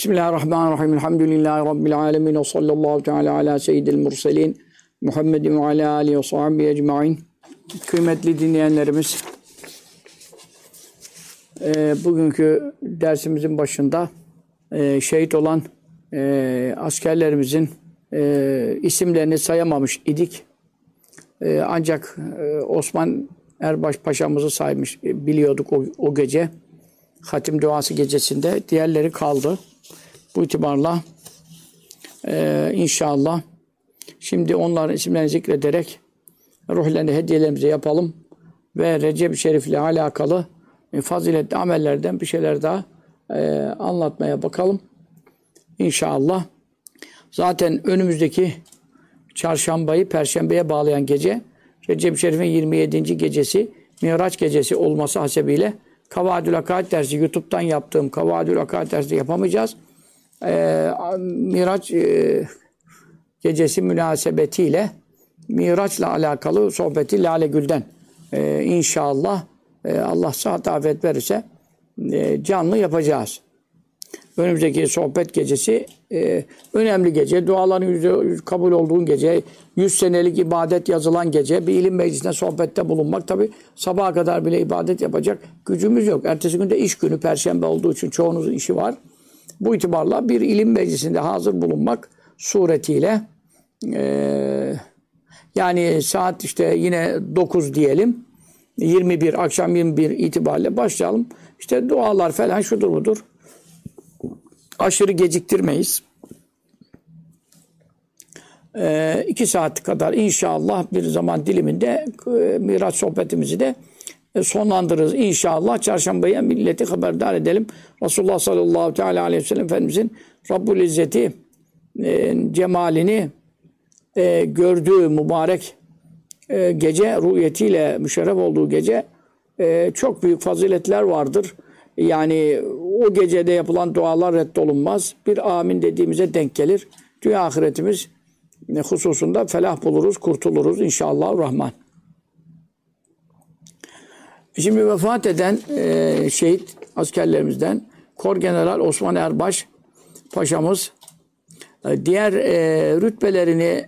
Bismillahirrahmanirrahim. Elhamdülillahi Rabbil alemin. Ve sallallahu teala ala seyyidil murselin. Muhammedin ve ala alihi ve sahbihi ecma'in. Kıymetli dinleyenlerimiz, bugünkü dersimizin başında şehit olan askerlerimizin isimlerini sayamamış idik. Ancak Osman Erbaş Paşa'mızı saymış biliyorduk o gece. Hatim duası gecesinde. Diğerleri kaldı. Bu itibarla inşallah şimdi onların isimlerini zikrederek ruhlarını hediyelerimizi yapalım ve Recep-i Şerif ile alakalı faziletli amellerden bir şeyler daha anlatmaya bakalım. İnşallah. Zaten önümüzdeki çarşambayı perşembeye bağlayan gece Recep-i Şerif'in 27. gecesi Miraç gecesi olması hasebiyle Kavadül Akaid dersi, YouTube'dan yaptığım Kavadül Akaid dersi yapamayacağız. Miraç gecesi münasebetiyle Miraç'la alakalı sohbeti Lale Gül'den inşallah Allah sıhhat afiyet verirse canlı yapacağız. Önümüzdeki sohbet gecesi önemli gece. Duaların %100 kabul olduğu gece. 100 senelik ibadet yazılan gece. Bir ilim meclisinde sohbette bulunmak. Tabi sabaha kadar bile ibadet yapacak gücümüz yok. Ertesi günde iş günü. Perşembe olduğu için çoğunuzun işi var. Bu itibarla bir ilim meclisinde hazır bulunmak suretiyle yani saat işte yine 9 diyelim. 21 akşam 21 itibariyle başlayalım. İşte dualar falan şudur budur. Aşırı geciktirmeyiz. 2 saat kadar inşallah bir zaman diliminde Miraç sohbetimizi de sonlandırırız. İnşallah çarşambaya milleti haberdar edelim. Resulullah sallallahu teala aleyhi ve sellem Efendimizin Rabbul İzzeti cemalini gördüğü mübarek gece rüyetiyle müşerref olduğu gece çok büyük faziletler vardır. Yani o gecede yapılan dualar reddolunmaz. Bir amin dediğimize denk gelir. Dünya ahiretimiz hususunda felah buluruz, kurtuluruz inşallah rahman. Şimdi vefat eden şehit askerlerimizden Korgeneral Osman Erbaş Paşa'mız diğer rütbelerini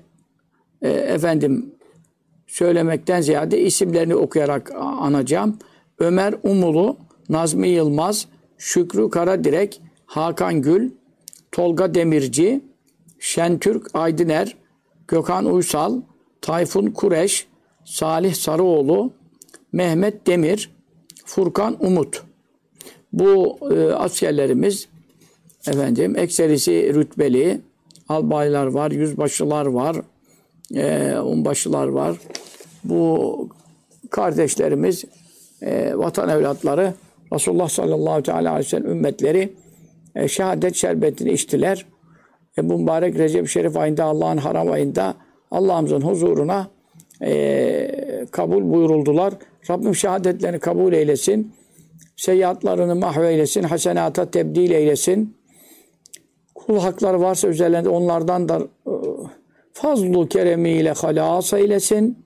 söylemekten ziyade isimlerini okuyarak anacağım. Ömer Umulu, Nazmi Yılmaz, Şükrü Karadirek, Hakan Gül, Tolga Demirci, Şentürk Aydıner, Gökhan Uysal, Tayfun Kureş, Salih Sarıoğlu, Mehmet Demir, Furkan Umut. Bu askerlerimiz ekserisi rütbeli, albaylar var, yüzbaşılar var, onbaşılar var. Bu kardeşlerimiz, vatan evlatları, Resulullah sallallahu aleyhi ve sellem ümmetleri şehadet şerbetini içtiler. Bu mübarek Recep-i Şerif ayında, Allah'ın haram ayında Allah'ımızın huzuruna kabul buyuruldular. Rabbim şehadetlerini kabul eylesin. Seyyiatlarını mahveylesin. Hasenata tebdil eylesin. Kul hakları varsa üzerlerinde onlardan da fazl-ı keremiyle halas eylesin.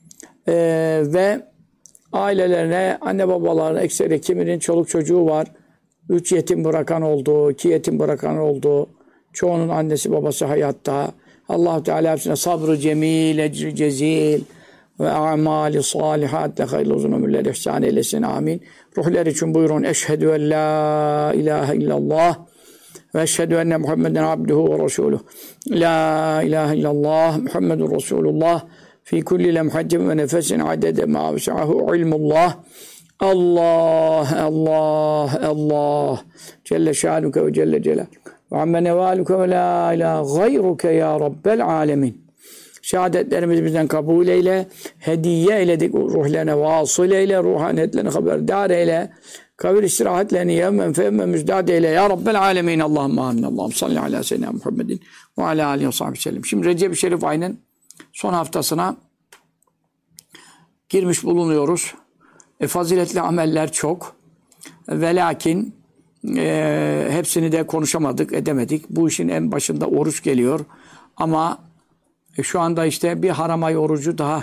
Ve ailelerine, anne babalarına ekseri kiminin çoluk çocuğu var. 3 yetim bırakan oldu, 2 yetim bırakan oldu. Çoğunun annesi babası hayatta. Allah-u Teala hepsine sabrı cemil, ecri cezil ve amali salihatle hayırlı uzun ömürler ihsan eylesin. Amin. Ruhlar için buyurun. Eşhedü en la ilahe illallah ve eşhedü enne Muhammeden abduhu ve resuluh. La ilahe illallah Muhammedun Resulullah fi kulli lemhaccem ve nefesin adede ma vesahu ilmullah. Allah, Allah, Allah. Celle şanuke ve celle celaluke. Ve amme nevaluke ve la ilahe gayruke ya Rabbel alemin. Şehadetlerimizi bizden kabul eyle. Hediye eyledik ruhlarına vasıl eyle. Ruhaniyetlerini haberdar eyle. Kabir istirahatlerini yevmen fevmen müjdat eyle. Ya Rabbel alemin. Allahümme amin. Allahümme salli ala seyyidina Muhammedin ve ala alihi ve sahbihi sellem. Şimdi Recep-i Şerif ayının son haftasına girmiş bulunuyoruz. Faziletli ameller çok. Ve lakin hepsini de konuşamadık, edemedik. Bu işin en başında oruç geliyor. Ama şu anda işte bir haram ay orucu daha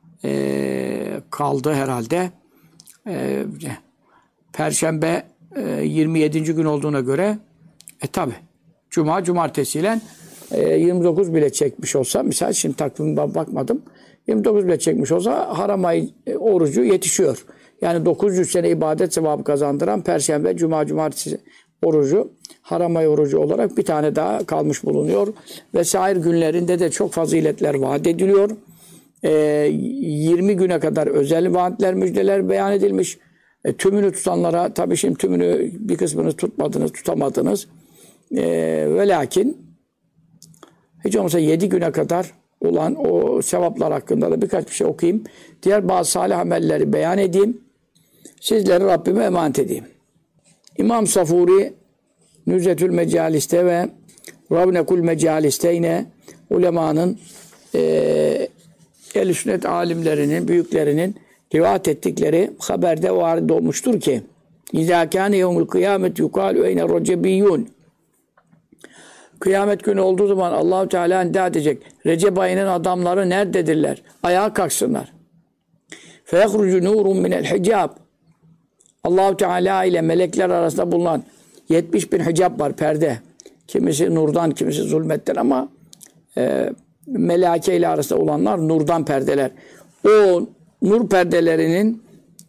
kaldı herhalde. Perşembe 27. gün olduğuna göre Tabi. Cuma, cumartesiyle 29 bile çekmiş olsa, misal şimdi takvimime bakmadım, 29 bile çekmiş olsa haram ayı orucu yetişiyor. Yani 900 sene ibadet sevabı kazandıran Perşembe, Cuma, Cumartesi orucu, haram ayı orucu olarak bir tane daha kalmış bulunuyor. Vesaire günlerinde de çok faziletler vaat ediliyor. 20 güne kadar özel vaatler, müjdeler beyan edilmiş. Tümünü tutanlara, tabii şimdi tümünü bir kısmını tutmadınız, tutamadınız. Ve lakin hiç olmazsa 7 güne kadar olan o sevaplar hakkında da birkaç bir şey okuyayım. Diğer bazı salih amelleri beyan edeyim. Sizleri Rabbime emanet edeyim. İmam Safuri Nüzetül Mecalis'te ve Ravnekul Mecalis'te yine ulemanın ehl-i sünnet alimlerinin, büyüklerinin rivayet ettikleri haberde varid olmuştur ki İzâ kâne yevmül kıyamet yukâlu eyne recebiyyûn. Kıyamet günü olduğu zaman Allah-u Teala nida edecek. Recep ayının adamları nerededirler? Ayağa kalksınlar. Feyehrucu nurun minel hicab. Allah-u Teala ile melekler arasında bulunan 70 bin hicab var, perde. Kimisi nurdan, kimisi zulmetten ama meleke ile arasında olanlar nurdan perdeler. O nur perdelerinin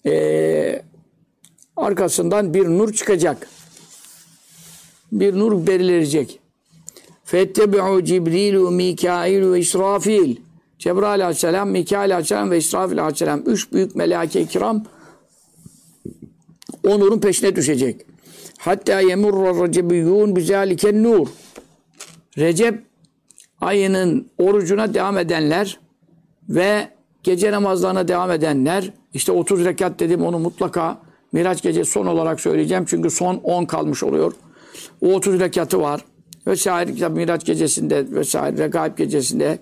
arkasından bir nur çıkacak. Bir nur belirilecek. فَاتَّبِعُوا جِبْرِيلُ مِيكَائِلُ وَاِسْرَافِيلُ Cebrail aleyhisselam, Mikail aleyhisselam ve İsrafil aleyhisselam 3 büyük melâke-i kiram o nurun peşine düşecek. Hatta yemurra recebiyyûn bizâliken nur. Recep ayının orucuna devam edenler ve gece namazlarına devam edenler, işte 30 rekat dedim, onu mutlaka Miraç gecesi son olarak söyleyeceğim. Çünkü son 10 kalmış oluyor. O 30 rekatı var. Vesaire Miraç gecesinde vesaire Regaib gecesinde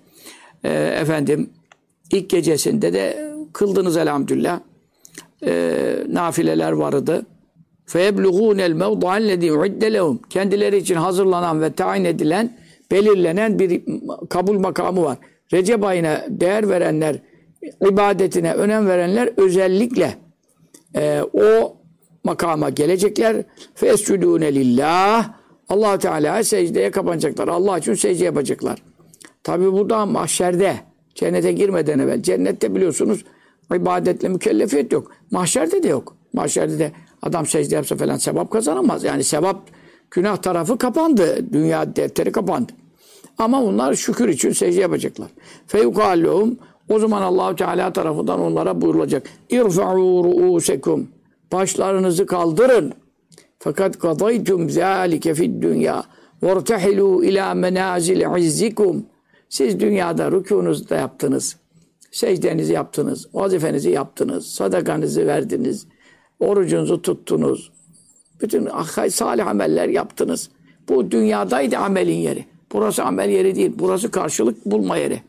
ilk gecesinde de kıldınız elhamdülillah. Nafileler vardı. فَيَبْلُغُونَ الْمَوْضَعَ الَّذ۪ي اُعِدَّ لَهُمْ Kendileri için hazırlanan ve tayin edilen, belirlenen bir kabul makamı var. Recep ayına değer verenler, ibadetine önem verenler özellikle o makama gelecekler. فَيَسْجُدُونَ لِلّٰهِ Allah-u Teala'ya secdeye kapanacaklar. Allah için secde yapacaklar. Tabi bu da mahşerde, cennete girmeden evvel. Cennette biliyorsunuz ibadetle mükellefiyet yok. Mahşerde de yok. Mahşerde de adam secde yapsa falan sevap kazanamaz. Yani sevap, günah tarafı kapandı. Dünya defteri kapandı. Ama onlar şükür için secde yapacaklar. Feyukallahum o zaman Allah-u Teala tarafından onlara buyurulacak. İrfa'u ru'usekum başlarınızı kaldırın. Fakat kadaytum zâlike fid dünya vertehilû ilâ menâzil izzikum. Siz dünyada rükûnuzu da yaptınız. Secdenizi yaptınız. Vazifenizi yaptınız. Sadakanızı verdiniz. Orucunuzu tuttunuz. Bütün salih ameller yaptınız. Bu dünyadaydı amelin yeri. Burası amel yeri değil. Burası karşılık bulma yeri.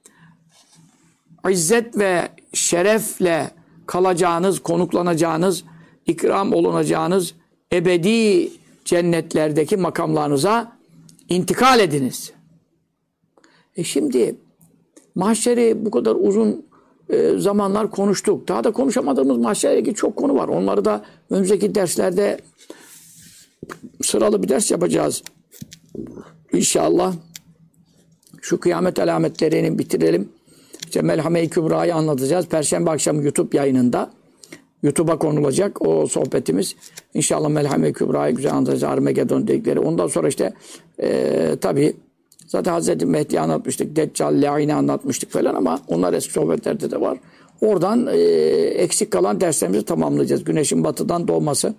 İzzet ve şerefle kalacağınız, konuklanacağınız, ikram olunacağınız ebedi cennetlerdeki makamlarınıza intikal ediniz. Şimdi mahşeri bu kadar uzun zamanlar konuştuk. Daha da konuşamadığımız mahşerle ilgili çok konu var. Onları da önümüzdeki derslerde sıralı bir ders yapacağız. İnşallah şu kıyamet alametlerini bitirelim. İşte Melhame-i Kübra'yı anlatacağız. Perşembe akşamı YouTube yayınında. YouTube'a konulacak o sohbetimiz. İnşallah Melhame-i Kübra'yı güzel anlatacağız. Armagedon dedikleri. Ondan sonra işte tabii zaten Hazreti Mehdi'yi anlatmıştık. Deccal, La'ini anlatmıştık falan ama onlar eski sohbetlerde de var. Oradan eksik kalan derslerimizi tamamlayacağız. Güneşin batıdan doğması.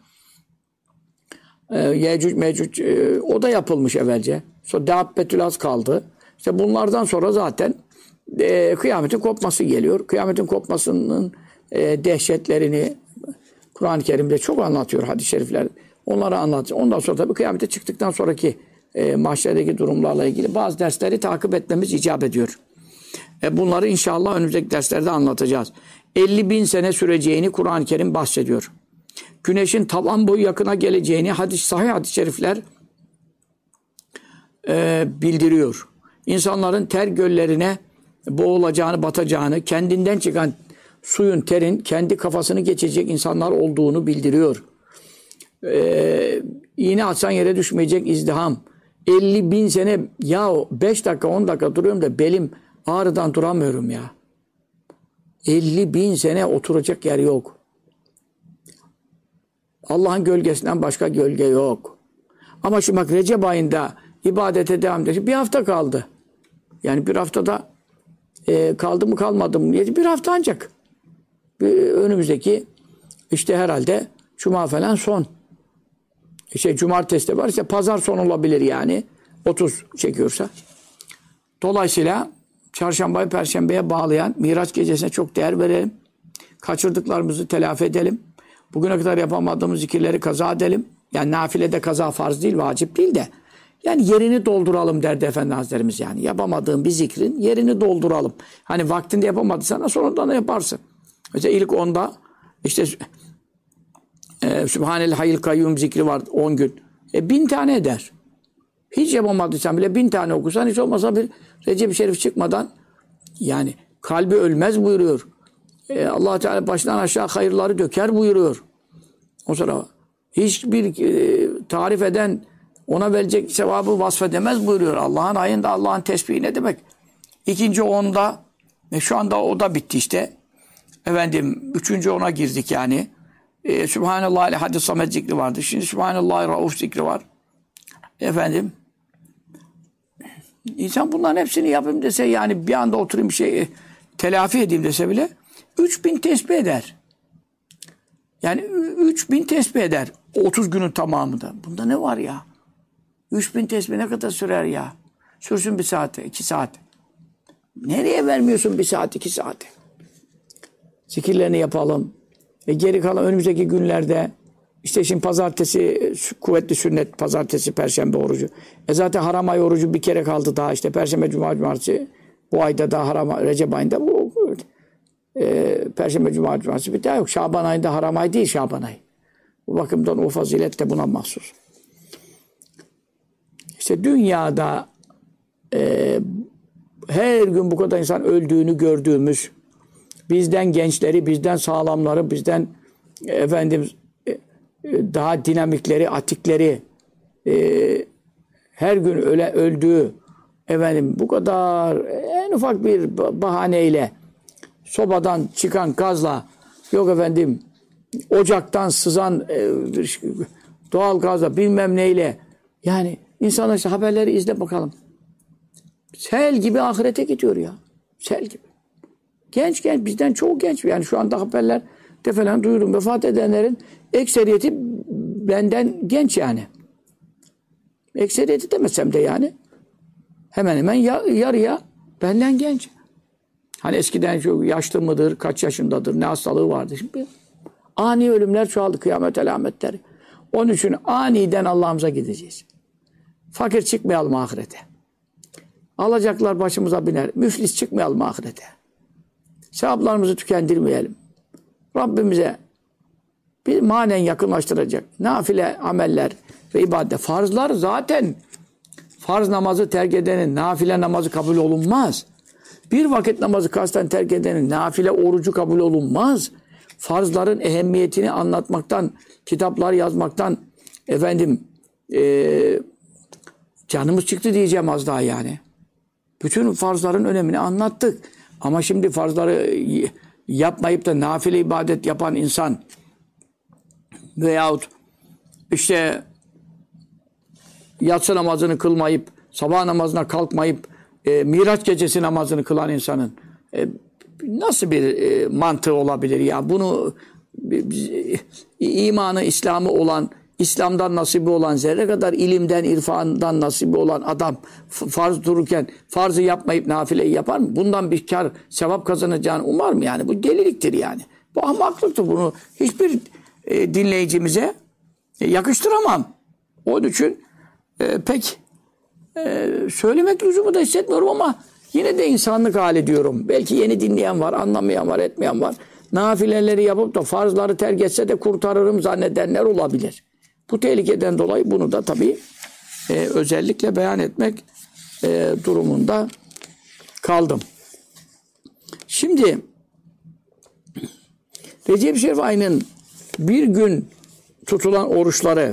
Yecüc, Mecüc o da yapılmış evvelce. Sonra Dabbetül Az kaldı. İşte bunlardan sonra zaten kıyametin kopması geliyor. Kıyametin kopmasının dehşetlerini Kur'an-ı Kerim'de çok anlatıyor hadis-i şerifler. Onları anlatıyor. Ondan sonra tabii kıyamete çıktıktan sonraki mahşerdeki durumlarla ilgili bazı dersleri takip etmemiz icap ediyor. Bunları inşallah önümüzdeki derslerde anlatacağız. 50.000 sene süreceğini Kur'an-ı Kerim bahsediyor. Güneşin taban boyu yakına geleceğini sahih hadis-i şerifler bildiriyor. İnsanların ter göllerine boğulacağını, batacağını, kendinden çıkan suyun, terin kendi kafasını geçecek insanlar olduğunu bildiriyor. iğne atsan yere düşmeyecek izdiham. 50.000 sene ya 5 dakika 10 dakika duruyorum da belim ağrıdan duramıyorum ya. 50.000 sene oturacak yer yok. Allah'ın gölgesinden başka gölge yok. Ama şimdi bak Recep ayında ibadete devam ediyor. Bir hafta kaldı. Yani bir haftada kaldı mı kalmadı mı diye bir hafta ancak. Önümüzdeki işte herhalde Cuma falan son. Cumartesi de var. Pazar son olabilir yani. 30 çekiyorsa. Dolayısıyla çarşambayı perşembeye bağlayan Miraç gecesine çok değer verelim. Kaçırdıklarımızı telafi edelim. Bugüne kadar yapamadığımız zikirleri kaza edelim. Yani nafilede kaza farz değil, vacip değil de. Yani yerini dolduralım derdi Efendi Hazretlerimiz yani. Yapamadığın bir zikrin yerini dolduralım. Hani vaktinde yapamadıysan sonradan yaparsın. Mesela ilk onda işte Sübhanel Hayyul Kayyum zikri var 10 gün. 1000 tane eder. Hiç yapamadıysan bile 1000 tane okusan hiç olmazsa bir Recep-i Şerif çıkmadan yani kalbi ölmez buyuruyor. Allah Teala baştan aşağı hayırları döker buyuruyor. O sonra hiçbir tarif eden ona verecek sevabı vasfedemez buyuruyor. Allah'ın ayında Allah'ın tesbihi ne demek? İkinci onda şu anda o da bitti işte. Efendim üçüncü ona girdik yani. Sübhanallah Hadis Samet zikri vardı. Şimdi Sübhanallah Rauf zikri var. Efendim İnsan bunların hepsini yapayım dese yani bir anda oturayım bir şey telafi edeyim dese bile 3000 tesbih eder. Yani 3000 tesbih eder. 30 günün tamamında. Bunda ne var ya? 3000 tesbih ne kadar sürer ya? Sürsün 1 saate, 2 saat. Nereye vermiyorsun 1 saat, 2 saat? Zikirlerini yapalım. Geri kalan önümüzdeki günlerde işte şimdi pazartesi kuvvetli sünnet, pazartesi, perşembe orucu. Zaten haram ay orucu bir kere kaldı daha işte perşembe, cuma, cumartesi. Bu ayda daha haram, Recep ayında bu perşembe, cuma, cumartesi bir daha yok. Şaban ayında haram ay değil Şaban ay. Bu bakımdan o fazilet de buna mahsus. İşte dünyada her gün bu kadar insan öldüğünü gördüğümüz bizden gençleri, bizden sağlamları, bizden efendim daha dinamikleri, atikleri her gün öldüğü efendim bu kadar en ufak bir bahaneyle sobadan çıkan gazla yok efendim ocaktan sızan doğal gazla bilmem neyle yani insanlar işte haberleri izle bakalım. Sel gibi ahirete gidiyor ya. Sel gibi. Genç bizden çok genç. Yani şu anda haberlerde falan duyuyorum. Vefat edenlerin ekseriyeti benden genç yani. Ekseriyeti demesem de yani. Hemen hemen yarıya benden genç. Hani eskiden çok yaşlı mıdır, kaç yaşındadır, ne hastalığı vardı. Şimdi ani ölümler çoğaldı, kıyamet alametleri. Onun için aniden Allah'ımıza gideceğiz. Fakir çıkmayalım ahirete. Alacaklar başımıza biner. Müflis çıkmayalım ahirete. Sevaplarımızı tükendirmeyelim. Rabbimize bir manen yakınlaştıracak nafile ameller ve ibadet. Farzlar zaten farz namazı terk edenin nafile namazı kabul olunmaz. Bir vakit namazı kasten terk edenin nafile orucu kabul olunmaz. Farzların ehemmiyetini anlatmaktan, kitaplar yazmaktan efendim canımız çıktı diyeceğim az daha yani. Bütün farzların önemini anlattık. Ama şimdi farzları yapmayıp da nafile ibadet yapan insan veyahut işte yatsı namazını kılmayıp, sabah namazına kalkmayıp, Miraç gecesi namazını kılan insanın nasıl bir mantığı olabilir ya? Bunu imanı, İslam'ı olan, İslam'dan nasibi olan, zerre kadar ilimden, irfandan nasibi olan adam farz dururken farzı yapmayıp nafileyi yapar mı? Bundan bir kar, sevap kazanacağını umar mı yani? Bu deliliktir yani. Bu ahmaklıktır. Bunu hiçbir dinleyicimize yakıştıramam. Onun için pek söylemek lüzumu da hissetmiyorum ama yine de insanlık hali diyorum. Belki yeni dinleyen var, anlamayan var, etmeyen var. Nafileleri yapıp da farzları terk etse de kurtarırım zannedenler olabilir. Bu tehlikeden dolayı bunu da tabii özellikle beyan etmek durumunda kaldım. Şimdi Recep-i Şerif ayının bir gün tutulan oruçları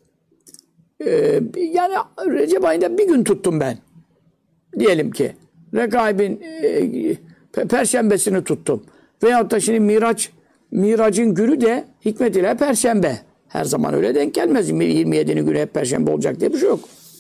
yani Recep ayında bir gün tuttum ben. Diyelim ki Regaib'in Perşembesini tuttum. Veyahut da şimdi Mirac'ın günü de hikmet ile Perşembe. Her zaman öyle denk gelmez. 27'nin günü hep Perşembe olacak diye bir şey yok.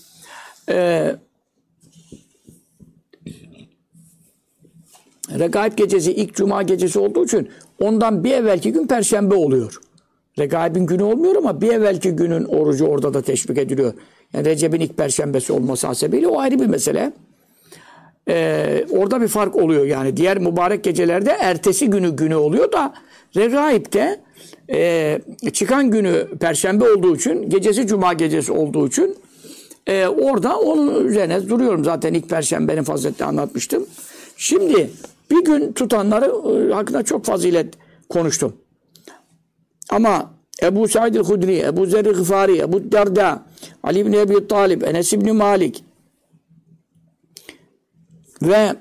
Regaib gecesi ilk Cuma gecesi olduğu için ondan bir evvelki gün Perşembe oluyor. Regaib'in günü olmuyor ama bir evvelki günün orucu orada da teşvik ediliyor. Yani Recep'in ilk Perşembesi olması hasebiyle o ayrı bir mesele. Orada bir fark oluyor yani. Diğer mübarek gecelerde ertesi günü oluyor da Regaib'de çıkan günü Perşembe olduğu için, gecesi Cuma gecesi olduğu için orada onun üzerine duruyorum. Zaten ilk Perşembenin faziletini anlatmıştım. Şimdi bir gün tutanları hakkında çok fazilet konuştum. Ama Ebu Said el-Hudri, Ebu Zer el-Gıfari, Ebu Derda, Ali ibn Ebi Talib, Enes ibn Malik ve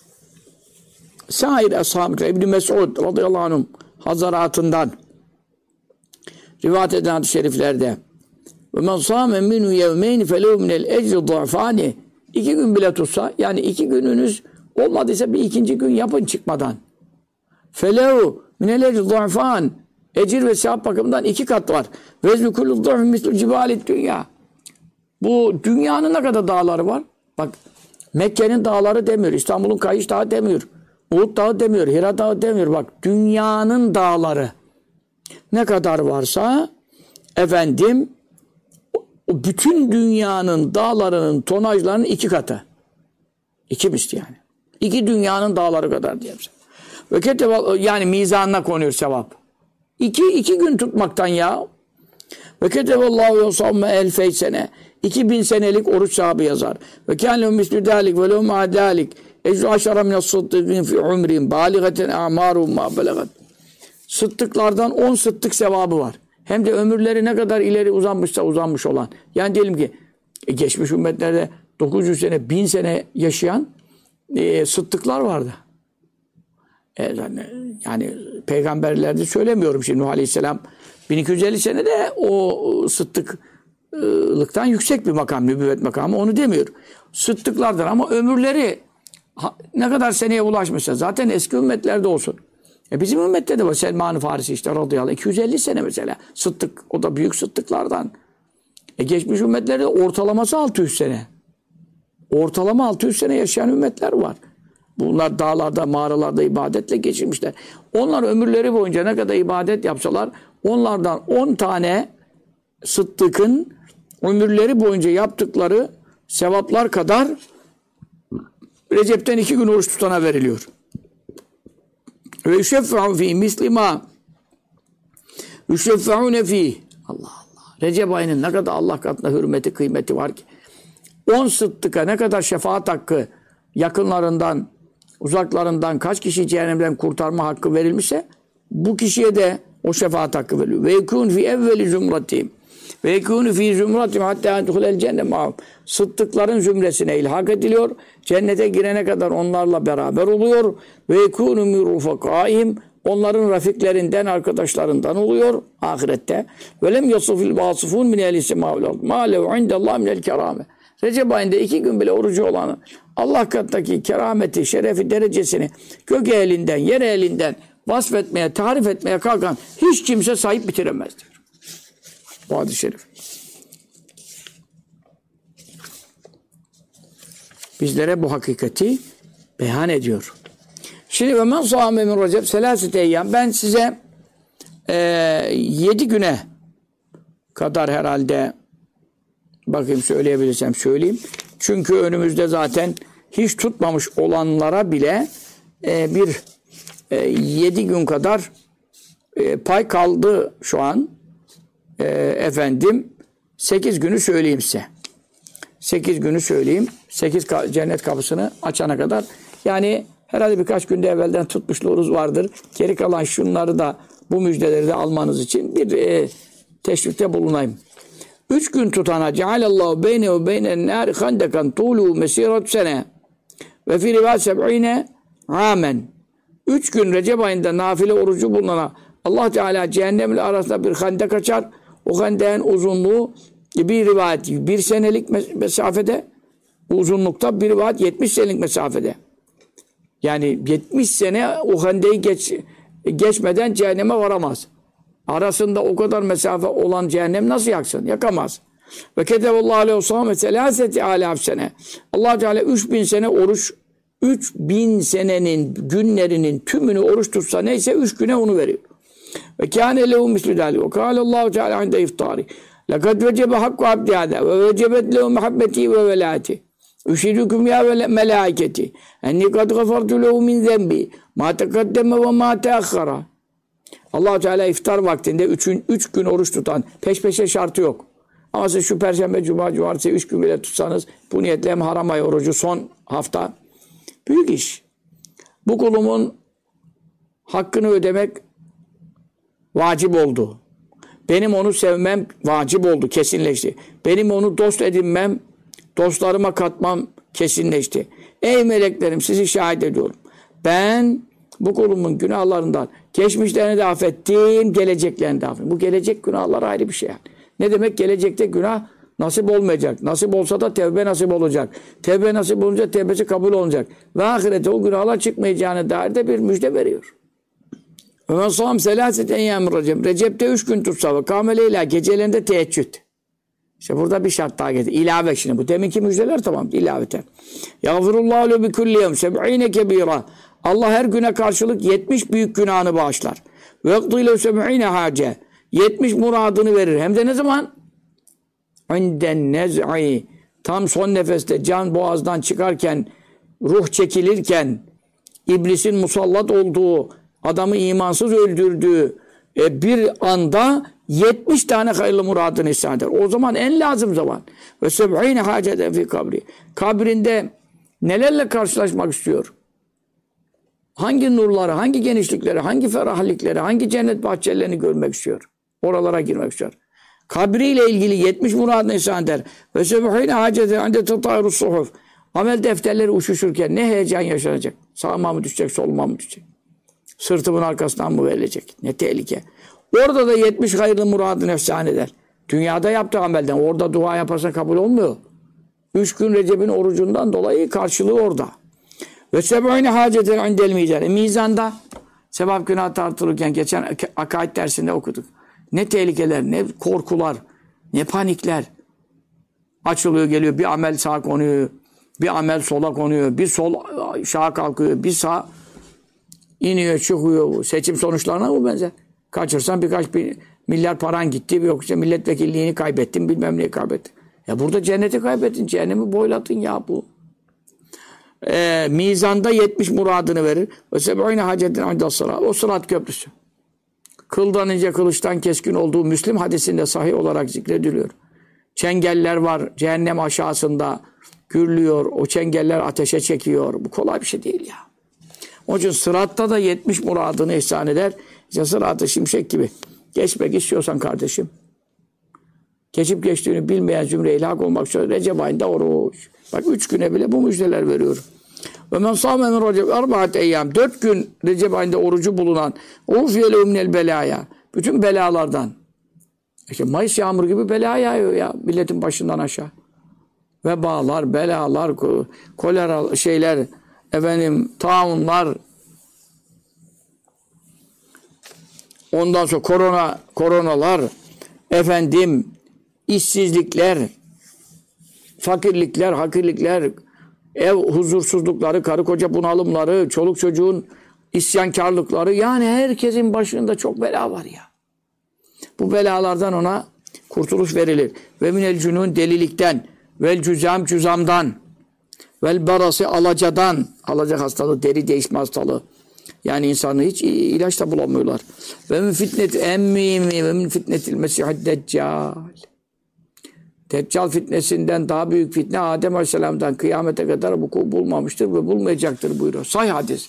sair ashab-ı İbn Mes'ud radıyallahu anhum hazaratından rivayet eden hadis-i şeriflerde ve men sâme minhu yevmeyn felehu minel ecri du'fâni 2 gün bile tutsa yani 2 gününüz olmadıysa bir ikinci gün yapın çıkmadan. Felehu minel ecri du'fân ecir ve sevap bakımından 2 kat var. Veznu kullu du'fün mislu cibalit dünya. Bu dünyanın ne kadar dağları var? Bak Mekke'nin dağları demiyor. İstanbul'un Kayış Dağı demiyor. Uhud Dağı demiyor. Hira Dağı demiyor. Bak dünyanın dağları ne kadar varsa efendim o bütün dünyanın dağlarının tonajlarının 2 katı. 2 misli yani. 2 dünyanın dağları kadar diyeyim. Ve ketebe yani mizanına konuyor sevap. 2 gün tutmaktan ya. Ve keteballahu yusavme elfey sene. 2000 senelik oruç sahibi yazar. Ve kâlehum mislü dâlik ve lehum âdâlik. Ecru aşara mine's-sıddıkîn fi umrihim bâligaten a'mâruhum mâ belegat. Sıddıklardan 10 sıddık sevabı var. Hem de ömürleri ne kadar ileri uzanmışsa uzanmış olan. Yani diyelim ki geçmiş ümmetlerde 900 sene, 1000 sene yaşayan sıddıklar vardı. Yani peygamberlerde söylemiyorum şimdi Nuh Aleyhisselam 1250 senede o sıddıklıktan yüksek bir makam, nübüvvet makamı onu demiyor. Sıddıklardır ama ömürleri ne kadar seneye ulaşmışsa zaten eski ümmetlerde olsun. Bizim ümmette de var. Selman-ı Farisi işte radıyallahu anh 250 sene mesela. Sıddık. O da büyük sıddıklardan. Geçmiş ümmetlerde ortalaması 600 sene. Ortalama 600 sene yaşayan ümmetler var. Bunlar dağlarda, mağaralarda ibadetle geçirmişler. Onlar ömürleri boyunca ne kadar ibadet yapsalar onlardan 10 tane sıddıkın ömürleri boyunca yaptıkları sevaplar kadar Recep'ten 2 gün oruç tutana veriliyor. Ve yüşeffe'u fî mislima yüşeffe'une fî Allah Allah. Recep ayının ne kadar Allah katında hürmeti, kıymeti var ki. 10 sıddıka ne kadar şefaat hakkı yakınlarından, uzaklarından kaç kişi cehennemden kurtarma hakkı verilmişse bu kişiye de o şefaat hakkı veriliyor. Ve yekûn fî evveli zümratihim ve yekûnü fî zümratihim hattâ entuhulel cennet ma'hum. Sıddıkların zümresine ilhak ediliyor. Cennete girene kadar onlarla beraber oluyor. Ve yekûnü min rufakâihim. Onların rafiklerinden, arkadaşlarından oluyor ahirette. Ve lem yasufil vasifun min ehli semâ vel ard. Mâ lehu indellâh minel kerâme. Recep ayında 2 gün bile orucu olanı Allah katındaki kerameti, şerefi, derecesini gök elinden, yer elinden vasfetmeye, tarif etmeye kalkan hiç kimse sahip bitiremez diyor. Bu hadis-i şerif. Bizlere bu hakikati beyan ediyor. Şimdi ve men sâme min Recep selâsete eyyâm. Ben size 7 güne kadar herhalde bakayım söyleyebilirsem söyleyeyim. Çünkü önümüzde zaten hiç tutmamış olanlara bile bir 7 gün kadar pay kaldı şu an. Efendim 8 günü söyleyeyim size. 8 günü söyleyeyim. 8 cennet kapısını açana kadar. Yani herhalde birkaç günde evvelden tutmuşluğunuz vardır. Geri kalan şunları da bu müjdeleri de almanız için bir teşvikte bulunayım. 3 gün tutana cealallahu beyne ve beynen nâri handekan tuğlu mesirat sene ve fi rivât seb'ine âmen. 3 gün Recep ayında nafile orucu bulunana Allah Teala cehennemle arasında bir handek açar. O hendeğin uzunluğu bir rivayet 1 senelik mesafede, uzunlukta bir rivayet 70 senelik mesafede. Yani 70 sene o hendeyi geçmeden cehenneme varamaz. Arasında o kadar mesafe olan cehennem nasıl yaksın? Yakamaz. Ve ketevallahu aleyhi ve sellem selaseti alaf sene. Allah Teala 3000 sene oruç, 3000 senenin günlerinin tümünü oruç tutsa neyse 3 güne onu veriyor. Ve kâne lehu mislü dâli. Ve kâlallahu Teala inde iftâri. Lekad vecebe hakku abdi hâdâ. Ve vecebet lehu mehabbeti ve velâti. Üşidüküm ya melâiketi. Enni kad gafartu lehu min zembi. Ma tekaddeme ve ma teakhara. Allah Teala iftar vaktinde 3 gün oruç tutan, peş peşe şartı yok. Ama siz şu perşembe, cuma, cumartesi 3 gün bile tutsanız, bu niyetle hem haram ay orucu son hafta, büyük iş. Bu kulumun hakkını ödemek vacip oldu. Benim onu sevmem vacip oldu, kesinleşti. Benim onu dost edinmem, dostlarıma katmam kesinleşti. Ey meleklerim, sizi şahit ediyorum. Ben bu kulumun günahlarından geçmişlerini de affettim, geleceklerini de affettim. Bu gelecek günahlar ayrı bir şey yani. Ne demek? Gelecekte günah nasip olmayacak. Nasip olsa da tevbe nasip olacak. Tevbe nasip olunca tevbesi kabul olacak. Ve ahirete o günahlar çıkmayacağına dair de bir müjde veriyor. Ve men sâm selâset eyyâm Recep. Recep'te 3 gün tutsa ve kâmeleyla gecelerinde teheccüd. İşte burada bir şart daha getir. İlave şimdi. Bu deminki müjdeler tamam. İlaveten. Yağfirullâhu le bi kulli yevm seb'îne kebîrâ. Allah her güne karşılık 70 büyük günahını bağışlar. Ve yakdîle seb'îne hâce. 70 muradını verir. Hem de ne zaman? İnden nez'i. Tam son nefeste can boğazdan çıkarken, ruh çekilirken, iblisin musallat olduğu, adamı imansız öldürdüğü bir anda 70 tane hayırlı muradını ihsan eder. O zaman en lazım zaman. Ve seb'ine haceten fi kabri. Kabrinde nelerle karşılaşmak istiyor? Hangi nurları, hangi genişlikleri, hangi ferahlikleri, hangi cennet bahçelerini görmek istiyor? Oralara girmek istiyor. Kabriyle ilgili 70 muradını ihsan eder. Ve seb'ine haceten inde tetâirus suhuf. Amel defterleri uçuşurken ne heyecan yaşanacak? Sağıma mı düşecek, soluma mı düşecek? Sırtımın arkasından mı verilecek? Ne tehlike. Orada da 70 hayırlı muradını efsane eder. Dünyada yaptığı amelden. Orada dua yaparsa kabul olmuyor. 3 gün Recep'in orucundan dolayı karşılığı orada. Ve seb'ine haceten indel mizan. Mizanda sevap günah tartılırken geçen akaid dersinde okuduk. Ne tehlikeler, ne korkular, ne panikler. Açılıyor geliyor. Bir amel sağa konuyor. Bir amel sola konuyor. Bir sol sağa kalkıyor. Bir sağ iniyor çıkıyor. Seçim sonuçlarına mı benzer? Kaçırsan birkaç milyar paran gitti. Yoksa milletvekilliğini kaybettin. Bilmem neyi kaybettin. Ya burada cenneti kaybettin. Cehennemi boyladın ya bu. Mizanda 70 muradını verir. Ve seb'ine hacetin indes sırat. O sırat köprüsü. Kıldan ince kılıçtan keskin olduğu Müslim hadisinde sahih olarak zikrediliyor. Çengeller var. Cehennem aşağısında gürlüyor. O çengeller ateşe çekiyor. Bu kolay bir şey değil ya. Onun için sıratta da 70 muradını ihsan eder. İşte sıratı şimşek gibi. Geçmek istiyorsan kardeşim. Geçip geçtiğini bilmeyen zümre ilhak olmak üzere Recep ayında oruç. Bak 3 güne bile bu müjdeler veriyor. Ve men sâme min Recep 4 eyyâm. 4 gün Recep ayında orucu bulunan ufiye lehu minel belâya. Bütün belalardan. İşte Mayıs yağmuru gibi bela yağıyor ya milletin başından aşağı. Vebalar, belalar, kolera şeyler, efendim taunlar, ondan sonra koronalar, efendim işsizlikler, fakirlikler, hakirlikler, ev huzursuzlukları, karı koca bunalımları, çoluk çocuğun isyankarlıkları, yani herkesin başında çok bela var ya. Bu belalardan ona kurtuluş verilir. Ve minel cünun delilikten, vel cüzam cüzamdan, vel barası alacadan, alacak hastalığı, deri değişme hastalığı. Yani insanı hiç ilaç da bulamıyorlar. Ve min fitnet emmimi ve min fitnetil mesihid deccal. Deccal fitnesinden daha büyük fitne Adem Aleyhisselam'dan kıyamete kadar vuku bulmamıştır ve bulmayacaktır buyuruyor. Sahih hadis.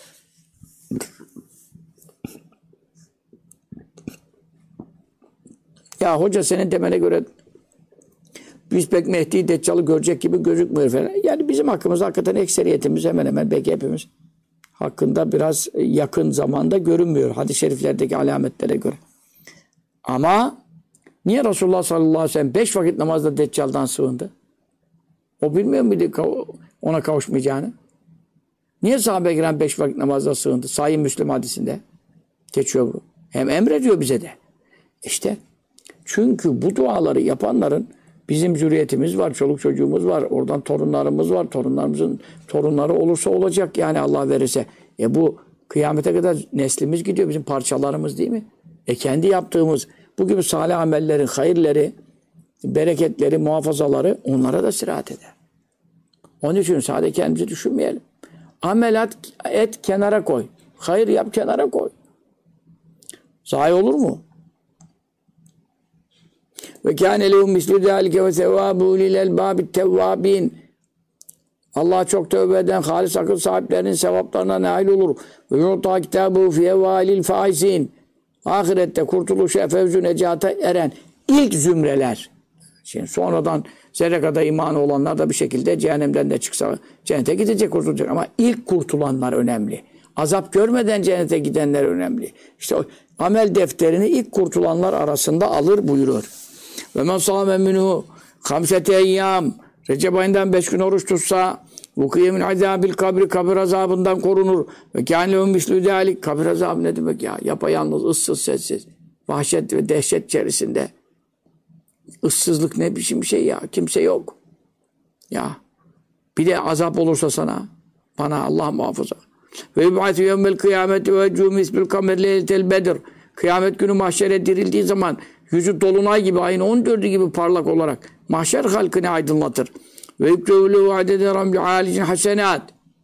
Ya hoca senin demene göre biz pek Mehdi Deccal'ı görecek gibi gözükmüyor falan. Yani bizim hakkımızda hakikaten ekseriyetimiz hemen hemen belki hepimiz hakkında biraz yakın zamanda görünmüyor. Hadis-i şeriflerdeki alametlere göre. Ama Niye Resulullah sallallahu aleyhi ve sellem 5 vakit namazda Deccal'dan sığındı? O bilmiyor muydu ona kavuşmayacağını? Niye sahabe-i kiram 5 vakit namazda sığındı? Sahih Müslim hadisinde geçiyor bu. Hem emrediyor bize de. İşte çünkü bu duaları yapanların bizim zürriyetimiz var, çoluk çocuğumuz var, oradan torunlarımız var, torunlarımızın torunları olursa olacak yani Allah verirse. Bu kıyamete kadar neslimiz gidiyor, bizim parçalarımız değil mi? Kendi yaptığımız bu gibi salih amellerin hayırları, bereketleri, muhafazaları onlara da sirayet eder. Onun için sadece kendimizi düşünmeyelim. Amel et kenara koy. Hayır yap kenara koy. Zayi olur mu? Ve kâne lehum mislu zâlike ve sevâbû lil elbâbit tevvâbîn. Allah çok tövbe eden halis akıl sahiplerinin sevaplarına nail olur. Ve yu'tâ kitâbû fî evvâlil fâizîn. Ahirette kurtuluşa, fevzü necata eren ilk zümreler. Şimdi sonradan zerre kadar imanı olanlar da bir şekilde cehennemden de çıksa cennete gidecek, kurtulacak. Ama ilk kurtulanlar önemli. Azap görmeden cennete gidenler önemli. İşte o amel defterini ilk kurtulanlar arasında alır buyuruyor. Ve men sâme minhu hamsete eyyâm. Recep ayından 5 gün oruç tutsa vukiye min azâbil kabri, kabir azabından korunur. Ve kâne lehum mislü zâlik. Kabir azabı ne demek ya? Yapayalnız, ıssız, sessiz. Vahşet ve dehşet içerisinde. Issızlık ne biçim bir şey ya? Kimse yok. Ya. Bir de azap olursa sana. Bana Allah muhafaza. Ve yub'atü yevmel kıyameti ve cûmis bil kamer leyletel bedr. Kıyamet günü mahşere dirildiği zaman yüzü dolunay gibi, ayın 14'ü gibi parlak olarak mahşer halkını aydınlatır. Ve yüklevülü vadede ramli alicin hasenat.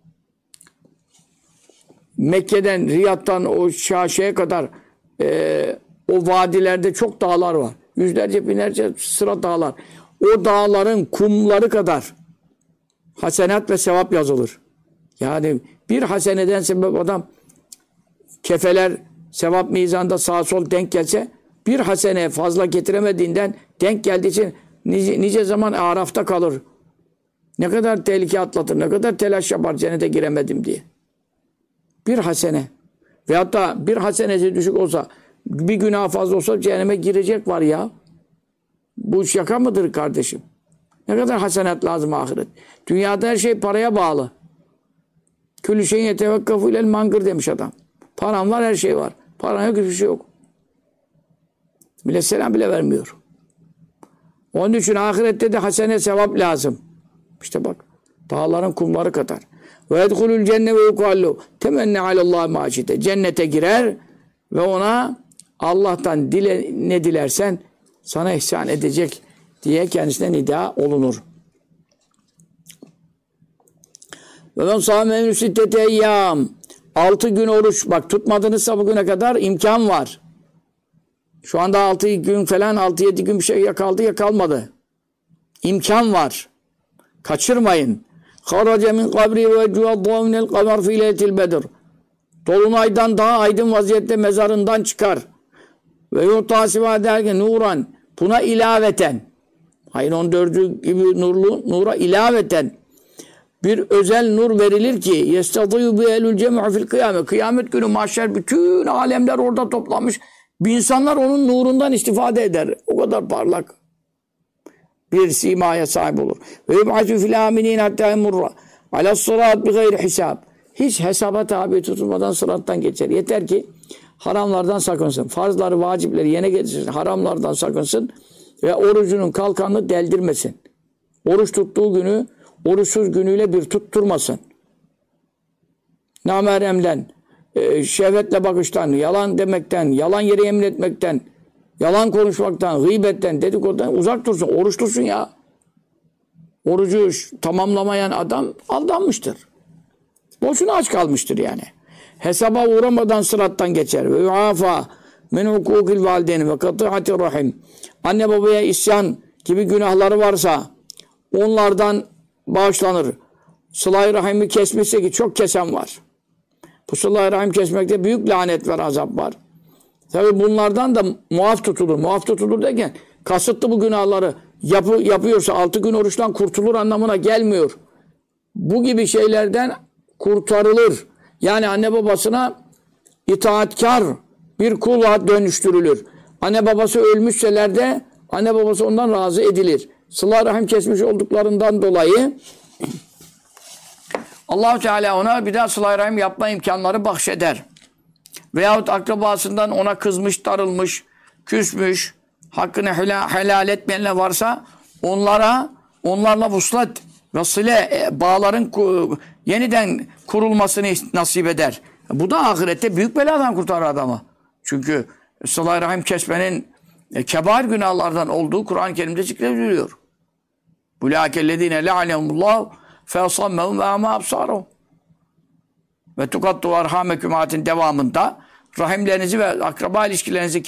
Mekke'den, Riyad'dan o şeye kadar o vadilerde çok dağlar var. Yüzlerce, binlerce sıra dağlar. O dağların kumları kadar hasenat ve sevap yazılır. Yani bir haseneden sebep adam kefeler sevap mizanda sağ sol denk gelse bir hasene fazla getiremediğinden denk geldiği için nice zaman arafta kalır. Ne kadar tehlike atlatır, ne kadar telaş yapar cennete giremedim diye. Bir hasene. Veyahut da bir hasenesi düşük olsa, bir günah fazla olsa cehenneme girecek var ya. Bu şaka mıdır kardeşim? Ne kadar hasenat lazım ahiret. Dünyada her şey paraya bağlı. Külü şeyin yetevekkafu ilel mangır demiş adam. Paran var, her şey var. Paran yok, hiçbir şey yok. Millet selam bile vermiyor. Onun için ahirette de hasene sevap lazım. İşte bak. Dağların kumları kadar. Ve edhulul cenne ve yukallu. Temenne alallah maçite. Cennete girer ve ona Allah'tan ne dilersen sana ihsan edecek diye kendisine nida olunur. Ve men sâme min sittete eyyâm. 6 gün oruç. Bak tutmadınızsa bugüne kadar imkan var. Şu anda 6 gün falan 6-7 gün bir şey ya kaldı ya kalmadı. İmkan var. Kaçırmayın. Harace min kabri ve cuaddu minel kamer fi leyletil bedr. Dolunaydan daha aydın vaziyette mezarından çıkar. Ve yu'tâ derken nuran. Buna ilaveten. Ayın 14'ü gibi nura ilaveten. Bir özel nur verilir ki yestadîyu bi ehlül cem'i fil kıyamet. Kıyamet günü mahşer bütün alemler orada toplanmış. Bir insanlar onun nurundan istifade eder. O kadar parlak bir simaya sahip olur. Ve yub'atü fil aminin hatta emurra alas sırat bi gayri hisab. Hiç hesaba tabi tutulmadan sırattan geçer. Yeter ki haramlardan sakınsın. Farzları, vacipleri yerine getirsin. Haramlardan sakınsın ve orucunun kalkanını deldirmesin. Oruç tuttuğu günü oruçsuz günüyle bir tutturmasın. Nameremden, şehvetle bakıştan, yalan demekten, yalan yere yemin etmekten, yalan konuşmaktan, gıybetten, dedikodudan uzak dursun. Oruç tutsun ya. Orucu tamamlamayan adam aldanmıştır. Boşuna aç kalmıştır yani. Hesaba uğramadan sırattan geçer. Ve yuafa min hukukil valideyni ve kati'atir rahim. Anne babaya isyan gibi günahları varsa onlardan bağışlanır. Sıla-i rahimi kesmişse ki çok kesen var. Bu sıla-i rahim kesmekte büyük lanet var, azap var. Tabi bunlardan da muaf tutulur. Muaf tutulur derken kasıtlı bu günahları yapıyorsa 6 gün oruçtan kurtulur anlamına gelmiyor. Bu gibi şeylerden kurtarılır. Yani anne babasına itaatkar bir kula dönüştürülür. Anne babası ölmüşseler de Anne babası ondan razı edilir. Sıla rahim kesmiş olduklarından dolayı Allah-u Teala ona bir daha sıla rahim yapma imkanları bahşeder. Veyahut akrabasından ona kızmış, darılmış, küsmüş, hakkını helal etmeyenler varsa onlarla vuslat ve sıle bağların yeniden kurulmasını nasip eder. Bu da ahirette büyük beladan kurtarır adamı. Çünkü sıla rahim kesmenin kebair günahlardan olduğu Kur'an-ı Kerim'de zikrediliyor. Bulâkellezîne le'anehumullahu fesammehum ve amâ absâruhum. Ve tukattu arhameküm ayetin devamında rahimlerinizi ve akraba ilişkilerinizi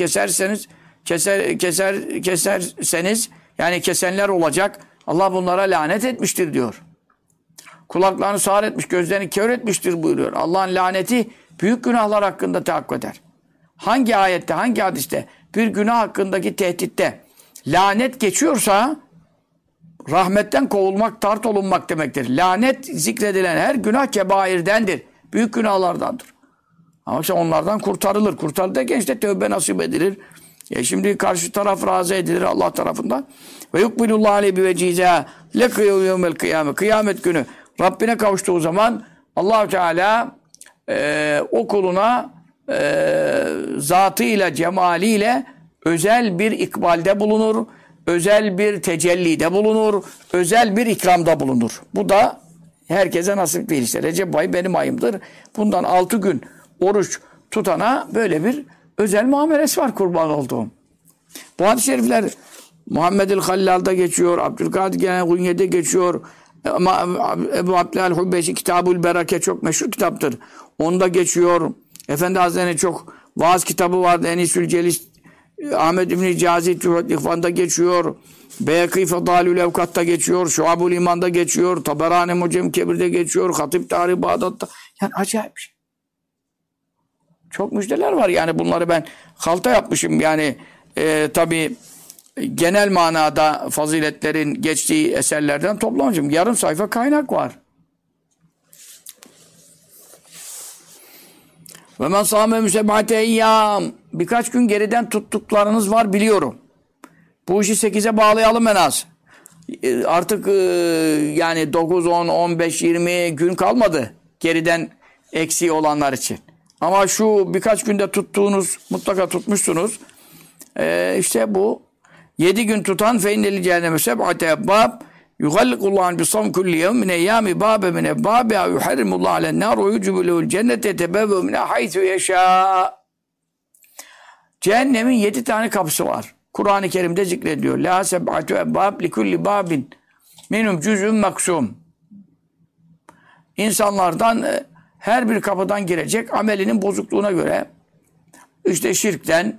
keserseniz yani kesenler olacak. Allah bunlara lanet etmiştir diyor. Kulaklarını sağır etmiş, gözlerini kör etmiştir buyuruyor. Allah'ın laneti büyük günahlar hakkında tahakkuk eder. Hangi ayette, hangi hadiste bir günah hakkındaki tehditte lanet geçiyorsa rahmetten kovulmak, tart olunmak demektir. Lanet zikredilen her günah kebairdendir. Büyük günahlardandır. Ama işte onlardan kurtarılır. Kurtarılırken işte tövbe nasip edilir. Şimdi karşı taraf razı edilir Allah tarafından. Ve yukbilullahu aleyhi bi vecize lekiyu yevmel kıyamet. Kıyamet günü Rabbine kavuştuğu zaman Allah-u Teala o kuluna zatıyla, cemaliyle özel bir ikbalde bulunur. Özel bir tecellide bulunur. Özel bir ikramda bulunur. Bu da herkese nasip değil işte. Recep ayı benim ayımdır. Bundan 6 gün oruç tutana böyle bir özel muamelesi var kurban olduğum. Bu hadis-i şerifler Muhammedül Hallal'da geçiyor. Abdülkadir Genel-Gunye'de geçiyor. Ama Ebu Abdülhal Hubbeşi Kitabul Berake çok meşhur kitaptır. Onda geçiyor. Efendi Hazretleri'nin çok vaaz kitabı vardı. Enisül Celis Ahmed İbn-i Cazi İhvan'da geçiyor. Beyakî Fedâlül Evkat'ta geçiyor. Şuab-ül İman'da geçiyor. Taberani Mucem Kebir'de geçiyor. Hatip Tarih Bağdat'ta. Yani acayip bir şey. Çok müjdeler var. Yani bunları ben halta yapmışım. Yani tabii genel manada faziletlerin geçtiği eserlerden toplamışım. Yarım sayfa kaynak var. Ve men sâme müseb'ate eyyâm. Birkaç gün geriden tuttuklarınız var biliyorum. Bu işi 8'e bağlayalım en az. Artık yani 9, 10, 15, 20 gün kalmadı. Geriden eksiği olanlar için. Ama şu birkaç günde tuttuğunuz, mutlaka tutmuşsunuz. İşte bu 7 gün tutan feinneli cehenneme seb'ate ebbâb yuhallikullahu bisam kulli yevm min eyyâmi bâbe min ebbâbe yuharrimullahu alennâr ve yucibulehul cennete tebevve min haythu yeşâ. Cehennemin 7 tane kapısı var. Kur'an-ı Kerim'de zikrediliyor. La seb'atu ebbâb li kulli bâbin minhum cüz'ün maksum. İnsanlardan her bir kapıdan girecek amelinin bozukluğuna göre işte şirkten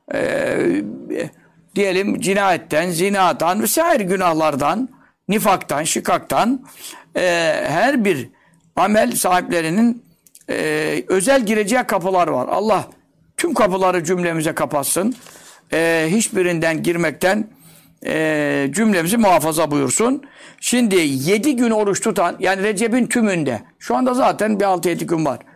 diyelim cinayetten, zinadan vesaire günahlardan, nifaktan, şikaktan her bir amel sahiplerinin özel gireceği kapılar var. Allah tüm kapıları cümlemize kapatsın. Hiçbirinden girmekten cümlemizi muhafaza buyursun. Şimdi 7 gün oruç tutan, yani Recep'in tümünde, şu anda zaten bir 6-7 gün var.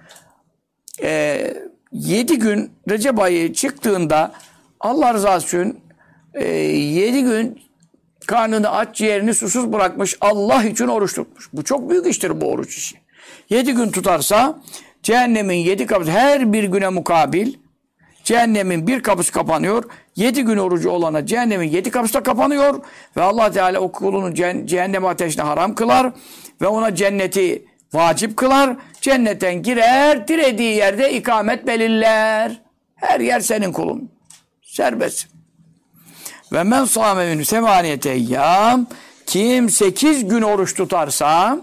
7 gün Recep ayı çıktığında Allah rızası için 7 gün karnını aç, ciğerini susuz bırakmış, Allah için oruç tutmuş. Bu çok büyük iştir bu oruç işi. 7 gün tutarsa cehennemin 7 kapısı her bir güne mukabil cehennemin bir kapısı kapanıyor. 7 gün orucu olana cehennemin 7 kapısı da kapanıyor. Ve Allah Teala o kulunu cehennem ateşine haram kılar. Ve ona cenneti vacip kılar. Cennetten girer, dilediği yerde ikamet belirler. Her yer senin kulun. Serbest. Ve men sâme minhu semaniyete eyyâm. Kim 8 gün oruç tutarsa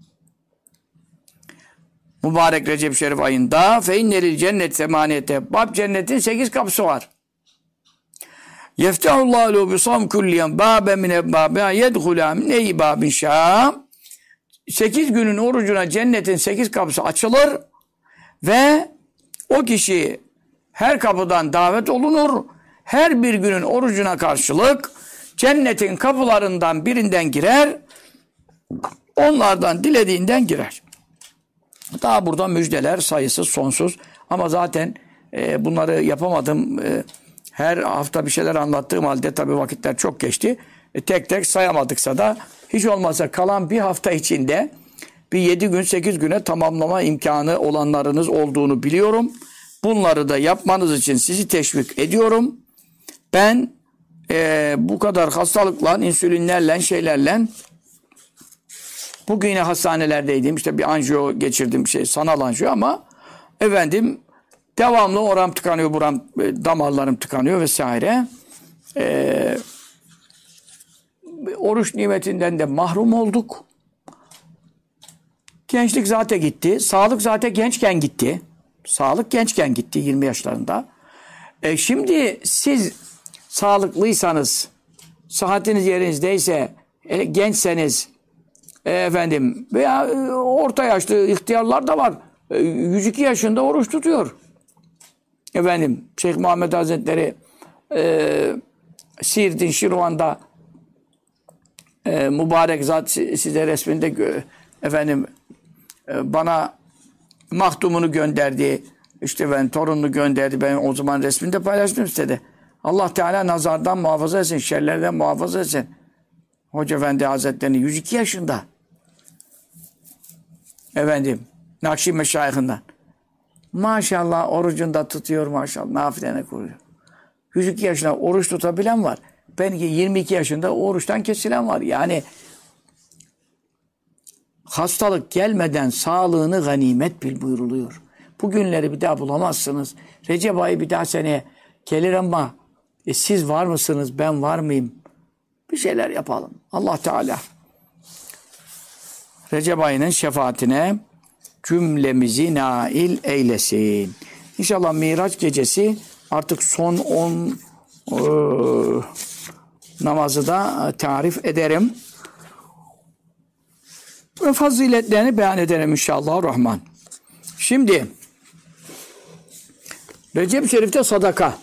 mübarek Recep Şerif ayında fe innelil cennet semaniyete bab cennetin 8 kapısı var. Yeftehullahu lehu bisam kulliyen bâbe min ebbâbe yedhulâ min ey bâbin şâ. 8 günün orucuna cennetin 8 kapısı açılır ve o kişi her kapıdan davet olunur. Her bir günün orucuna karşılık cennetin kapılarından birinden girer. Onlardan dilediğinden girer. Daha burada müjdeler sayısız sonsuz ama zaten bunları yapamadım. Her hafta bir şeyler anlattığım halde tabii vakitler çok geçti. Tek tek sayamadıksa da hiç olmazsa kalan bir hafta içinde bir 7 gün 8 güne tamamlama imkanı olanlarınız olduğunu biliyorum. Bunları da yapmanız için sizi teşvik ediyorum. Ben bu kadar hastalıkla, insülinlerle, şeylerle bugün yine hastanelerdeydim. İşte bir anjiyo geçirdim, sanal anjiyo ama efendim devamlı oram tıkanıyor, buram, damarlarım tıkanıyor vesaire. Oruç nimetinden de mahrum olduk. Gençlik zaten gitti. Sağlık zaten gençken gitti. Sağlık gençken gitti 20 yaşlarında. Şimdi siz sağlıklıysanız, sıhhatiniz yerinizdeyse, gençseniz, efendim veya orta yaşlı ihtiyarlar da var. 102 yaşında oruç tutuyor. Efendim Şeyh Muhammed Hazretleri Siirt'in Şirvan'da mübarek zat size resminde efendim bana mahdumunu gönderdi. İşte ben torununu gönderdi. Ben o zaman resminde paylaştım istedi. Allah Teala nazardan muhafaza etsin, şerlerden muhafaza etsin. Hoca Efendi Hazretleri 102 yaşında. Efendim Nakşi Meşayihinden. Maşallah orucunda tutuyor maşallah. Nafilene koyuyor. 102 yaşında oruç tutabilen var. Belki 22 yaşında oruçtan kesilen var. Yani hastalık gelmeden sağlığını ganimet bil buyuruluyor. Bu günleri bir daha bulamazsınız. Recep ayı bir daha seneye gelir ama siz var mısınız, ben var mıyım? Bir şeyler yapalım. Allah Teala Recep ayının şefaatine cümlemizi nail eylesin. İnşallah Miraç gecesi artık son 10 namazı da tarif ederim. Ve faziletlerini beyan ederim inşallah Rahman. Şimdi Recep-i Şerif'te sadaka.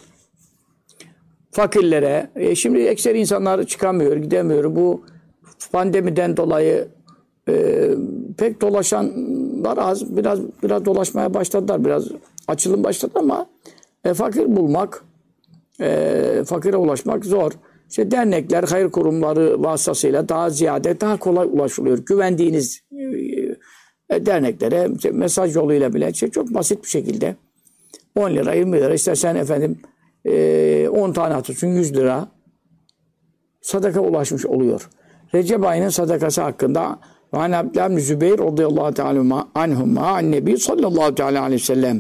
Fakirlere. Şimdi ekser insanlar çıkamıyor, gidemiyor. Bu pandemiden dolayı pek dolaşanlar az. Biraz dolaşmaya başladılar. Biraz açılım başladı ama fakir bulmak, fakire ulaşmak zor. İşte dernekler, hayır kurumları vasıtasıyla daha ziyade, daha kolay ulaşılıyor. Güvendiğiniz derneklere mesaj yoluyla bile çok basit bir şekilde 10 lira, 20 lira istersen efendim 10 tane atıyorsun 100 lira sadaka ulaşmış oluyor. Recep ayının sadakası hakkında Van Abdullah bin Zübeyir radıyallahu teala anhuma annebi sallallahu teala aleyhi ve sellem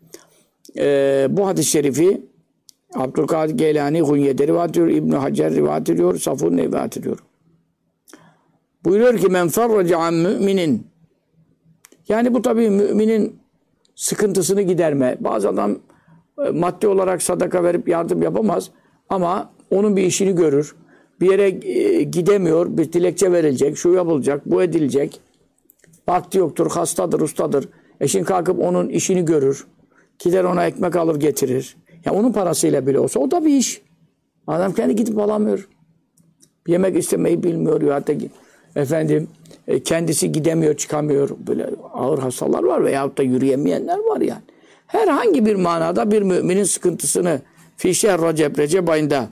bu hadis-i şerifi Abdülkadir Geylani Hunye'de rivayet ediyor, İbn Hacer rivayet ediyor, Safun rivayet ediyor. Buyuruyor ki men ferraca an müminin, yani bu tabii müminin sıkıntısını giderme. Bazı adam maddi olarak sadaka verip yardım yapamaz ama onun bir işini görür. Bir yere gidemiyor, bir dilekçe verilecek, şu yapılacak, bu edilecek. Vakti yoktur, hastadır, ustadır. Şimdi kalkıp onun işini görür. Gider ona ekmek alır getirir. Ya onun parasıyla bile olsa o da bir iş. Adam kendi gidip alamıyor. Yemek istemeyi bilmiyor ya da efendim kendisi gidemiyor, çıkamıyor. Böyle ağır hastalar var veyahut da yürüyemeyenler var yani. Herhangi bir manada bir müminin sıkıntısını fişer Recep ayında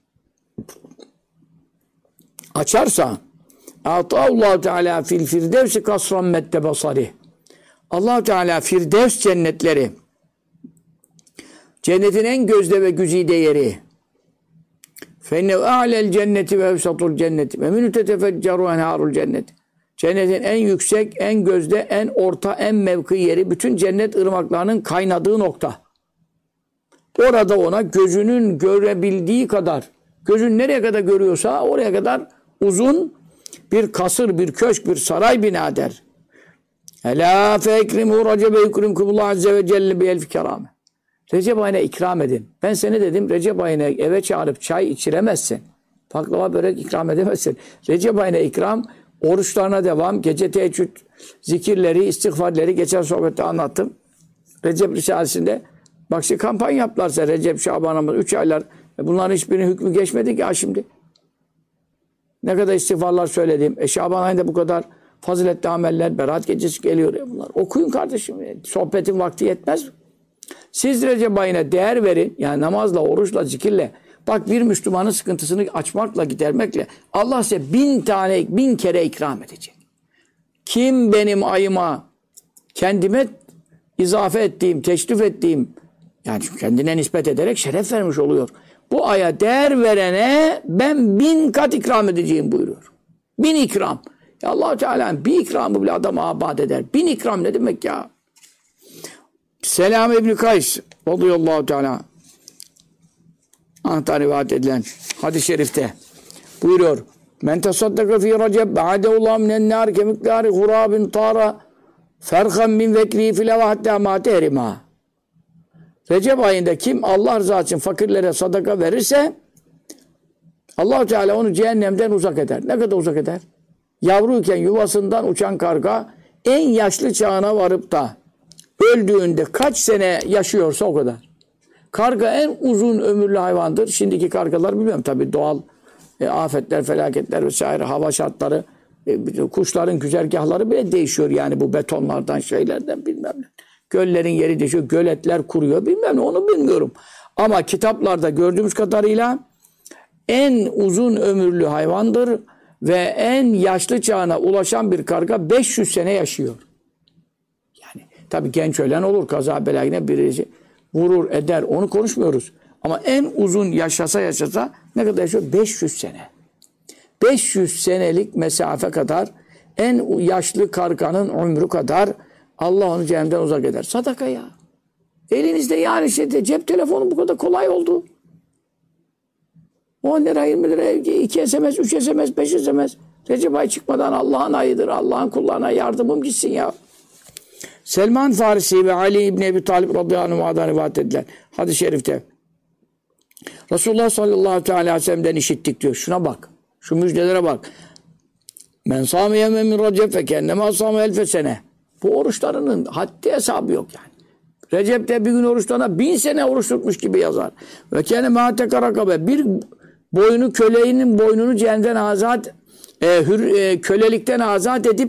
açarsa Allah Teala fil firdevsi kasran medde basari. Allah Teala Firdevs cennetleri, cennetin en gözde ve güzide yeri. فَاِنَّهُ اَعْلَى الْجَنَّةِ وَاَوْسَطُ الْجَنَّةِ وَمِنُ تَتَفَجَّرُ اَنْهَارُ الْجَنَّةِ. Cennetin en yüksek, en gözde, en orta, en mevki yeri, bütün cennet ırmaklarının kaynadığı nokta. Orada ona gözünün görebildiği kadar, gözün nereye kadar görüyorsa oraya kadar uzun bir kasır, bir köşk, bir saray bina eder. Ela fekrimu Recep yukrimkumullah azze ve celle bi elfi kerame. Recep ayına ikram edin. Ben seni dedim Recep ayına eve çağırıp çay içiremezsin. Baklava börek ikram edemezsin. Recep ayına ikram, oruçlarına devam, gece teheccüd zikirleri, istiğfarları geçen sohbette anlattım. Recep Risalesi'nde bak şimdi kampanya yaptılarsa Recep, Şaban, 3 aylar bunların hiçbirinin hükmü geçmedi ki ha şimdi. Ne kadar istiğfarlar söyledim. Şaban ayında bu kadar faziletli ameller, Berat gecesi geliyor. Bunlar okuyun kardeşim. Sohbetin vakti yetmez mi? Siz Recep ayına değer verin. Yani namazla, oruçla, zikirle. Bak bir Müslümanın sıkıntısını açmakla, gidermekle Allah size 1000 kere ikram edecek. Kim benim ayıma kendime izafe ettiğim, teşrif ettiğim, yani kendine nispet ederek şeref vermiş oluyor. Bu aya değer verene ben 1000 kat ikram edeceğim buyuruyor. 1000 ikram. Ya Allah-u Teala'nın bir ikramı bile adam abad eder. 1000 ikram ne demek ya? Selam İbn Kays radıyallahu teala anh'tan rivayet edilen hadis-i şerifte buyuruyor. Men tasaddaka fi recep ba'deullah minen nar kemiklari hurabin tara ferhan min vekri file ve hatta mate erima. Recep ayında kim Allah rızası için fakirlere sadaka verirse Allah-u Teala onu cehennemden uzak eder. Ne kadar uzak eder? Yavruyken yuvasından uçan karga en yaşlı çağına varıp da öldüğünde kaç sene yaşıyorsa o kadar. Karga en uzun ömürlü hayvandır. Şimdiki kargalar bilmiyorum tabii doğal afetler, felaketler vesaire, hava şartları, kuşların güzergahları bile değişiyor yani bu betonlardan, şeylerden bilmem ne. Göllerin yeri değişiyor, göletler kuruyor bilmem ne, onu bilmiyorum. Ama kitaplarda gördüğümüz kadarıyla en uzun ömürlü hayvandır ve en yaşlı çağına ulaşan bir karga 500 sene yaşıyor. Yani tabii genç ölen olur, kaza belayına birisi vurur eder, onu konuşmuyoruz. Ama en uzun yaşasa ne kadar yaşıyor? 500 sene. 500 senelik mesafe kadar, en yaşlı karganın ömrü kadar Allah onu cehennemden uzak eder. Sadaka ya. Elinizde yani cep telefonu bu kadar kolay oldu. 10 lira, 20 lira, 2 SMS, 3 SMS, 5 SMS. Recep ayı çıkmadan Allah'ın ayıdır. Allah'ın kullarına yardımım gitsin ya. Selman Farisi ve Ali İbni Ebi Talib radıyallahu anh'dan rivayet edilen hadis-i şerifte Resulullah sallallahu aleyhi ve sellem'den işittik diyor. Şuna bak. Şu müjdelere bak. Men sâme yemen min recep fe kennema sâme elfe sene. Bu oruçlarının haddi hesabı yok yani. Recep'te bir gün oruç tutana 1000 sene oruç tutmuş gibi yazar. Ve kennema tekarakabe. Bir boynu, köleğinin boynunu cehennemden azat kölelikten azat edip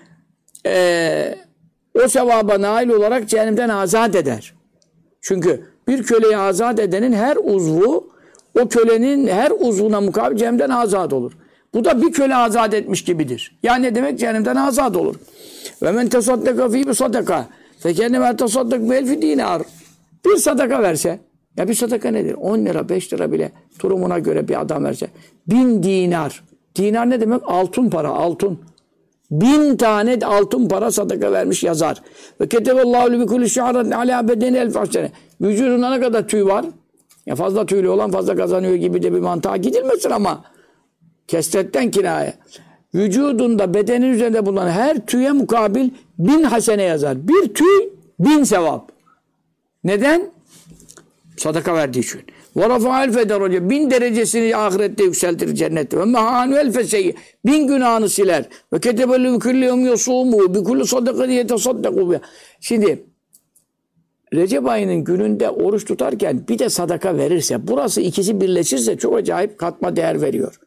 o sevaba nail olarak cehennemden azat eder. Çünkü bir köleyi azat edenin her uzvu o kölenin her uzvuna mukabil cehennemden azat olur. Bu da bir köle azat etmiş gibidir. Yani ne demek? Cehennemden azat olur. Ve men tesaddaka fî bi sadaka fe kennema tesaddak bi elfi dinar. Bir sadaka verse, ya bir sadaka nedir? 10 lira, 5 lira bile durumuna göre bir adam verse. 1000 dinar. Dinar ne demek? Altın para, altın. 1000 tane altın para sadaka vermiş yazar. Ve keteballahu bi kulli şa'ratin ala bedeni elf hasene. Vücudunda ne kadar tüy var? Ya fazla tüylü olan fazla kazanıyor gibi de bir mantığa gidilmesin ama kesretten kinaye. Vücudunda, bedenin üzerinde bulunan her tüye mukabil 1000 hasene yazar. Bir tüy 1000 sevap. Neden? Sadaka verdiği için. وَرَفَعَ الْفَ دَرَجَ 1000 derecesini ahirette yükseltir cennette. وَمَحَانُ الْفَ سَيِّ 1000 günahını siler. وَكَتَبَ لِمْكُلِّ يَوْمْ يَصُومُهُ بِكُلِّ صَدَقَةٍ يَتَصَدَّقُ بِهَا. Şimdi Recep ayının gününde oruç tutarken bir de sadaka verirse, burası ikisi birleşirse çok acayip katma değer veriyor.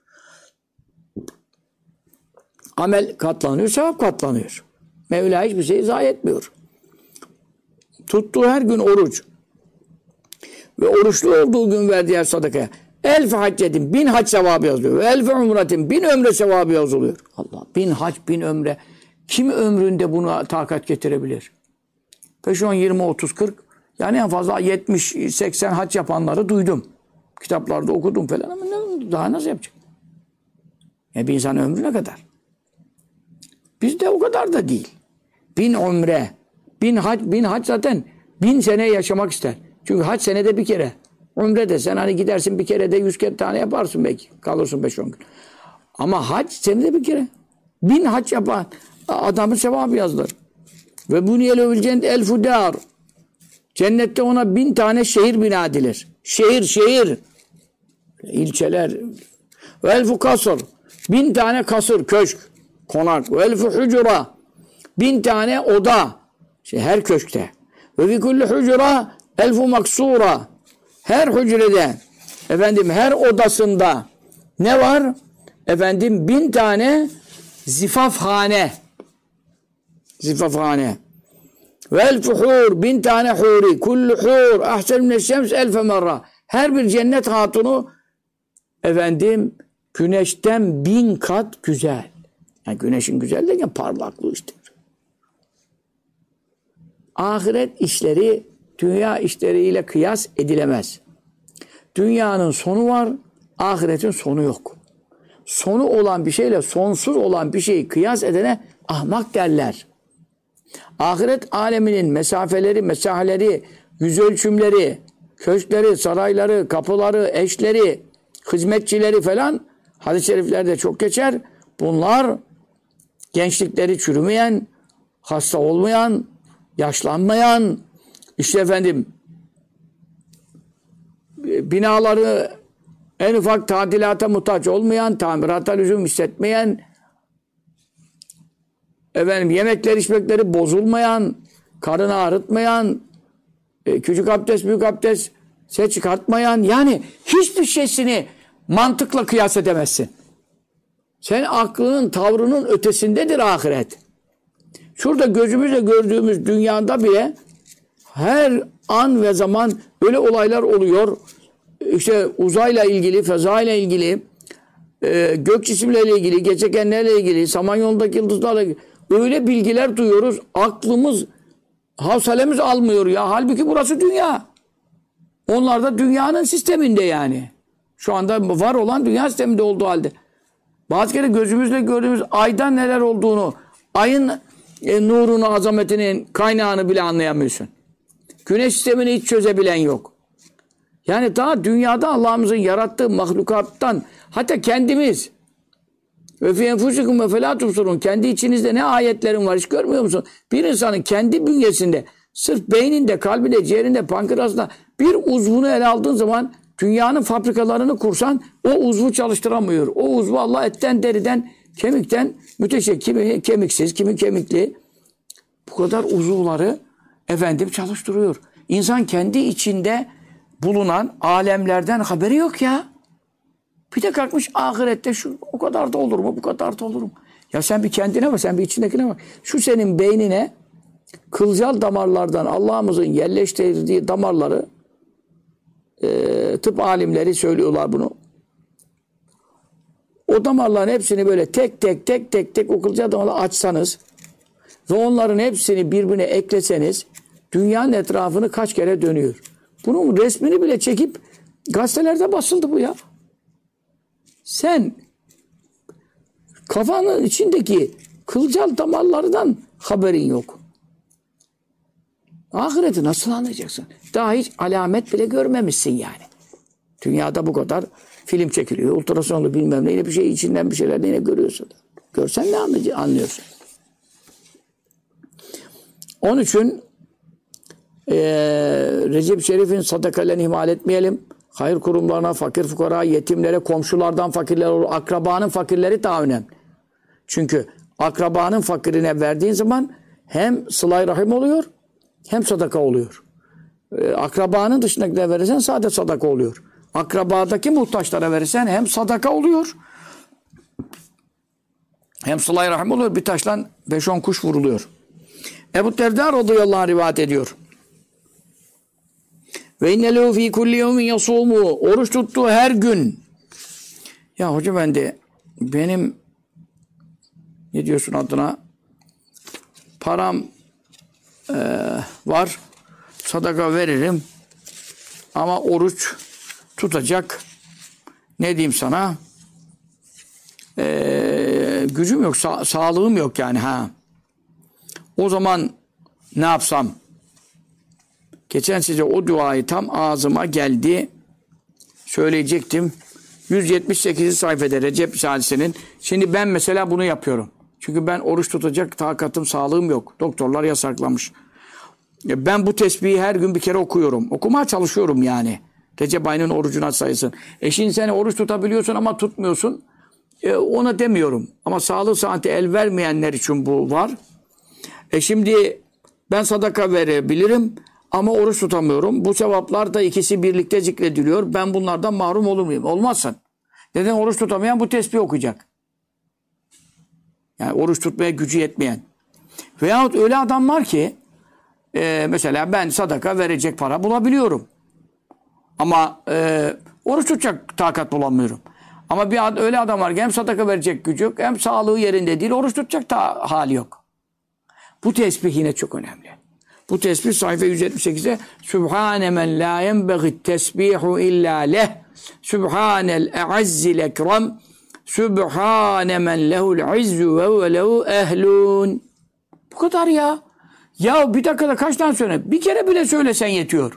Amel katlanıyor, sevap katlanıyor. Mevla hiçbir şey zayi etmiyor. Tuttuğu her gün oruç ve oruçlu olduğu gün verdiği her sadakaya elf haccetin 1000 hac sevabı yazılıyor. Ve elf umretin 1000 ömre sevabı yazılıyor. Allah, 1000 hac 1000 ömre. Kim ömründe buna takat getirebilir? 5, 10, 20, 30, 40 yani en fazla 70, 80 hac yapanları duydum. Kitaplarda okudum falan ama daha nasıl yapacak? Bir insan ömrü ne kadar? Bizde o kadar da değil. 1000 umre, 1000 hac zaten 1000 sene yaşamak ister. Çünkü hac senede bir kere. Umre de sen hani gidersin bir kere de 100 kere tane yaparsın belki. Kalırsın 5-10 gün. Ama hac senede bir kere. 1000 hac yapan adamın sevabı yazılır. Ve buniyelevül cennet el fudar. Cennette ona 1000 tane şehir bina edilir. Şehir. İlçeler. Ve elfu kasır. 1000 tane kasır, köşk, konak. Ve elfu hucura. 1000 tane oda. Her köşkte. Ve fi kulli hucura elfu maksura. Her hücrede, her odasında ne var? 1000 tane zifafhane. Vel fuhur, 1000 tane huri. Kullu hur ahsen mineşşems elfe merra. Her bir cennet hatunu efendim güneşten 1000 kat güzel. Yani güneşin güzel derken parlaklığı işte. Ahiret işleri dünya işleriyle kıyas edilemez. Dünyanın sonu var, ahiretin sonu yok. Sonu olan bir şeyle sonsuz olan bir şeyi kıyas edene ahmak derler. Ahiret aleminin mesafeleri, mesaheleri, yüz ölçümleri, köşkleri, sarayları, kapıları, eşleri, hizmetçileri falan hadis-i şeriflerde çok geçer. Bunlar gençlikleri çürümeyen, hasta olmayan, yaşlanmayan, işte efendim binaları en ufak tadilata muhtaç olmayan, tamirata lüzum hissetmeyen, efendim yemekler içmekleri bozulmayan, karını ağrıtmayan, küçük abdest, büyük abdest çıkartmayan, yani hiçbir şeysini mantıkla kıyas edemezsin. Sen aklının, tavrının ötesindedir ahiret. Şurada gözümüzle gördüğümüz dünyada bile her an ve zaman böyle olaylar oluyor. İşte uzayla ilgili, fezayla ilgili, gök cisimlerle ilgili, gezegenlerle ilgili, Samanyolu'ndaki yıldızlarla ilgili öyle bilgiler duyuyoruz. Aklımız, havsalemiz almıyor ya. Halbuki burası dünya. Onlar da dünyanın sisteminde yani. Şu anda var olan dünya sisteminde olduğu halde. Bazı kere gözümüzle gördüğümüz ayda neler olduğunu, ayın nurunu, azametinin kaynağını bile anlayamıyorsun. Güneş sistemini hiç çözebilen yok. Yani daha dünyada Allah'ımızın yarattığı mahlukattan, hatta kendimiz ve fî enfusikum ve felâ tubsirûn, kendi içinizde ne ayetlerin var hiç görmüyor musun? Bir insanın kendi bünyesinde, sırf beyninde, kalbinde, ciğerinde, pankreasında bir uzvunu ele aldığın zaman dünyanın fabrikalarını kursan o uzvu çalıştıramıyor. O uzvu Allah etten, deriden, kemikten müteşekkil, kimi kemiksiz, kimi kemikli. Bu kadar uzuvları efendim çalıştırıyor. İnsan kendi içinde bulunan alemlerden haberi yok ya. Bir de kalkmış ahirette şu o kadar da olur mu, bu kadar da olur mu? Ya sen bir kendine bak, sen bir içindekine bak. Şu senin beynine kılcal damarlardan Allah'ımızın yerleştirdiği damarları tıp alimleri söylüyorlar bunu. O damarların hepsini böyle tek tek o kılcal damarları açsanız ve onların hepsini birbirine ekleseniz dünyanın etrafını kaç kere dönüyor. Bunun resmini bile çekip gazetelerde basıldı bu ya. Sen kafanın içindeki kılcal damarlardan haberin yok. Ahireti nasıl anlayacaksın? Daha hiç alamet bile görmemişsin yani. Dünyada bu kadar film çekiliyor. Ultrasonlu bilmem neyle bir şey içinden bir şeyler yine görüyorsun. Görsen ne anlıyorsun? Onun için Recep Şerif'in sadakalarını ihmal etmeyelim. Hayır kurumlarına, fakir fukara, yetimlere, komşulardan fakirler olur. Akrabanın fakirleri daha önemli. Çünkü akrabanın fakirine verdiğin zaman hem sıla-i rahim oluyor hem sadaka oluyor. Akrabanın dışındakilere verirsen sade sadaka oluyor. Akrabadaki muhtaçlara verirsen hem sadaka oluyor hem sıla-i rahim oluyor. Bir taşla 5-10 kuş vuruluyor. Ebu Derda radıyallahu anh rivayet ediyor. Ve innelehu fî kulli yevmin yasûmû. Oruç tuttuğu her gün. Ya hoca benim ne diyorsun adına param var. Sadaka veririm. Ama oruç tutacak. Ne diyeyim sana? Gücüm yok. Sağlığım yok yani. O zaman ne yapsam? Geçen size o duayı tam ağzıma geldi. Söyleyecektim. 178. sayfada Recep Risalesi'nin. Şimdi ben mesela bunu yapıyorum. Çünkü ben oruç tutacak takatım, sağlığım yok. Doktorlar yasaklamış. Ben bu tesbihi her gün bir kere okuyorum. Okumaya çalışıyorum yani. Recep ayının orucuna sayısın. Şimdi sen oruç tutabiliyorsun ama tutmuyorsun. Ona demiyorum. Ama sağlık saati el vermeyenler için bu var. Şimdi ben sadaka verebilirim ama oruç tutamıyorum. Bu sevaplar da ikisi birlikte zikrediliyor. Ben bunlardan mahrum olur muyum? Olmazsın. Neden? Oruç tutamayan bu tesbih okuyacak. Yani oruç tutmaya gücü yetmeyen. Veyahut öyle adam var ki mesela ben sadaka verecek para bulabiliyorum. Ama oruç tutacak takat bulamıyorum. Ama öyle adam var ki hem sadaka verecek gücü yok, hem sağlığı yerinde değil, oruç tutacak da hali yok. Bu tesbih yine çok önemli. Bu tesbih sayfa 178'de Sübhane men la yenbeğit tesbihu illa leh. Sübhanel e'azzil ekrem. Sübhane men lehul izzu ve lehu ehlun. Bu kadar ya. Ya bir dakikada kaç tane söyle? Bir kere bile söylesen yetiyor.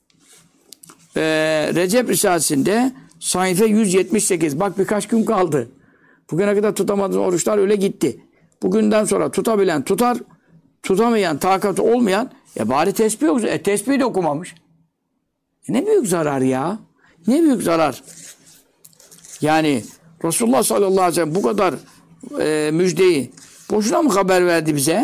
Recep Risalesi'nde sayfa 178. Bak birkaç gün kaldı. Bugüne kadar tutamadığın oruçlar öyle gitti. Bugünden sonra tutabilen tutar. Tutamayan, takatı olmayan bari tesbih yok. Tesbih de okumamış. Ne büyük zarar ya. Ne büyük zarar. Yani Resulullah sallallahu aleyhi ve sellem bu kadar müjdeyi boşuna mı haber verdi bize?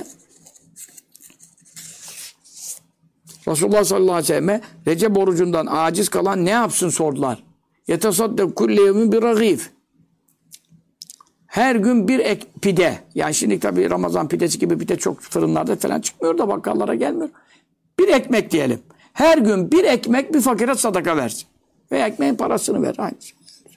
Resulullah sallallahu aleyhi ve selleme Recep orucundan aciz kalan ne yapsın sordular. Yetesaddek kulle yevmin bir ragif. Her gün bir pide. Yani şimdi tabii Ramazan pidesi gibi pide çok fırınlarda falan çıkmıyor da bakkallara gelmiyor. Bir ekmek diyelim. Her gün bir ekmek bir fakire sadaka versin. Ve ekmeğin parasını ver. Aynısı.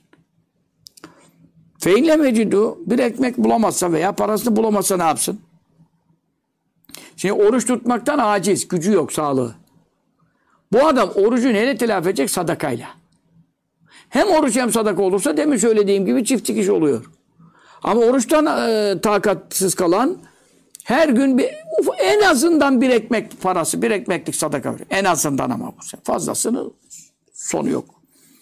Feinle mecidu bir ekmek bulamazsa veya parasını bulamazsa ne yapsın? Şimdi oruç tutmaktan aciz. Gücü yok, sağlığı. Bu adam orucu neyle telafi edecek? Sadakayla. Hem oruç hem sadaka olursa demin söylediğim gibi çift iş oluyor. Ama oruçtan takatsız kalan her gün en azından bir ekmek parası, bir ekmeklik sadaka veriyor. En azından ama bu sefer. Fazlasını sonu yok.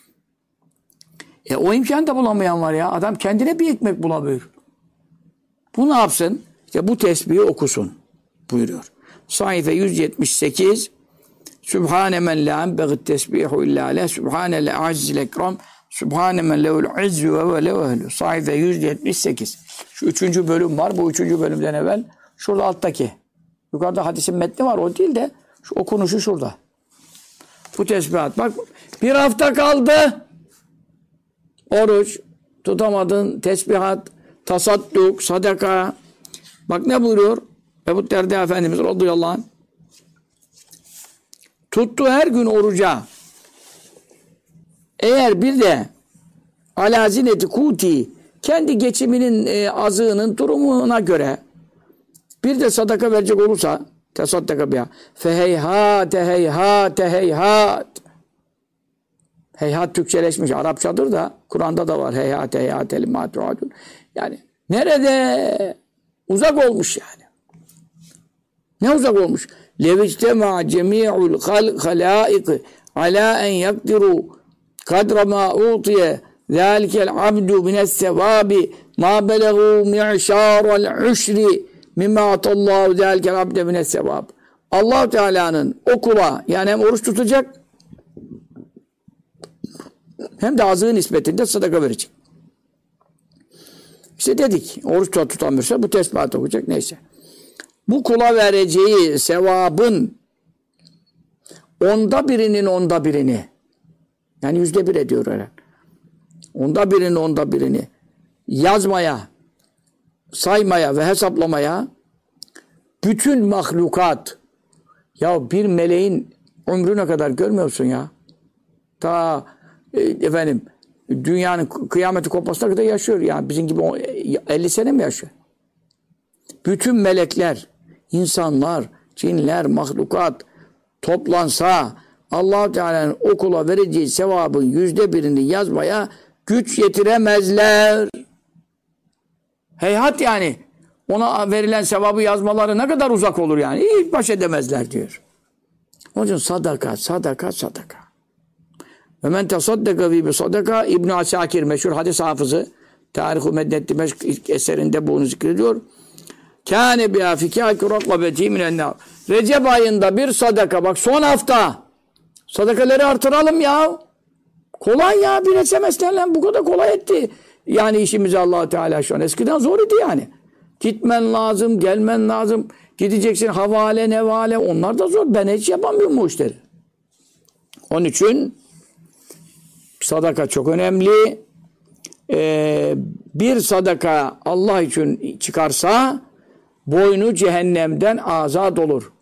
O imkanı da bulamayan var ya. Adam kendine bir ekmek bulamıyor. Bu ne yapsın? İşte bu tesbihi okusun buyuruyor. Sayfa 178 Sübhane men la enbeğit tesbihu illa leh. Sübhanel azzil ekrem. Sübhane men lehul izzu ve lehu ehlu. Sayfa 178. Şu 3. bölüm var. Bu 3. bölümden evvel şurada alttaki. Yukarıda hadisin metni var. O değil de şu okunuşu şurada. Bu tesbihat. Bak bir hafta kaldı. Oruç, tutamadın, tesbihat, tasadduk, sadaka. Bak ne buyuruyor? Ebu Derda Efendimiz radıyallahu anh. Tuttu her gün oruca. Eğer bir de alazineti kuti kendi geçiminin azığının durumuna göre bir de sadaka verecek olursa tesaddaka biha feheyhate heyhate heyhat. Heyhat Türkçeleşmiş. Arapçadır da Kur'an'da da var. Heyhate heyhate lima tuadun. Yani nerede? Uzak olmuş yani. Ne uzak olmuş? Levictema cemi'ul halâik alâ en yakdiru kadra ma utiye zâlikel abdu mine's-sevâbi ma belagû mi'şâral üşri mimma atallâhu zâlikel abde mine's-sevâb. Allah Teala'nın o kula yani hem oruç tutacak hem de azığı nispetinde sadaka verecek. İşte dedik oruç tutamıyorsa bu tesbihat okuyacak neyse. Bu kula vereceği sevabın onda birini yani %1 ediyor öyle. Onda birini yazmaya, saymaya ve hesaplamaya bütün mahlukat ya bir meleğin ömrüne kadar görmüyor musun ya? Ta dünyanın kıyameti kopmasına kadar yaşıyor. Yani bizim gibi 50 sene mi yaşıyor? Bütün melekler, insanlar, cinler, mahlukat toplansa Allah Teala'nın o kula vereceği sevabın %1'ini yazmaya güç yetiremezler. Heyhat yani. Ona verilen sevabı yazmaları ne kadar uzak olur yani. Hiç baş edemezler diyor. Onun için sadaka. Ve men tesaddaka bi sadaka İbn Asakir meşhur hadis hafızı Tarih-i Medine Dimeşk eserinde bunu zikrediyor. Kâne biha fikâki rakabeti minennâr. Recep ayında bir sadaka bak son hafta. Sadakaları artıralım ya. Kolay ya bir SMS'ten lan bu kadar kolay etti. Yani işimizi Allah Teala şu an eskiden zor idi yani. Gitmen lazım, gelmen lazım. Gideceksin havale, nevale onlar da zor. Ben hiç yapamıyorum bu işleri. Onun için sadaka çok önemli. Bir sadaka Allah için çıkarsa boynu cehennemden azat olur.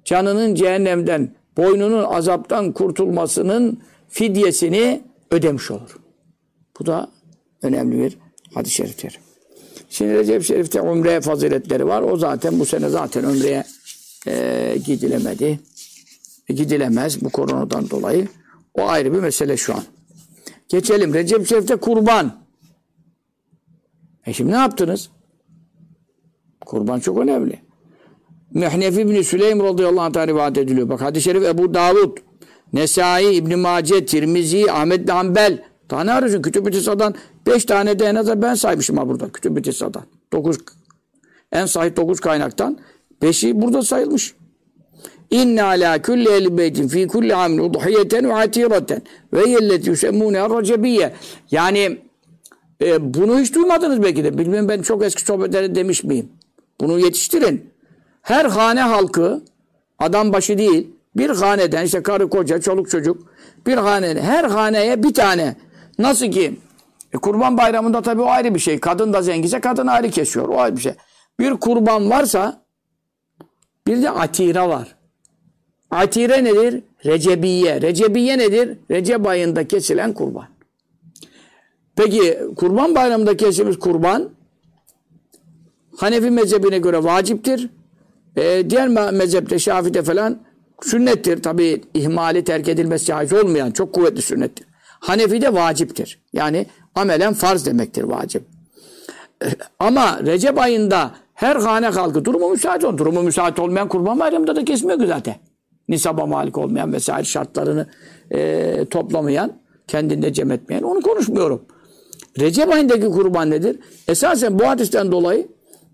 canının cehennemden, boynunun azaptan kurtulmasının fidyesini ödemiş olur. Bu da önemli bir hadis-i şeriftir. Şimdi Recep Şerif'te umre faziletleri var. O zaten bu sene zaten umreye gidilemedi. Gidilemez bu koronadan dolayı. O ayrı bir mesele şu an. Geçelim. Recep Şerif'te kurban. Şimdi ne yaptınız? Kurban çok önemli. Mehnef İbni Süleym radıyallahu anh'a rivayet ediliyor. Bak hadis-i şerif Ebu Davud, Nesai, İbn Mace, Tirmizi, Ahmed bin Hanbel. Daha ne arıyorsun? Kütüb-i Tisa'dan 5 tane de en az ben saymışım ha burada. Kütüb-i Tisa'dan. 9 en sahih 9 kaynaktan 5'i burada sayılmış. İnne ala kulli ehli beytin fi kulli amin udhiyeten ve atireten ve yelleti yusemmuneha recebiyye. Yani bunu hiç duymadınız belki de. Bilmiyorum, ben çok eski sohbetlerde demiş miyim? Bunu yetiştirin. Her hane halkı, adam başı değil, bir haneden işte karı koca, çoluk çocuk, bir hane, her haneye bir tane. Nasıl ki Kurban Bayramı'nda tabii o ayrı bir şey. Kadın da zenginse kadın ayrı kesiyor. O ayrı bir şey. Bir kurban varsa bir de atire var. Atire nedir? Recebiye. Recebiye nedir? Recep ayında kesilen kurban. Peki Kurban Bayramı'nda kesilmiş kurban Hanefi mezhebine göre vaciptir. Diğer mezhepte, Şafii'de falan sünnettir. Tabii ihmali terk edilmesi caiz olmayan çok kuvvetli sünnettir. Hanefi'de vaciptir. Yani amelen farz demektir vacip. Ama Recep ayında her hane halkı durumu müsait olur. Durumu müsait olmayan Kurban Bayramı'nda da kesmiyor ki zaten. Nisaba malik olmayan vesaire şartlarını toplamayan, kendinde cem etmeyen, onu konuşmuyorum. Recep ayındaki kurban nedir? Esasen bu hadisten dolayı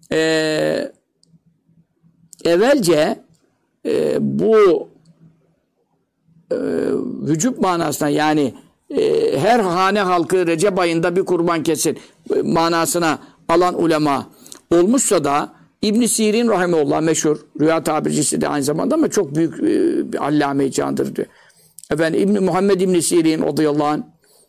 evvelce bu vücub manasına, yani her hane halkı Recep ayında bir kurban kesin manasına alan ulema olmuşsa da İbn Sirin rahimehullah meşhur rüya tabircisi de aynı zamanda ama çok büyük bir allame-i candır diyor. Efendim Muhammed İbn Sirin radıyallahu anh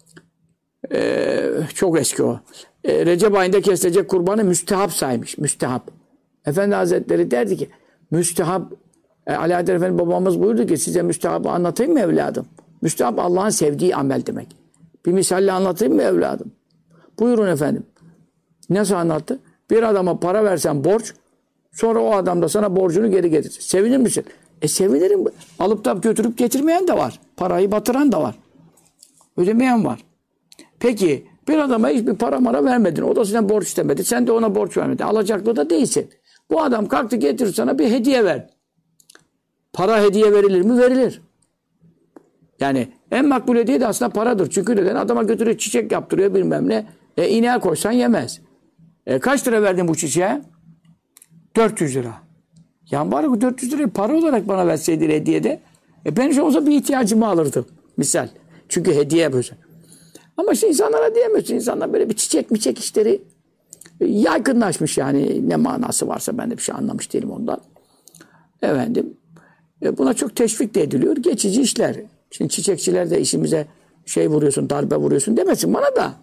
çok eski o. Recep ayında kesilecek kurbanı müstehap saymış. Müstehap. Efendi Hazretleri derdi ki müstehap, Ali Adel Efendi babamız buyurdu ki size müstehabı anlatayım mı evladım? Müstehap Allah'ın sevdiği amel demek. Bir misalle anlatayım mı evladım? Buyurun efendim. Nasıl anlattı? Bir adama para versen borç, sonra o adam da sana borcunu geri getirir. Sevinir misin? Sevinirim. Alıp da götürüp getirmeyen de var. Parayı batıran da var. Ödemeyen var. Peki bir adama hiçbir para mara vermedin. O da senden borç istemedi. Sen de ona borç vermedin. Alacaklı da değilsin. Bu adam kalktı getirir sana bir hediye ver. Para hediye verilir mi? Verilir. Yani en makbul hediye de aslında paradır. Çünkü neden? Adama götürüyor çiçek yaptırıyor bilmem ne. İneğe koysan yemez. Kaç lira verdin bu çiçeğe? 400 lira. Ya bari bu 400 lirayı para olarak bana verseydin hediyede. Ben işte olsa bir ihtiyacımı alırdım. Misal. Çünkü hediye yapıyorsun. Ama işte insanlara diyemiyorsun. İnsanlar böyle bir çiçek işleri yaygınlaşmış yani. Ne manası varsa ben de bir şey anlamış değilim ondan. Efendim. Buna çok teşvik de ediliyor. Geçici işler. Şimdi çiçekçiler de işimize vuruyorsun, darbe vuruyorsun demesin bana da.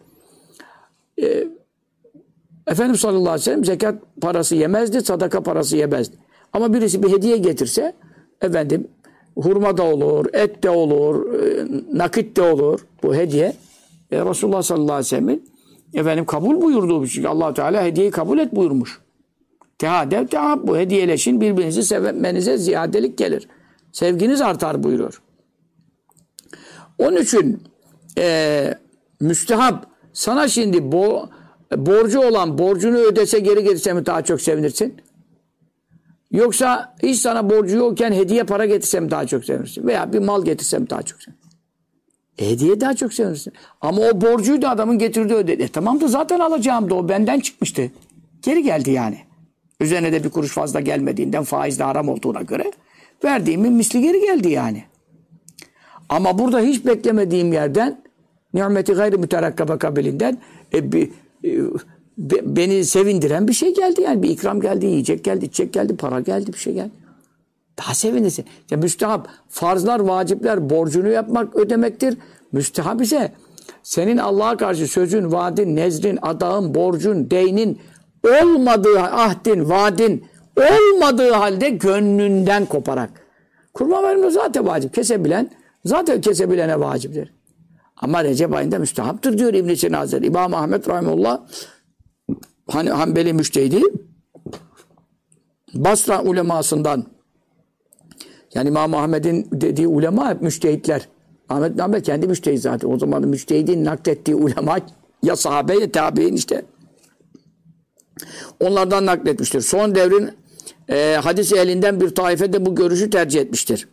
Efendimiz sallallahu aleyhi ve sellem zekat parası yemezdi, sadaka parası yemezdi. Ama birisi bir hediye getirse, efendim hurma da olur, et de olur, nakit de olur bu hediye. Resulullah sallallahu aleyhi ve sellem'in efendim kabul buyurduğu bir şey. Allah Teala hediyeyi kabul et buyurmuş. Tehadev tehab, bu hediyeleşin, birbirinizi sevmenize ziyadelik gelir. Sevginiz artar buyuruyor. Onun için müstehap sana şimdi borcu olan borcunu ödese geri getirse mi daha çok sevinirsin? Yoksa hiç sana borcu yokken hediye para getirse mi daha çok sevinirsin? Veya bir mal getirse mi daha çok sevinirsin? Hediye daha çok sevinirsin. Ama o borcuyu da adamın getirdiği ödedi. Tamam da zaten alacağım da o benden çıkmıştı. Geri geldi yani. Üzerine de bir kuruş fazla gelmediğinden, faiz de haram olduğuna göre verdiğimin misli geri geldi yani. Ama burada hiç beklemediğim yerden nimeti gayri müterakkabe kabilinden beni sevindiren bir şey geldi yani. Bir ikram geldi, yiyecek geldi, içecek geldi, para geldi, bir şey geldi. Daha sevinirsin. İşte müstehap, farzlar, vacipler borcunu yapmak ödemektir. Müstehap ise senin Allah'a karşı sözün, vaadin, nezrin, adağın, borcun, deynin olmadığı, ahdin, vaadin olmadığı halde gönlünden koparak Kurban Bayramı'nda zaten vacip. Kesebilen, zaten kesebilene vaciptir. Ama Recep ayında müstehaptır diyor İbn-i Sina Hazretleri. İmam Ahmed Rahimullah hani Hanbeli müştehidi Basra ulemasından, yani İmam Ahmed'in dediği ulema hep müştehitler. Ahmed bin Hanbel kendi müştehit zaten. O zaman müştehidin naklettiği ulema ya sahabe ya tabi'in işte. Onlardan nakletmiştir. Son devrin hadis ehlinden bir taife de bu görüşü tercih etmiştir.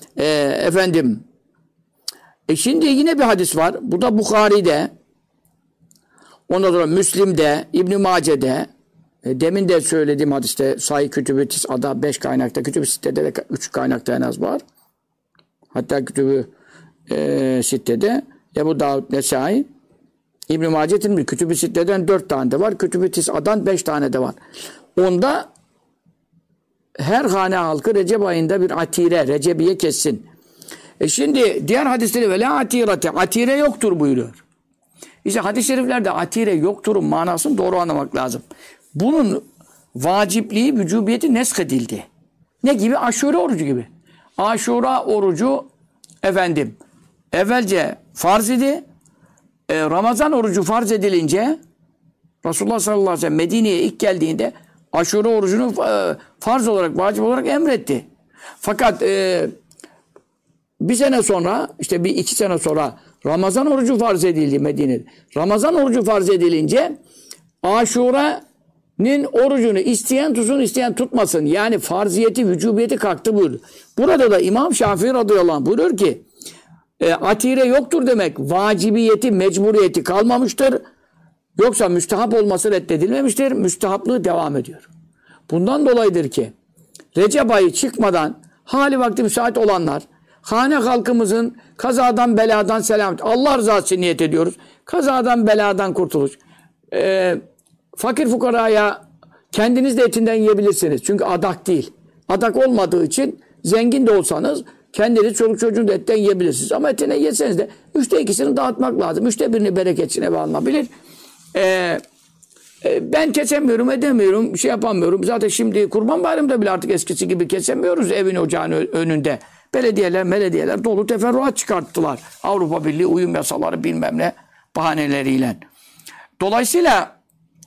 Şimdi yine bir hadis var. Bu da Bukhari'de, ondan sonra Müslim'de, İbn-i Mace'de, demin de söylediğim hadiste Sahih Kütüb-i Tis'a'da 5 kaynakta, Kütüb-i Sitte'de de 3 kaynakta en az var. Hatta Kütüb-i Sitte'de Ebu Davud, Nesai, İbn-i Mace'nin Kütüb-i Sitte'den 4 tane de var. Kütüb-i Tis'a'dan 5 tane de var. Onda her hane halkı Recep ayında bir atire, Recebiye kessin. Şimdi diğer hadisleri ve la atirete, atire yoktur buyuruyor. İşte hadis-i şeriflerde atire yokturun manasını doğru anlamak lazım. Bunun vacipliği, vücubiyeti neshedildi. Ne gibi? Aşure orucu gibi. Aşura orucu evvelce farz idi. Ramazan orucu farz edilince Resulullah sallallahu aleyhi ve sellem Medine'ye ilk geldiğinde Aşure orucunu farz olarak, vacip olarak emretti. Fakat bir sene sonra, işte bir 2 sene sonra Ramazan orucu farz edildi Medine'de. Ramazan orucu farz edilince Aşura'nın orucunu isteyen tutsun, isteyen tutmasın. Yani farziyeti, vücubiyeti kalktı buyurdu. Burada da İmam Şafii radıyallahu anh buyuruyor ki atire yoktur demek vacibiyeti, mecburiyeti kalmamıştır. Yoksa müstehap olması reddedilmemiştir. Müstehaplığı devam ediyor. Bundan dolayıdır ki Recep ayı çıkmadan hali vakti müsait olanlar, hane halkımızın kazadan beladan selamet, Allah rızası için niyet ediyoruz. Kazadan beladan kurtuluş. Fakir fukaraya kendiniz de etinden yiyebilirsiniz. Çünkü adak değil. Adak olmadığı için zengin de olsanız kendiniz çoluk çocuğun da etten yiyebilirsiniz. Ama etine yeseniz de 2'sini dağıtmak lazım. 1'ini bereketine alınabilir. Ben kesemiyorum, edemiyorum, bir şey yapamıyorum. Zaten şimdi Kurban Bayramı'nda bile artık eskisi gibi kesemiyoruz evin ocağın önünde. Belediyeler dolu teferruat çıkarttılar. Avrupa Birliği uyum yasaları bilmem ne bahaneleriyle. Dolayısıyla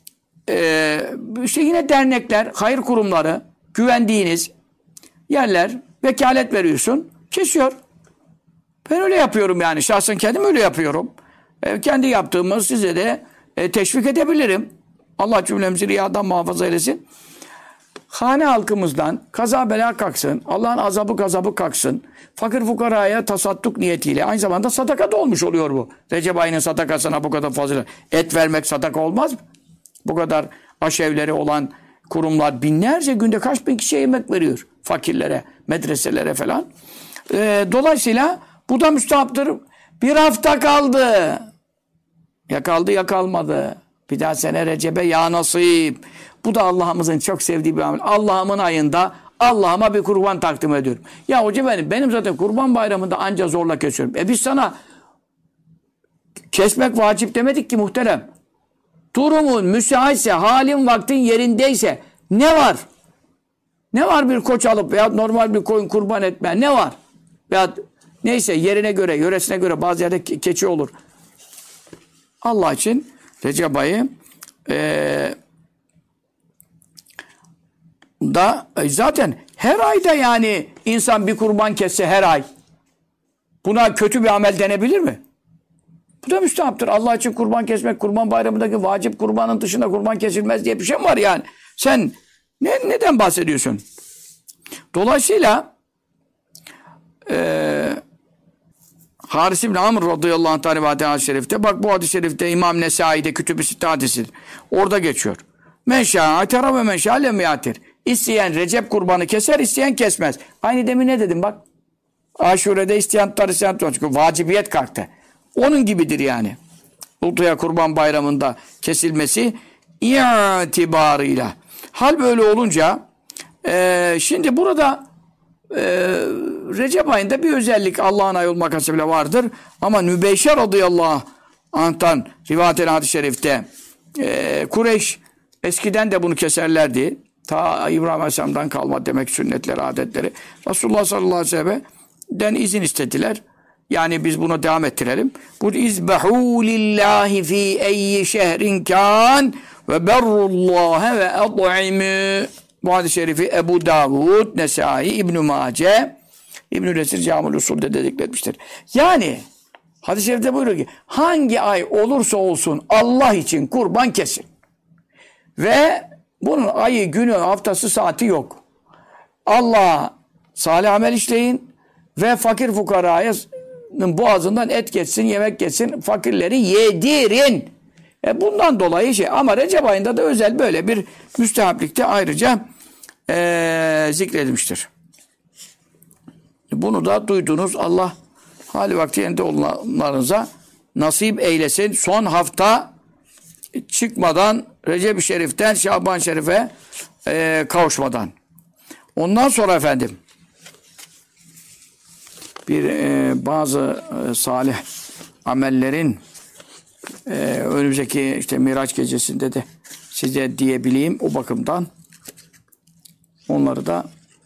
işte yine dernekler, hayır kurumları, güvendiğiniz yerler vekalet veriyorsun, kesiyor. Ben öyle yapıyorum yani. Şahsen kendim öyle yapıyorum. Kendi yaptığımı size de teşvik edebilirim. Allah cümlemizi riyadan muhafaza eylesin. Hane halkımızdan kaza bela kalksın. Allah'ın azabı gazabı kalksın. Fakir fukaraya tasadduk niyetiyle. Aynı zamanda sadaka da olmuş oluyor bu. Recep ayının sadakasına bu kadar fazla. Et vermek sadaka olmaz mı? Bu kadar aşevleri olan kurumlar binlerce günde kaç bin kişiye yemek veriyor. Fakirlere, medreselere falan. Dolayısıyla bu da müstahaptır. Bir hafta kaldı. Ya kaldı ya kalmadı. Bir daha sene Recep'e ya nasip. Bu da Allah'ımızın çok sevdiği bir amel. Allah'ımın ayında Allah'ıma bir kurban takdim ediyorum. Ya hoca benim zaten Kurban Bayramı'nda anca zorla kesiyorum. Biz sana kesmek vacip demedik ki muhterem. Durumun müsaitse, halin vaktin yerindeyse ne var? Ne var bir koç alıp veya normal bir koyun kurban etme? Ne var? Veya neyse yerine göre, yöresine göre bazı yerde keçi olur. Allah için Recep ayı zaten her ayda yani insan bir kurban kesse her ay buna kötü bir amel denebilir mi? Bu da müstahaptır. Allah için kurban kesmek, Kurban Bayramı'ndaki vacip kurbanın dışında kurban kesilmez diye bir şey mi var yani? Sen neden bahsediyorsun? Dolayısıyla Haris İbni Amr radıyallahu anh rivayeti hadis-i şerifte, bak bu hadis-i şerifte İmam Nesai'de Kütüb-i Sitte hadisidir. Orada geçiyor. Men şâ'atera ve men şâ'lem yâtir. İsteyen Recep kurbanı keser, isteyen kesmez. Aynı demin ne dedim bak. Aşure'de isteyen tutar, isteyen tutar. Çünkü vacibiyet kalktı. Onun gibidir yani. Udhiye Kurban Bayramı'nda kesilmesi itibarıyla. Hal böyle olunca şimdi burada Recep ayında bir özellik Allah'ın ayı olmak hasebiyle vardır. Ama Nübeyşe radıyallahu anh'tan rivayet-i hadis-i şerifte Kureyş eskiden de bunu keserlerdi. Ta İbrahim Aleyhisselam'dan kalma demek sünnetleri, adetleri. Resulullah sallallahu aleyhi ve sellem'den izin istediler. Yani biz buna devam ettirelim. Bu izbehu lillahi fi eyyi şehrin kan ve berrullaha ve ad'imü. Bu hadis-i şerifi Ebu Davud, Nesai, İbn-i Mace, İbn-i Nesir Camül Usul'de dedikletmiştir. Yani hadis-i şerifte buyuruyor ki hangi ay olursa olsun Allah için kurban kesin. Ve bunun ayı, günü, haftası, saati yok. Allah'a salih amel işleyin ve fakir fukaraya boğazından et geçsin, yemek geçsin, fakirleri yedirin. Bundan dolayı ama Recep ayında da özel böyle bir müstehaplikte ayrıca zikredilmiştir. Bunu da duydunuz. Allah hali vakti yerinde olanlarınıza nasip eylesin. Son hafta çıkmadan Recep-i Şerif'ten Şaban-ı Şerif'e kavuşmadan. Ondan sonra efendim bazı salih amellerin önümüzdeki işte Miraç gecesinde de size diyebileyim o bakımdan onları da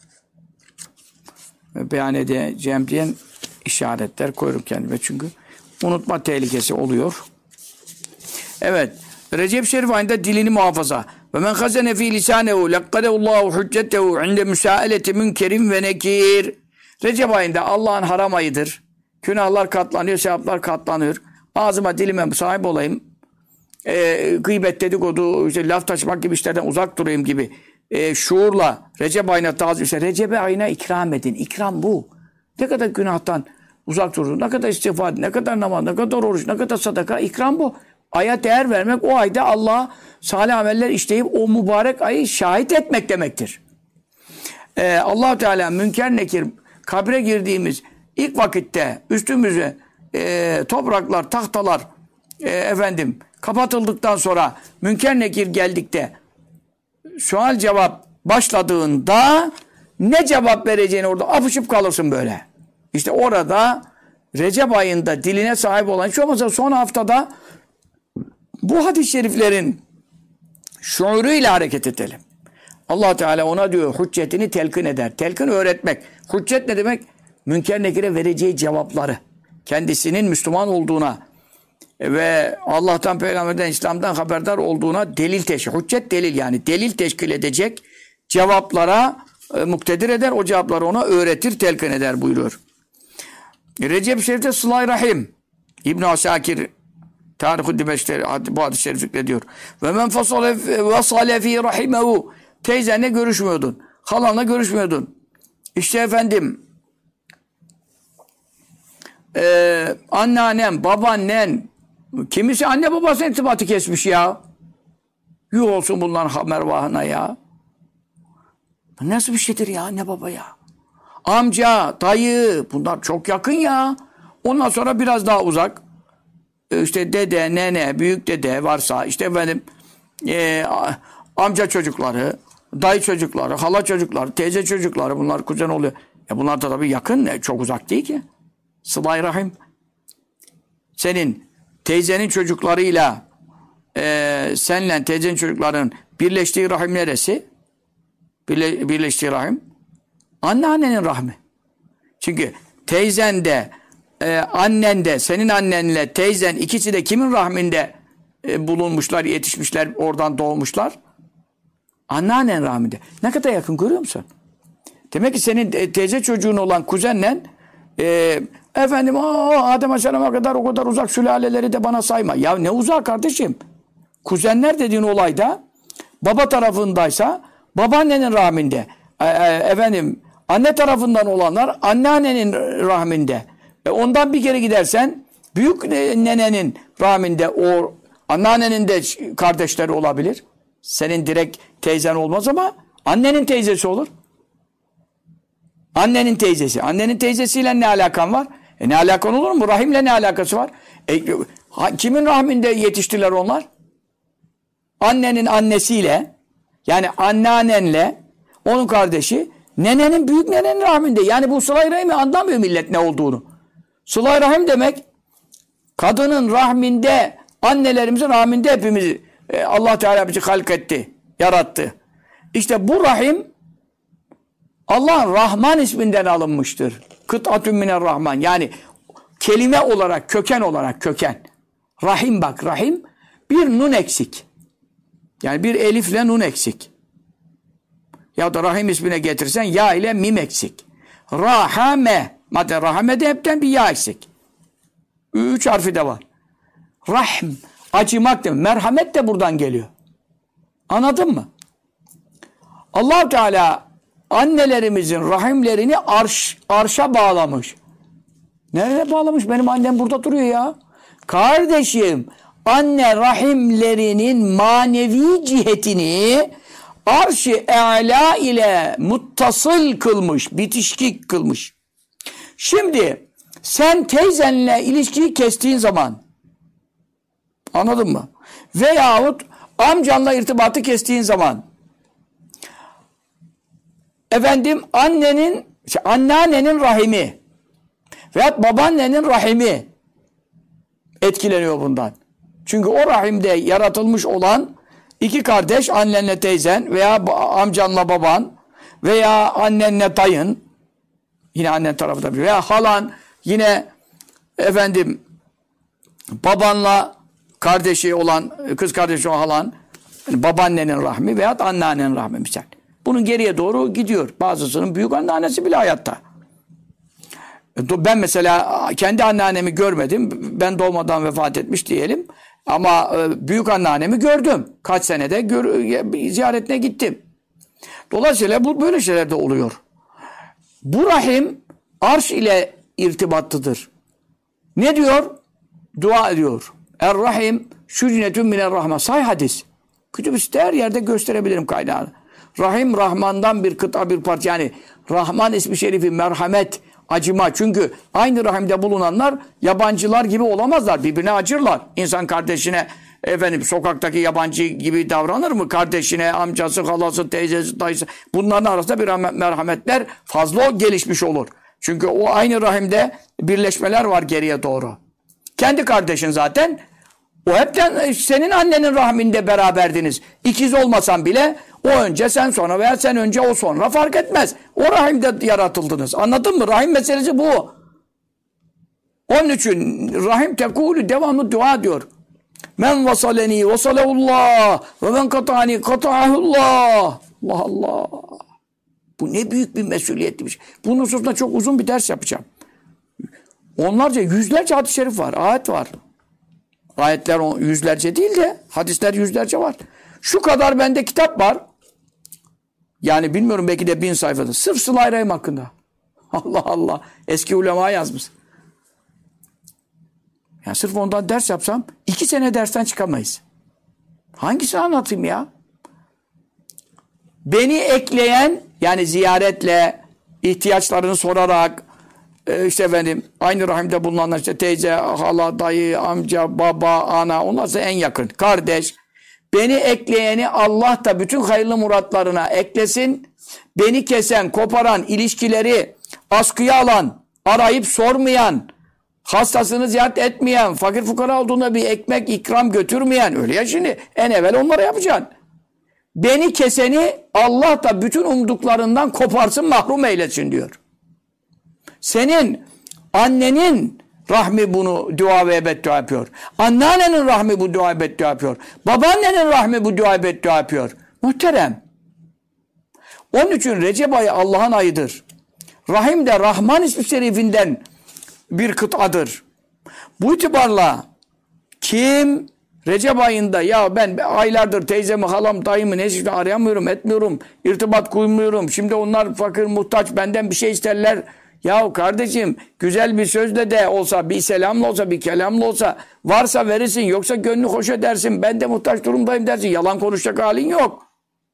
beyan edeceğim diyen işaretler koyuyorum kendime çünkü unutma tehlikesi oluyor. Evet. Recep Şerif ayında dilini muhafaza. Ve men hazene fi lisanehu lekkadehullahu hüccetehu inde müsaeleti münkerin ve nekir. Recep ayında Allah'ın haram ayıdır. Günahlar katlanıyor, sevaplar katlanıyor. Ağzıma, dilime sahip olayım. Gıybet, dedikodu, işte laf taşımak gibi işlerden uzak durayım gibi şuurla Recep ayına tazim. Recep ayına ikram edin. İkram bu. Ne kadar günahtan uzak durun, ne kadar istiğfar, ne kadar namaz, ne kadar oruç, ne kadar sadaka. İkram bu. Aya değer vermek, o ayda Allah'a salih ameller işleyip o mübarek ayı şahit etmek demektir. Allah-u Teala münker nekir kabre girdiğimiz ilk vakitte üstümüze topraklar, tahtalar kapatıldıktan sonra münker nekir geldikte sual cevap başladığında ne cevap vereceğini orada apışıp kalırsın böyle. İşte orada Recep ayında diline sahip olan hiç olmazsa son haftada bu hadis-i şeriflerin şuuruyla hareket edelim. Allah Teala ona diyor hüccetini telkin eder. Telkin öğretmek. Hüccet ne demek? Münker nekire vereceği cevapları. Kendisinin Müslüman olduğuna ve Allah'tan, Peygamberden, İslam'dan haberdar olduğuna delil teşkil. Hüccet delil yani. Delil teşkil edecek cevaplara muktedir eder. O cevapları ona öğretir, telkin eder buyuruyor. Recep-i Şerif'te Sıla-i Rahim. İbn-i Asakir Tarih-i Dimeşk'te bu hadis-i şerif zikrediyor. Ve men fasale fi rahimehu. Teyzenle görüşmüyordun. Halanla görüşmüyordun. İşte efendim anneannem, babaannen kimisi anne babasının irtibatı kesmiş ya. Yuh olsun bunların mervahına ya. Nasıl bir şeydir ya anne baba ya. Amca, dayı bunlar çok yakın ya. Ondan sonra biraz daha uzak. İşte dede, nene, büyük dede varsa işte efendim amca çocukları, dayı çocukları, hala çocukları, teyze çocukları bunlar kuzen oluyor. Bunlar da tabii yakın, çok uzak değil ki. Sıla-i Rahim. Senin teyzenin çocuklarıyla senle teyzenin çocukların birleştiği rahim neresi? Birleştiği rahim anneannenin rahmi. Çünkü teyzen de annen de senin annenle teyzen ikisi de kimin rahminde bulunmuşlar, yetişmişler, oradan doğmuşlar? Anneannen rahminde. Ne kadar yakın görüyor musun? Demek ki senin teyze çocuğun olan kuzenle efendim Adem Aleyhisselam'a kadar o kadar uzak sülaleleri de bana sayma. Ya ne uzak kardeşim? Kuzenler dediğin olayda baba tarafındaysa babaannenin rahminde. Efendim anne tarafından olanlar anneannenin rahminde. Ondan bir kere gidersen büyük nenenin rahminde o anneannenin de kardeşleri olabilir. Senin direkt teyzen olmaz ama annenin teyzesi olur. Annenin teyzesi. Annenin teyzesiyle ne alakan var? Ne alakan olur mu? Rahimle ne alakası var? Kimin rahminde yetiştiler onlar? Annenin annesiyle yani anneannenle onun kardeşi nenenin büyük nenenin rahminde. Yani bu sıla-i rahimi anlamıyor millet ne olduğunu. Sıla-i rahim demek kadının rahminde, annelerimizin rahminde hepimiz Allah Teala bizi halk etti, yarattı. İşte bu rahim Allah'ın Rahman isminden alınmıştır. Kıt'atün mine'r-Rahman. Yani kelime olarak, köken olarak, köken. Rahim bak, rahim bir nun eksik. Yani bir elifle nun eksik. Ya da rahim ismine getirsen ya ile mim eksik. Rahame. Madde rahame'de hepten bir ya eksik. 3 harfi de var. Rahm. Acımak demek. Merhamet de buradan geliyor. Anladın mı? Allah-u Teala annelerimizin rahimlerini arşa bağlamış. Nereye bağlamış? Benim annem burada duruyor ya. Kardeşim, anne rahimlerinin manevi cihetini arş-ı e'la ile muttasıl kılmış, bitişik kılmış. Şimdi sen teyzenle ilişkiyi kestiğin zaman, anladın mı? Veyahut amcanla irtibatı kestiğin zaman, efendim anneannenin rahimi veyahut babaannenin rahimi etkileniyor bundan. Çünkü o rahimde yaratılmış olan iki kardeş, annenle teyzen veya amcanla baban veya annenle dayın, yine annen tarafında veya halan, yine efendim babanla kardeşi olan, kız kardeşi olan halan, yani babaannenin rahmi veya anneannenin rahmi misal. Bunun geriye doğru gidiyor. Bazısının büyük anneannesi bile hayatta. Ben mesela kendi anneannemi görmedim. Ben doğmadan vefat etmiş diyelim. Ama büyük anneannemi gördüm. Kaç senede ziyaretine gittim. Dolayısıyla bu böyle şeyler de oluyor. Bu rahim arş ile irtibatlıdır. Ne diyor? Dua ediyor. Er-Rahim şücnetün mine'r-Rahman. Say hadis. Kütüb-i her yerde gösterebilirim kaynağını. Rahim, Rahman'dan bir kıta, bir parça. Yani Rahman ismi şerifi, merhamet, acıma. Çünkü aynı rahimde bulunanlar yabancılar gibi olamazlar. Birbirine acırlar. İnsan kardeşine, efendim sokaktaki yabancı gibi davranır mı? Kardeşine, amcası, halası, teyzesi, dayısı. Bunların arasında bir merhametler fazla gelişmiş olur. Çünkü o aynı rahimde birleşmeler var geriye doğru. Kendi kardeşin zaten. O hepten senin annenin rahminde beraberdiniz. İkiz olmasan bile o önce sen sonra veya sen önce o sonra fark etmez. O rahimde yaratıldınız. Anladın mı? Rahim meselesi bu. Onun için rahim tekulü devamlı dua diyor. Men vasaleni vasalehullah ve men kata'ani kata'ahullah. Allah Allah. Bu ne büyük bir mesuliyetli bir şey. Bunun hususunda çok uzun bir ders yapacağım. Onlarca, yüzlerce hadis-i şerif var, ayet var. Ayetler yüzlerce değil de hadisler yüzlerce var. Şu kadar bende kitap var. Yani bilmiyorum, belki de 1000 sayfada. Sırf Sıla-i Rahim hakkında. Allah Allah. Eski ulema yazmış. Yani sırf ondan ders yapsam 2 sene dersten çıkamayız. Hangisini anlatayım ya? Beni ekleyen, yani ziyaretle, ihtiyaçlarını sorarak, işte efendim aynı rahimde bulunanlar, işte teyze, hala, dayı, amca, baba, ana, onlarsa en yakın kardeş. Beni ekleyeni Allah da bütün hayırlı muratlarına eklesin. Beni kesen, koparan, ilişkileri askıya alan, arayıp sormayan, hastasını ziyaret etmeyen, fakir fukara olduğunda bir ekmek ikram götürmeyen, öyle ya şimdi en evvel onlara yapacaksın. Beni keseni Allah da bütün umduklarından koparsın, mahrum eylesin diyor. Senin annenin rahmi bunu dua ve beddua yapıyor. Anneannenin rahmi bu dua ve beddua yapıyor. Babaannenin rahmi bu dua ve beddua yapıyor. Muhterem. Onun için Recep ayı Allah'ın ayıdır. Rahim de Rahman ismi şerifinden bir kıtadır. Bu itibarla kim Recep ayında ya ben aylardır teyzemi, halam, dayımı ne arayamıyorum, etmiyorum, irtibat kurmuyorum. Şimdi onlar fakir, muhtaç, benden bir şey isterler. Ya kardeşim, güzel bir sözle de olsa, bir selamla olsa, bir kelamla olsa, varsa verirsin, yoksa gönlü hoş edersin, ben de muhtaç durumdayım dersin. Yalan konuşacak halin yok.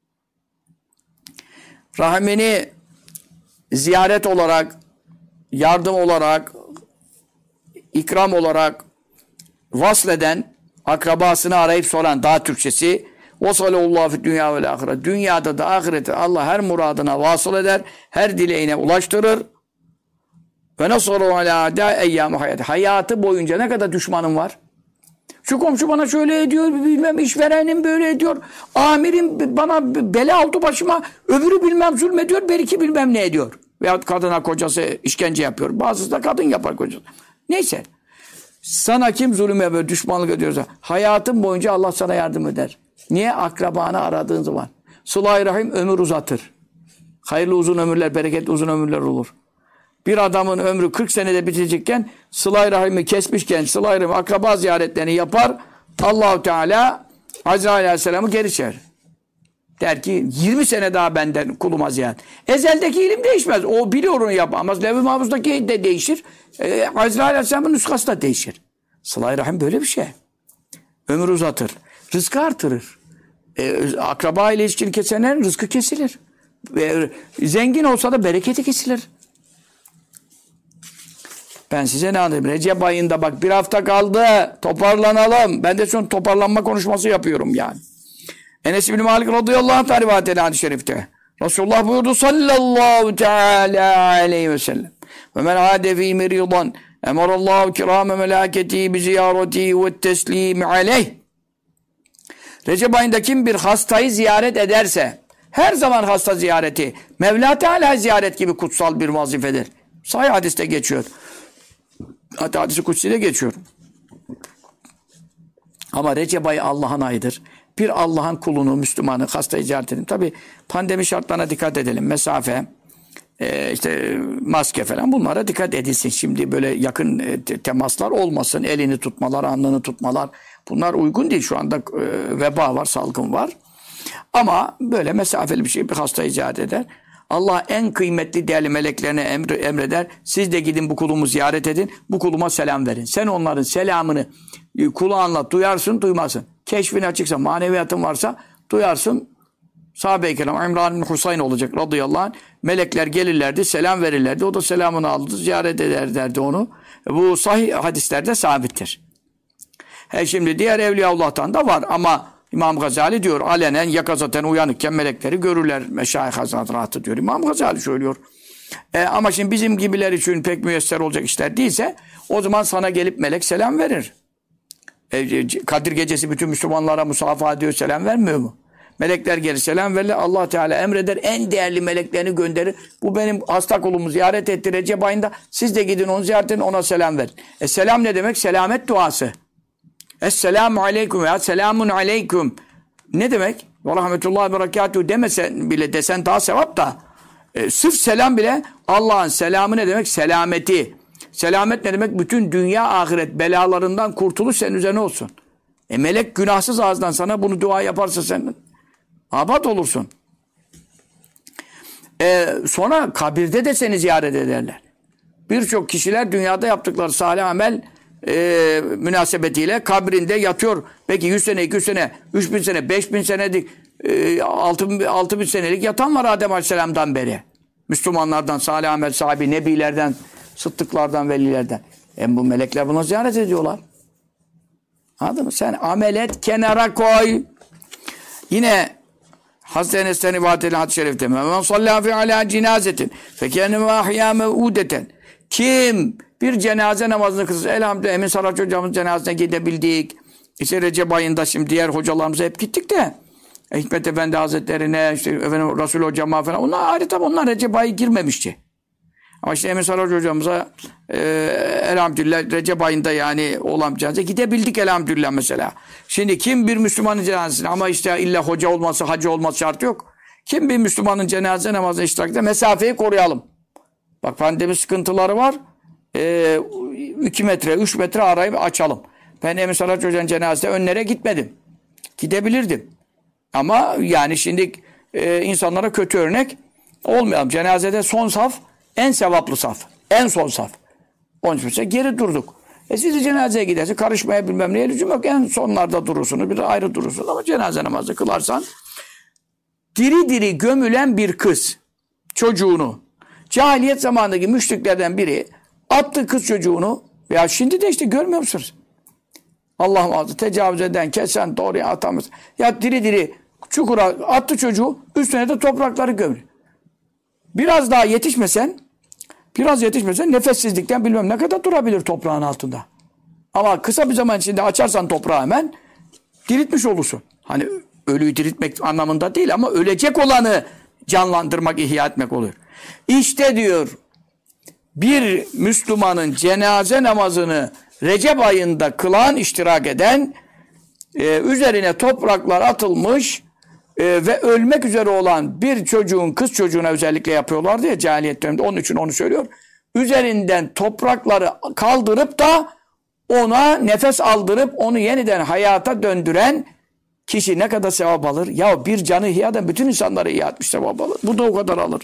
Rahmini ziyaret olarak, yardım olarak, ikram olarak vasleden, akrabasını arayıp soran, daha Türkçesi, وَصَلَوُ فِي dünya ve ahiret. Dünyada da ahirette Allah her muradına vasıl eder, her dileğine ulaştırır. Ve nasaru ala ada eyyam hayat. Hayatı boyunca ne kadar düşmanın var? Şu komşu bana şöyle ediyor, bilmem işverenim böyle ediyor. Amirim bana bela oldu başıma, öbürü bilmem zulmediyor, belki bilmem ne ediyor. Veyahut kadına kocası işkence yapıyor. Bazısı da kadın yapar kocası. Neyse. Sana kim zulüm yapıyor, düşmanlık ediyorsa hayatın boyunca Allah sana yardım eder. Niye? Akrabanı aradığın zaman. Sıla-i Rahim ömür uzatır. Hayırlı uzun ömürler, bereketli uzun ömürler olur. Bir adamın ömrü 40 senede bitecekken Sıla-i Rahim'i kesmişken Sıla-i Rahim akraba ziyaretlerini yapar. Allah-u Teala Azrail Aleyhisselam'ı geri çevirir. Der ki 20 sene daha benden kuluma ziyaret. Ezeldeki ilim değişmez. O biliyor onu yapamaz. Levh-i Mahfuz'daki de değişir. Azrail Aleyhisselam'ın nüshası da değişir. Sıla-i Rahim böyle bir şey. Ömür uzatır. Rızkı artırır. Akraba ile ilişkili kesenlerin rızkı kesilir. Zengin olsa da bereketi kesilir. Ben size ne anlatayım? Recep ayında bak bir hafta kaldı. Toparlanalım. Ben de şu an toparlanma konuşması yapıyorum yani. Enes bin Malik radıyallahu anh rivayet eden hadis-i şerifte. Resulullah buyurdu sallallahu teala aleyhi ve sellem. Ve men ade fî meridan emarallahu kirâme melâketi bi ziyareti ve teslîmi aleyh. Recep ayında kim bir hastayı ziyaret ederse, her zaman hasta ziyareti, Mevla Teala ziyaret gibi kutsal bir vazifedir. Sahih hadiste geçiyor. Hatta hadis-i kutsi'de geçiyor. Ama Recep ayı Allah'ın ayıdır. Bir Allah'ın kulunu, Müslümanı hastayı ziyaret edin. Tabi pandemi şartlarına dikkat edelim. Mesafe, işte maske falan bunlara dikkat edilsin. Şimdi böyle yakın temaslar olmasın. Elini tutmalar, alnını tutmalar. Bunlar uygun değil. Şu anda veba var, salgın var. Ama böyle mesafeli bir şey bir hastayı ziyaret eder. Allah en kıymetli değerli meleklerine emreder. Siz de gidin bu kulumu ziyaret edin. Bu kuluma selam verin. Sen onların selamını kulağınla duyarsın, duymazsın. Keşfin açıksa, maneviyatın varsa duyarsın. Sahabe-i Kiram İmran bin Husayn olacak radıyallahu anh. Melekler gelirlerdi, selam verirlerdi. O da selamını aldı, ziyaret ederlerdi onu. Bu sahih hadislerde sabittir. Şimdi diğer Evliyaullah'tan da var ama İmam Gazali diyor alenen yakazaten uyanıkken melekleri görürler. Meşayih Hazretleri diyor. İmam Gazali söylüyor. Ama şimdi bizim gibiler için pek müyesser olacak işler değilse o zaman sana gelip melek selam verir. Kadir gecesi bütün Müslümanlara musafaha ediyor, selam vermiyor mu? Melekler gelir selam verirler. Allah Teala emreder. En değerli meleklerini gönderir. Bu benim hasta kulumu ziyaret etti Recep ayında. Siz de gidin onu ziyaret edin, ona selam verin. Selam ne demek? Selamet duası. Esselamu aleyküm veya selamun aleyküm. Ne demek? Ve rahmetullahi ve berekatuhu demesen bile desen daha sevap da. Sırf selam bile Allah'ın selamı ne demek? Selameti. Selamet ne demek? Bütün dünya ahiret belalarından kurtuluş senin üzerine olsun. Melek günahsız ağızdan sana bunu dua yaparsa sen abat olursun. Sonra kabirde de seni ziyaret ederler. Birçok kişiler dünyada yaptıkları salih amel münasebetiyle kabrinde yatıyor. Peki 100 sene, 200 sene, 3000 sene, 5000 senelik 6000 senelik yatan var Adem Aleyhisselam'dan beri. Müslümanlardan, salih amel sahibi, nebilerden, sıddıklardan, velilerden. Bu melekler buna ziyaret ediyorlar. Anladın mı? Sen amel et, kenara koy. Yine Hazreti Enes'ten rivayet edilen hadis-i şerifte men sallâ fi alâ cinâzetin fekenneme ahyâ mev'ûdeten. Kim bir cenaze namazını kılsa, elhamdülillah Emin Saraç hocamızın cenazesine gidebildik. İşte Recep ayında şimdi diğer hocalarımıza hep gittik de Hikmet Efendi Hazretleri'ne, işte efendim Resul hocama falan. Onlar ayrı tabi onlar Recep ayı girmemişti. Ama işte Emin Saraç hocamıza elhamdülillah Recep ayında yani olan cenazeye gidebildik elhamdülillah mesela. Şimdi kim bir Müslümanın cenazesine ama işte illa hoca olması, hacı olması şartı yok. Kim bir Müslümanın cenaze namazına iştirak eder, mesafeyi koruyalım. Bak pandemi sıkıntıları var. 2 metre, 3 metre arayıp açalım. Ben Emin Saraç Hoca'nın cenazesine önlere gitmedim. Gidebilirdim. Ama yani şimdi insanlara kötü örnek olmayalım. Cenazede son saf, en sevaplı saf. En son saf. Onun için geri durduk. Siz de cenazeye giderse karışmaya bilmem neye lüzum yok. En sonlarda durursunuz, bir ayrı durursunuz. Ama cenaze namazı kılarsan diri diri gömülen bir kız çocuğunu cahiliyet zamanındaki müşriklerden biri attı kız çocuğunu. Ya şimdi de işte görmüyor musunuz? Allah'ım azı tecavüz eden, kesen, doğruya atamaz. Ya diri diri çukura attı çocuğu, üstüne de toprakları gömür. Biraz yetişmesen nefessizlikten bilmem ne kadar durabilir toprağın altında. Ama kısa bir zaman içinde açarsan toprağı hemen diriltmiş olursun. Hani ölüyü diriltmek anlamında değil ama ölecek olanı canlandırmak, ihya etmek oluyor. İşte diyor bir Müslümanın cenaze namazını Recep ayında kılan, iştirak eden, üzerine topraklar atılmış ve ölmek üzere olan bir çocuğun, kız çocuğuna özellikle yapıyorlardı ya cahiliyet döneminde, onun için onu söylüyor. Üzerinden toprakları kaldırıp da ona nefes aldırıp onu yeniden hayata döndüren kişi ne kadar sevap alır? Ya bir canı ihya eden bütün insanları ihya etmiş sevap alır. Bu da o kadar alır.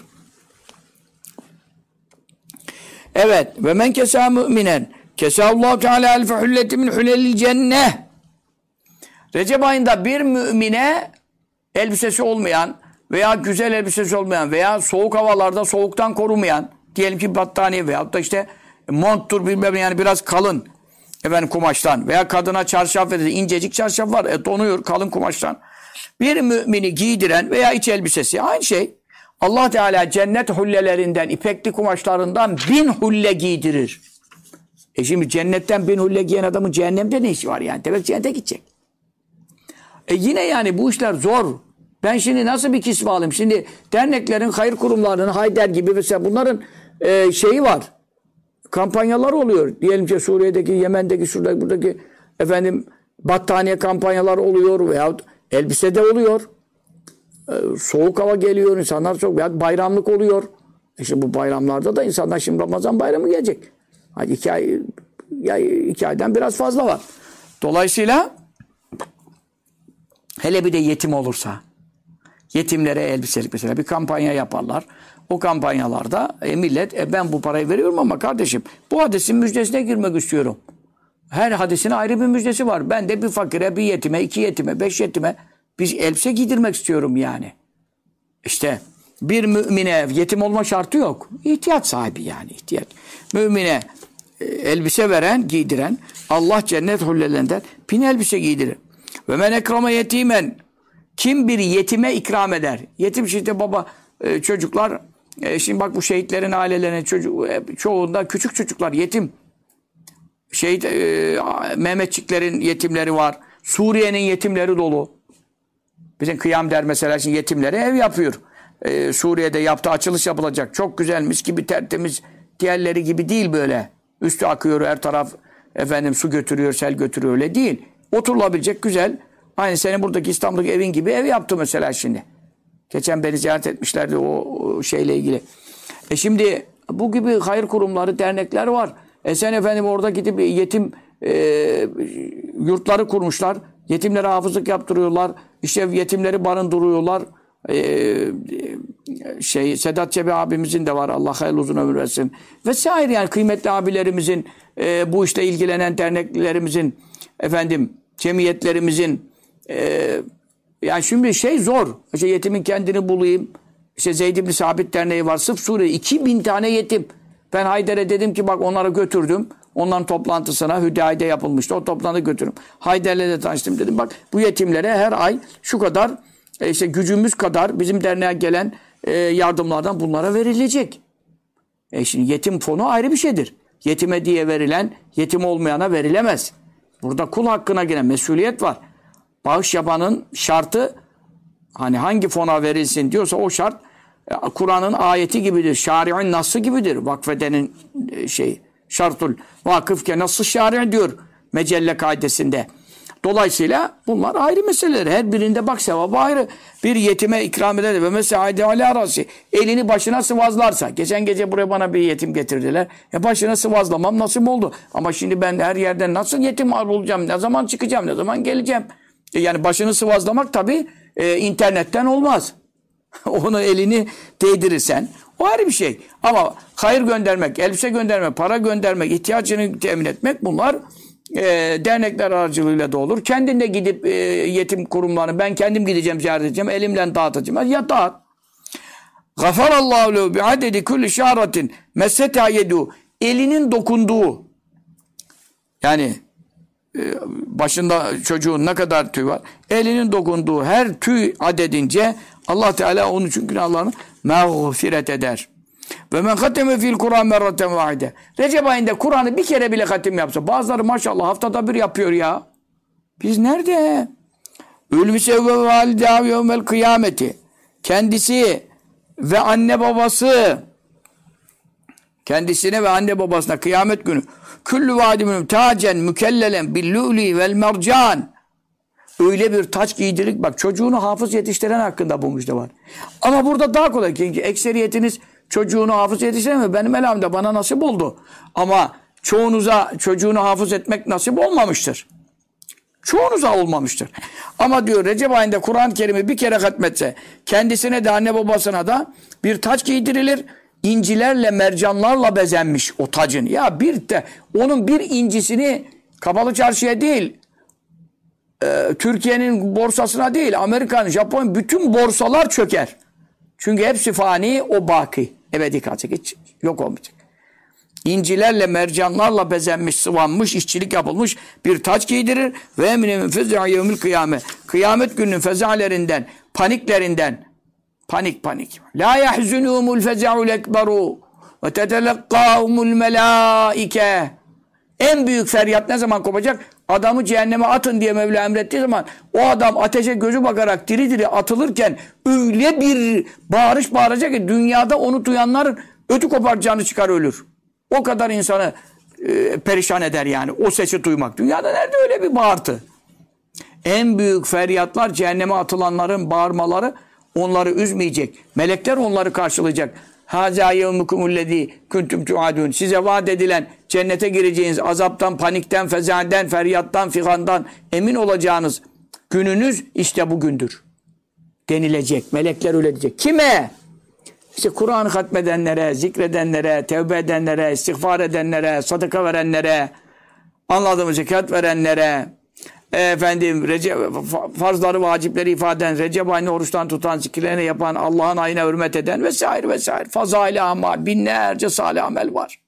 Evet. Ve men kesâ müminen kesâllâhu teâlâ elfe hülleti min hülelil cenneh. Recep ayında bir mümine elbisesi olmayan veya güzel elbisesi olmayan veya soğuk havalarda soğuktan korumayan, diyelim ki battaniye veyahut da işte monttur bilmem yani biraz kalın kumaştan veya kadına çarşaf verir, incecik çarşaf var, donuyor kalın kumaştan. Bir mümini giydiren veya iç elbisesi aynı şey. Allah Teala cennet hullelerinden, ipekli kumaşlarından 1000 hulle giydirir. Şimdi cennetten 1000 hulle giyen adamın cehennemde ne işi var yani? Demek cennete gidecek. Yine yani bu işler zor. Ben şimdi nasıl bir kisve alayım? Şimdi derneklerin, hayır kurumlarının, Hayder gibi mesela bunların şeyi var. Kampanyalar oluyor. Diyelim ki Suriye'deki, Yemen'deki, şuradaki, buradaki battaniye kampanyalar oluyor veyahut elbisede oluyor. Soğuk hava geliyor, insanlar çok veyahut bayramlık oluyor. İşte bu bayramlarda da insanlar şimdi Ramazan bayramı gelecek. Hadi 2 ay, ya 2 aydan biraz fazla var. Dolayısıyla hele bir de yetim olursa yetimlere elbiselik mesela bir kampanya yaparlar. O kampanyalarda millet ben bu parayı veriyorum ama kardeşim bu hadisin müjdesine girmek istiyorum. Her hadisin ayrı bir müjdesi var. Ben de bir fakire, bir yetime, 2 yetime, 5 yetime bir elbise giydirmek istiyorum yani. İşte bir mümine yetim olma şartı yok. İhtiyaç sahibi yani ihtiyaç. Mümine elbise veren, giydiren Allah cennet hullelerinden 1000 elbise giydirir. Ve men ekrame yetimen kim bir yetime ikram eder? Yetim işte baba çocuklar şimdi bak bu şehitlerin ailelerine çoğunda küçük çocuklar yetim. Şehit Mehmetçiklerin yetimleri var. Suriye'nin yetimleri dolu. Bizim Kıyam Der mesela şimdi yetimlere ev yapıyor. Suriye'de yaptı, açılış yapılacak. Çok güzel, mis gibi tertemiz. Diğerleri gibi değil böyle. Üstü akıyor, her taraf su götürüyor, sel götürüyor, öyle değil. Oturulabilecek güzel. Aynı senin buradaki İstanbul'daki evin gibi ev yaptı mesela şimdi. Geçen beni ziyaret etmişlerdi o şeyle ilgili. Şimdi bu gibi hayır kurumları, dernekler var. Sen orada gidip yetim yurtları kurmuşlar. Yetimlere hafızlık yaptırıyorlar. İşte yetimleri barındırıyorlar. Sedat Cebi abimizin de var. Allah hayırlı uzun ömür versin. Vesaire yani kıymetli abilerimizin bu işle ilgilenen derneklerimizin cemiyetlerimizin yani şimdi zor. İşte yetimin kendini bulayım. İşte Zeyd ibn Sabit Derneği var. Sırf Suriye 2000 tane yetim. Ben Hayder'e dedim ki bak onları götürdüm. Onların toplantısına Hüdayi'de yapılmıştı. O toplantıyı götürdüm. Hayder'le de tanıştım dedim. Bak bu yetimlere her ay şu kadar gücümüz kadar bizim derneğe gelen yardımlardan bunlara verilecek. Şimdi yetim fonu ayrı bir şeydir. Yetime diye verilen, yetim olmayana verilemez. Burada kul hakkına giren mesuliyet var. Bağış yapanın şartı hangi fona verilsin diyorsa o şart Kur'an'ın ayeti gibidir. Şari'un nassı gibidir. Vakfedenin şartul vakıfke nasıl şari' diyor mecelle kaidesinde. Dolayısıyla bunlar ayrı meseleler. Her birinde bak sevabı ayrı. Bir yetime ikram eder ve mesela ala rasi elini başına sıvazlarsa. Geçen gece buraya bana bir yetim getirdiler. Başına sıvazlamam nasip oldu. Ama şimdi ben her yerden nasıl yetim bulacağım? Ne zaman çıkacağım? Ne zaman geleceğim? Yani başını sıvazlamak tabii internetten olmaz. Onu elini değdirirsen o ayrı bir şey. Ama hayır göndermek, elbise göndermek, para göndermek, ihtiyacını temin etmek bunlar dernekler aracılığıyla da olur. Kendin de gidip yetim kurumlarını ben kendim gideceğim ziyaret edeceğim. Elimle dağıtacağım. Ya dağıt. Gafarallahu lehu bi'adedi kulli şa'ratin meseta yedu. Elinin dokunduğu yani başında çocuğun ne kadar tüy var? Elinin dokunduğu her tüy adedince Allah Teala onun için günahlarını mağfiret eder. Ve men hateme fil Kur'an merraten vahide. Recep ayında Kur'an'ı bir kere bile hatim yapsa. Bazıları maşallah haftada bir yapıyor ya. Biz nerede? Ülmüse ve validâ yevmel kıyameti. Kendisi ve anne babası, kendisine ve anne babasına kıyamet günü küllü vadiminum tacen mükellelen billûli vel mercan. Öyle bir taç giydirik. Bak çocuğunu hafız yetiştiren hakkında bu müjde var. Ama burada daha kolay. Çünkü ekseriyetiniz çocuğunu hafız yetiştiremiyor. Benim elimde bana nasip oldu. Ama çoğunuza çocuğunu hafız etmek nasip olmamıştır. Çoğunuza olmamıştır. Ama diyor Recep ayında Kur'an-ı Kerim'i bir kere hatmetse kendisine de anne babasına da bir taç giydirilir. İncilerle mercanlarla bezenmiş o tacın. Ya bir de onun bir incisini Kapalı Çarşı'ya değil, Türkiye'nin borsasına değil, Amerika'nın, Japon bütün borsalar çöker. Çünkü hepsi fani, o baki. Ebedi kalacak, hiç yok olmayacak. İncilerle, mercanlarla bezenmiş, sıvanmış, işçilik yapılmış bir taç giydirir. Ve emine min fez'a yevmil kıyame. Kıyamet gününün fezalerinden, paniklerinden, panik. La yahzunumul feza'ul ekberu ve tetelekkâhumul melâike. En büyük feryat ne zaman kopacak? Adamı cehenneme atın diye Mevla emrettiği zaman o adam ateşe gözü bakarak diri diri atılırken öyle bir bağırış bağıracak ki dünyada onu duyanların ötü kopar, canı çıkar, ölür. O kadar insanı perişan eder yani o sesi duymak. Dünyada nerede öyle bir bağırtı? En büyük feryatlar cehenneme atılanların bağırmaları, onları üzmeyecek. Melekler onları karşılayacak. Hâzâ yevmukumullezî kuntum tu'adûn. Size vaat edilen cennete gireceğiniz azaptan, panikten, fezaden, feryattan, figandan emin olacağınız gününüz işte bugündür. Denilecek. Melekler öyle diyecek. Kime? İşte Kur'an'ı hatmedenlere, zikredenlere, tevbe edenlere, istiğfar edenlere, sadaka verenlere, anladığımız zekat verenlere, farzları, vacipleri ifade eden, Recep ayını oruçtan tutan, zikirlerini yapan, Allah'ın ayına hürmet eden vesaire. Fazail-i amal, binlerce salih amel var.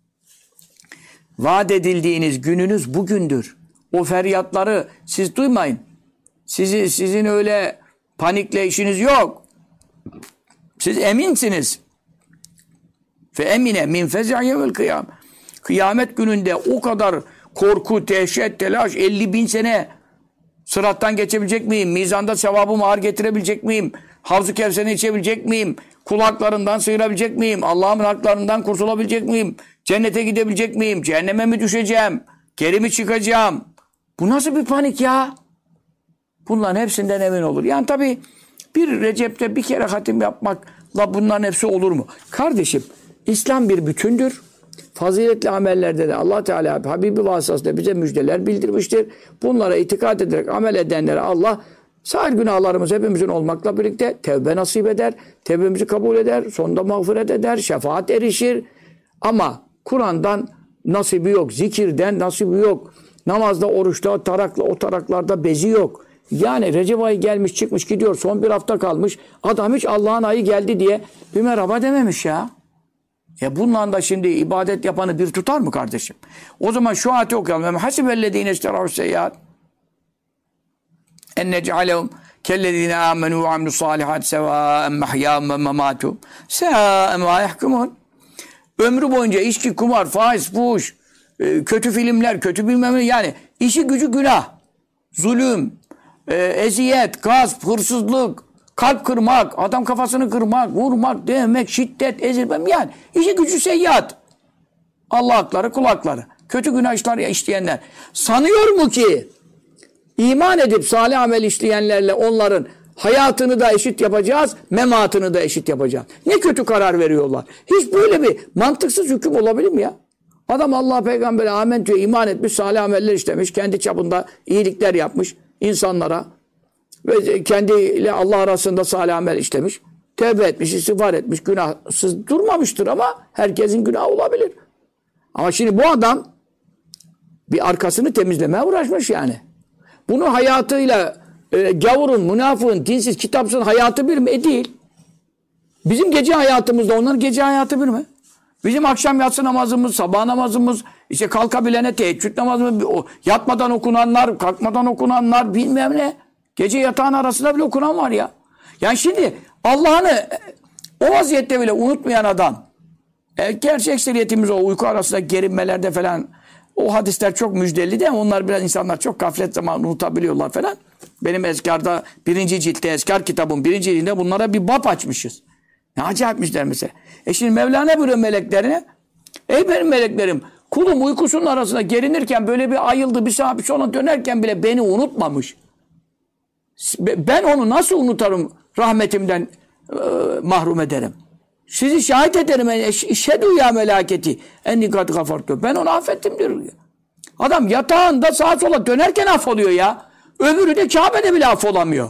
Vaat edildiğiniz gününüz bugündür. O feryatları siz duymayın. Sizin öyle panikle işiniz yok. Siz eminsiniz. Fe emine min fez'a yevmil kıyam. Kıyamet gününde o kadar korku, dehşet, telaş, 50.000 sene sırattan geçebilecek miyim? Mizanda sevabımı ağır getirebilecek miyim? Havz-ı Kevser'ini içebilecek miyim? Kulaklarından sıyırabilecek miyim? Allah'ın haklarından kurtulabilecek miyim? Cennete gidebilecek miyim? Cehenneme mi düşeceğim? Geri mi çıkacağım? Bu nasıl bir panik ya? Bunların hepsinden emin olur. Yani tabii bir Recep'te bir kere hatim yapmakla bunların hepsi olur mu? Kardeşim, İslam bir bütündür. Faziletli amellerde de Allah Teala Habibi vasıtasıyla bize müjdeler bildirmiştir. Bunlara itikad ederek amel edenlere Allah sahil günahlarımız hepimizin olmakla birlikte tevbe nasip eder. Tevbemizi kabul eder. Sonunda mağfiret eder. Şefaat erişir. Ama Kur'an'dan nasibi yok. Zikirden nasibi yok. Namazda, oruçta, tarakla, o taraklarda bezi yok. Yani Recep ayı gelmiş çıkmış gidiyor. Son bir hafta kalmış. Adam hiç Allah'ın ayı geldi diye bir merhaba dememiş ya. Bununla da şimdi ibadet yapanı bir tutar mı kardeşim? O zaman şu ayeti okuyalım. Hasibellezîne işterâhu's-seyyiât en nec'alehum kellezîne âmenû ve amilussâlihâti sevâen mehyâhum ve memâtuhum sâen mâ yahkumûn. Ömrü boyunca içki, kumar, faiz, fuhuş, kötü filmler, kötü bilmem ne, yani işi gücü günah, zulüm, eziyet, gasp, hırsızlık, kalp kırmak, adam kafasını kırmak, vurmak, dövmek, şiddet, ezilmem, yani işi gücü seyyiat. Allah hakları, kul hakları. Kötü günah işleyenler. Sanıyor mu ki iman edip salih amel işleyenlerle onların hayatını da eşit yapacağız, mematını da eşit yapacağız. Ne kötü karar veriyorlar. Hiç böyle bir mantıksız hüküm olabilir mi ya? Adam Allah peygamberi amen diyor, iman etmiş, salih ameller işlemiş, kendi çapında iyilikler yapmış insanlara ve kendiyle Allah arasında salih amel işlemiş, tevbe etmiş, istiğfar etmiş, günahsız durmamıştır ama herkesin günahı olabilir. Ama şimdi bu adam bir arkasını temizlemeye uğraşmış yani. Bunu hayatıyla gavurun, münafığın, dinsiz, kitapsız hayatı bir mi? Değil. Bizim gece hayatımızda onların gece hayatı bir mi? Bizim akşam yatsı namazımız, sabah namazımız, işte kalkabilene teheccüd namazımız, yatmadan okunanlar, kalkmadan okunanlar, bilmem ne. Gece yatağın arasında bile okunan var ya. Yani şimdi Allah'ını o vaziyette bile unutmayan adam Gerçi ekseriyetimiz o uyku arasında gerinmelerde falan o hadisler çok müjdeli de onlar biraz insanlar çok gaflet zamanı unutabiliyorlar falan. Benim ezkarda birinci ciltte ezkar kitabım birinci ciltinde bunlara bir bab açmışız. Ne acayipmişler mesela. Şimdi Mevlana buyuruyor meleklerine. Ey benim meleklerim kulum uykusunun arasında gerinirken böyle bir ayıldı bir sağa bir sola dönerken bile beni unutmamış. Ben onu nasıl unutarım rahmetimden mahrum ederim. Sizi şahit ederim. Eşhedü ya melaketi. Enni kad gafartu. Ben onu affettim diyor. Adam yatağında sağa sola dönerken affoluyor ya. Öbürü de Kabe'de bile affolamıyor.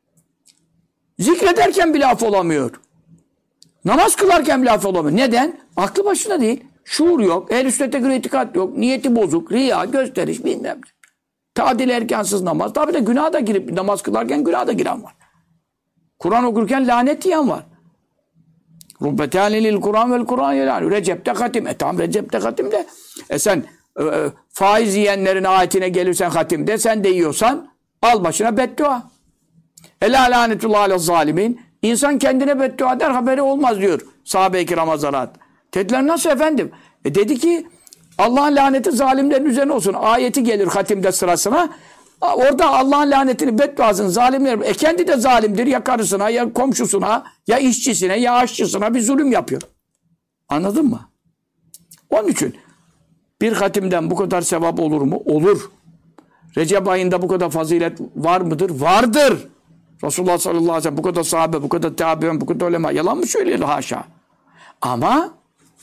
Zikrederken bile affolamıyor. Namaz kılarken bile affolamıyor. Neden? Aklı başında değil. Şuur yok. Ehl-i sünnete göre itikat yok. Niyeti bozuk. Riya, gösteriş bilmem ne. Tadil erkansız namaz. Tabi de günaha da girip namaz kılarken günaha da giren var. Kur'an okurken lanet yiyen var. Rubbetâni lil Kur'an vel Kur'an yelâni. Recep'te hatim. Tamam Recep'te hatim de. Sen faiz yiyenlerin ayetine gelirsen hatimde sen de yiyorsan al başına beddua. Elâ lânetullâhi alel zalimin. İnsan kendine beddua der haberi olmaz diyor sahabe-i kiram hazarat. Dediler nasıl efendim? Dedi ki Allah'ın laneti zalimlerin üzerine olsun. Ayeti gelir hatimde sırasına. Orada Allah'ın lanetini bedduasını zalimler. Kendi de zalimdir. Ya karısına ya komşusuna ya işçisine ya aşçısına bir zulüm yapıyor. Anladın mı? Onun için bir hatimden bu kadar sevap olur mu? Olur. Recep ayında bu kadar fazilet var mıdır? Vardır. Resulullah sallallahu aleyhi ve sellem bu kadar sahabe, bu kadar tabi'in, bu kadar ulema. Yalan mı söylüyor? Haşa. Ama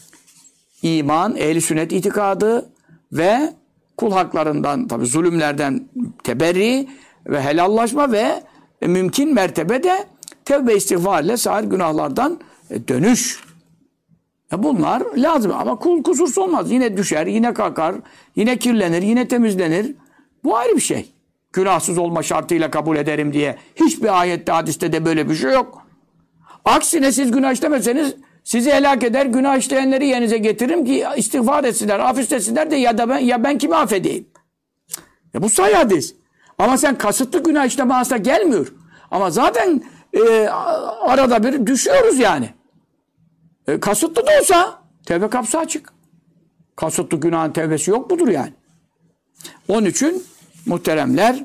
iman, ehl-i sünnet itikadı ve kul haklarından, tabi zulümlerden teberri ve helallaşma ve mümkün mertebede tevbe istiğfar ile sair günahlardan dönüş. Bunlar lazım ama kul kusursuz olmaz. Yine düşer, yine kalkar, yine kirlenir, yine temizlenir. Bu ayrı bir şey. Günahsız olma şartıyla kabul ederim diye. Hiçbir ayette, hadiste de böyle bir şey yok. Aksine siz günah işlemeseniz sizi helak eder, günah işleyenleri yerinize getiririm ki istiğfar etsinler, af istesinler de ya ben kimi affedeyim? Bu sahih hadis. Ama sen kasıtlı günah işleme aslında gelmiyor. Ama zaten arada bir düşüyoruz yani. Kasıtlı da olsa tevbe kapısı açık. Kasıtlı günahın tevbesi yok mudur yani? Onun için muhteremler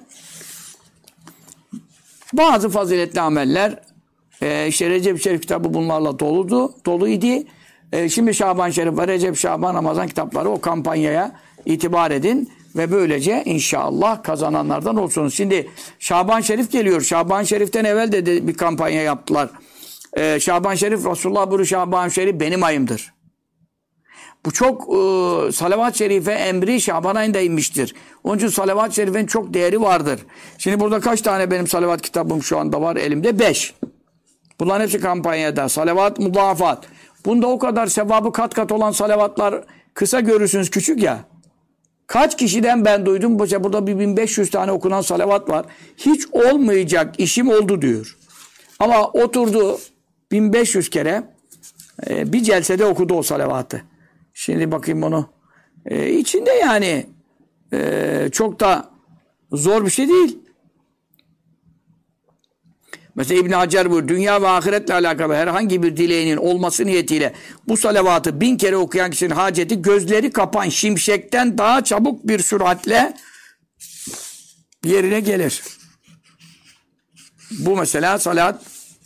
bazı faziletli ameller işte Recep Şerif kitabı bunlarla doluydu. Şimdi Şaban Şerif ve Recep Şaban Ramazan kitapları o kampanyaya itibar edin ve böylece inşallah kazananlardan olsunuz. Şimdi Şaban Şerif geliyor. Şaban Şerif'ten evvel de bir kampanya yaptılar. Şaban Şerif Resulullah buyuruyor Şaban Şerif benim ayımdır. Bu çok salavat-ı şerife emri Şaban ayında inmiştir. Onun için salavat-ı şerifenin çok değeri vardır. Şimdi burada kaç tane benim salavat kitabım şu anda var elimde? 5. Bunların hepsi kampanyada. Salavat, mudafat. Bunda o kadar sevabı kat kat olan salavatlar kısa görürsünüz küçük ya. Kaç kişiden ben duydum. Burada bir 1500 tane okunan salavat var. Hiç olmayacak işim oldu diyor. Ama oturdu 1500 kere bir celsede okudu o salavatı. Şimdi bakayım onu. İçinde yani çok da zor bir şey değil. Mesela İbn Hacer buyuruyor. Dünya ve ahiretle alakalı herhangi bir dileğinin olması niyetiyle bu salavatı 1000 kere okuyan kişinin haceti gözleri kapan şimşekten daha çabuk bir süratle yerine gelir. Bu mesela salat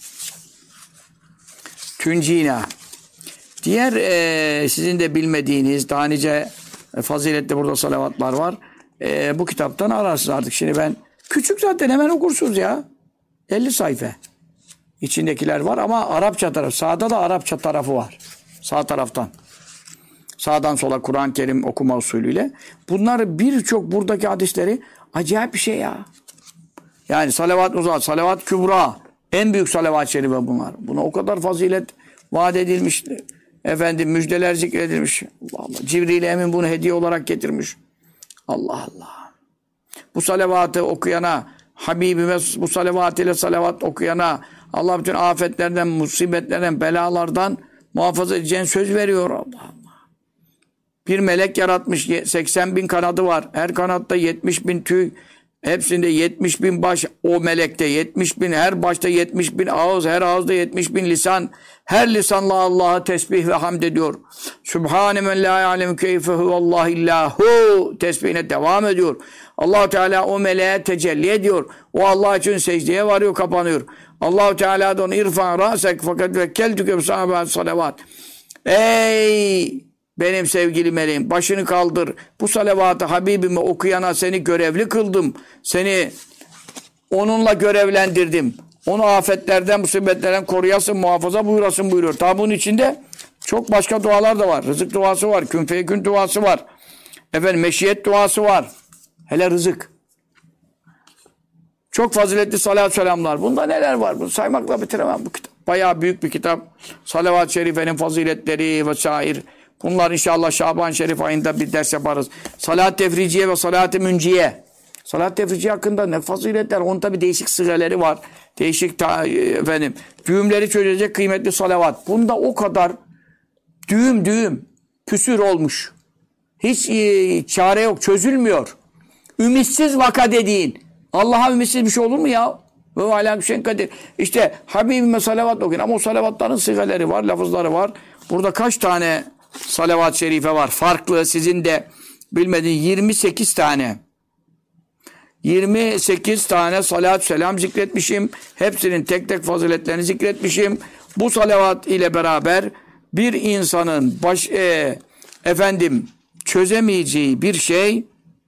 tüncina. Diğer sizin de bilmediğiniz daha nice faziletli burada salavatlar var. Bu kitaptan ararsınız artık. Şimdi ben küçük zaten hemen okursunuz ya. 50 sayfa. İçindekiler var ama Arapça tarafı. Sağda da Arapça tarafı var. Sağ taraftan. Sağdan sola Kur'an-ı Kerim okuma usulüyle. Bunlar birçok buradaki hadisleri acayip bir şey ya. Yani salavat uzat, salavat kübra. En büyük salavat-ı şerife bunlar. Buna o kadar fazilet vaat edilmiş. Efendim müjdeler zikredilmiş. Allah Allah. Cibril Emin bunu hediye olarak getirmiş. Allah Allah. Bu salavatı okuyana, Habibime bu salavat ile salavat okuyana Allah bütün afetlerden, musibetlerden, belalardan muhafaza edeceğini söz veriyor. Allah Allah. Bir melek yaratmış. 80 bin kanadı var. Her kanatta 70 bin tüy. Hepsinde 70 bin baş o melekte, 70 bin, her başta 70 bin ağız, her ağızda 70 bin lisan, her lisanla Allah'a tesbih ve hamd ediyor. Sübhane men la ya'lemu keyfe huvallahu illahu tesbihine devam ediyor. Allah Teala o meleğe tecelli ediyor. O Allah için secdeye varıyor, kapanıyor. Allah Teala da onu irfa rasek fakat vekkeltüke sahabat salavat. Ey benim sevgili meleğim, başını kaldır. Bu salavatı Habibime okuyana seni görevli kıldım. Seni onunla görevlendirdim. Onu afetlerden, musibetlerden koruyasın, muhafaza buyurasın buyuruyor. Tabi bunun içinde çok başka dualar da var. Rızık duası var, kün feyekün duası var. Efendim meşiyet duası var. Hele rızık. Çok faziletli salat selamlar. Bunda neler var? Bunu saymakla bitiremem bu kitap. Bayağı büyük bir kitap. Salavat-ı Şerife'nin faziletleri vesaire. Bunlar inşallah Şaban Şerif ayında bir ders yaparız. Salat tefriciye ve salat-ı münciye. Salat tefriciye hakkında ne faziletler. Onun tabi değişik sıreleri var. Değişik düğümleri çözecek kıymetli salavat. Bunda o kadar düğüm küsür olmuş. Hiç çare yok. Çözülmüyor. Ümitsiz vaka dediğin. Allah'a ümitsiz bir şey olur mu ya? Ve alâ şeyin kadir. İşte Habibime salavat okuyun. Ama o salavatların sigaleri var, lafızları var. Burada kaç tane salavat-ı şerife var? Farklı, sizin de bilmediğiniz 28 tane. 28 tane salat selam zikretmişim. Hepsinin tek tek faziletlerini zikretmişim. Bu salavat ile beraber bir insanın çözemeyeceği bir şey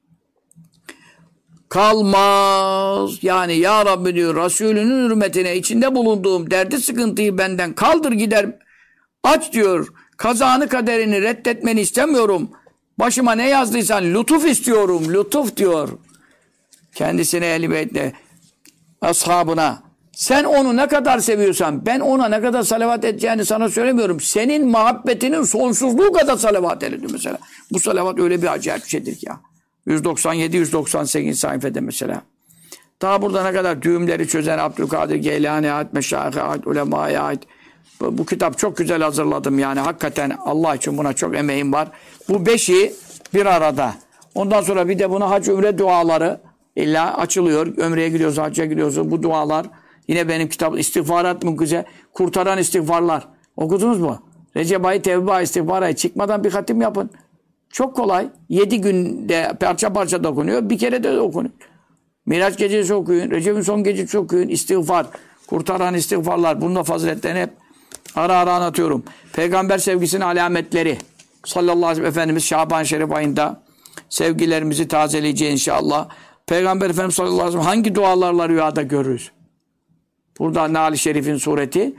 kalmaz. Yani ya Rabbi diyor, Resulünün hürmetine içinde bulunduğum derdi sıkıntıyı benden kaldır gider. Aç diyor. Kazanı kaderini reddetmeni istemiyorum. Başıma ne yazdıysan lütuf istiyorum. Lütuf diyor. Kendisine Ehl-i Beyt'le ashabına. Sen onu ne kadar seviyorsan ben ona ne kadar salavat edeceğini sana söylemiyorum. Senin muhabbetinin sonsuzluğu kadar salavat ediyor mesela. Bu salavat öyle bir acayip bir şeydir ki ya. 197-198 sayfada mesela. Daha burada ne kadar düğümleri çözen Abdülkadir Geylani'ye ait, meşayih'e ait, ulemaya ait. Bu kitap çok güzel hazırladım yani. Hakikaten Allah için buna çok emeğim var. Bu beşi bir arada. Ondan sonra bir de buna hac ümre duaları illa açılıyor. Ömreye gidiyoruz, hacca gidiyoruz. Bu dualar yine benim kitabım. İstiğfarat mümküze kurtaran istiğfarlar. Okudunuz mu? Recep ayı, Tevbe ayı, istiğfar ayı çıkmadan bir hatim yapın. Çok kolay. 7 günde parça parça dokunuyor. Bir kere de okunuyor. Miraç gecesi okuyun. Recep'in son gecesi okuyun. İstiğfar. Kurtaran istiğfarlar. Bunun da faziletlerini hep ara ara anlatıyorum. Peygamber sevgisinin alametleri. Sallallahu aleyhi ve sellem Efendimiz Şaban Şerif ayında sevgilerimizi tazeleyeceğiz inşallah. Peygamber Efendimiz sallallahu aleyhi ve sellem hangi dualarla rüyada görürüz? Burada Nahl-i Şerif'in sureti.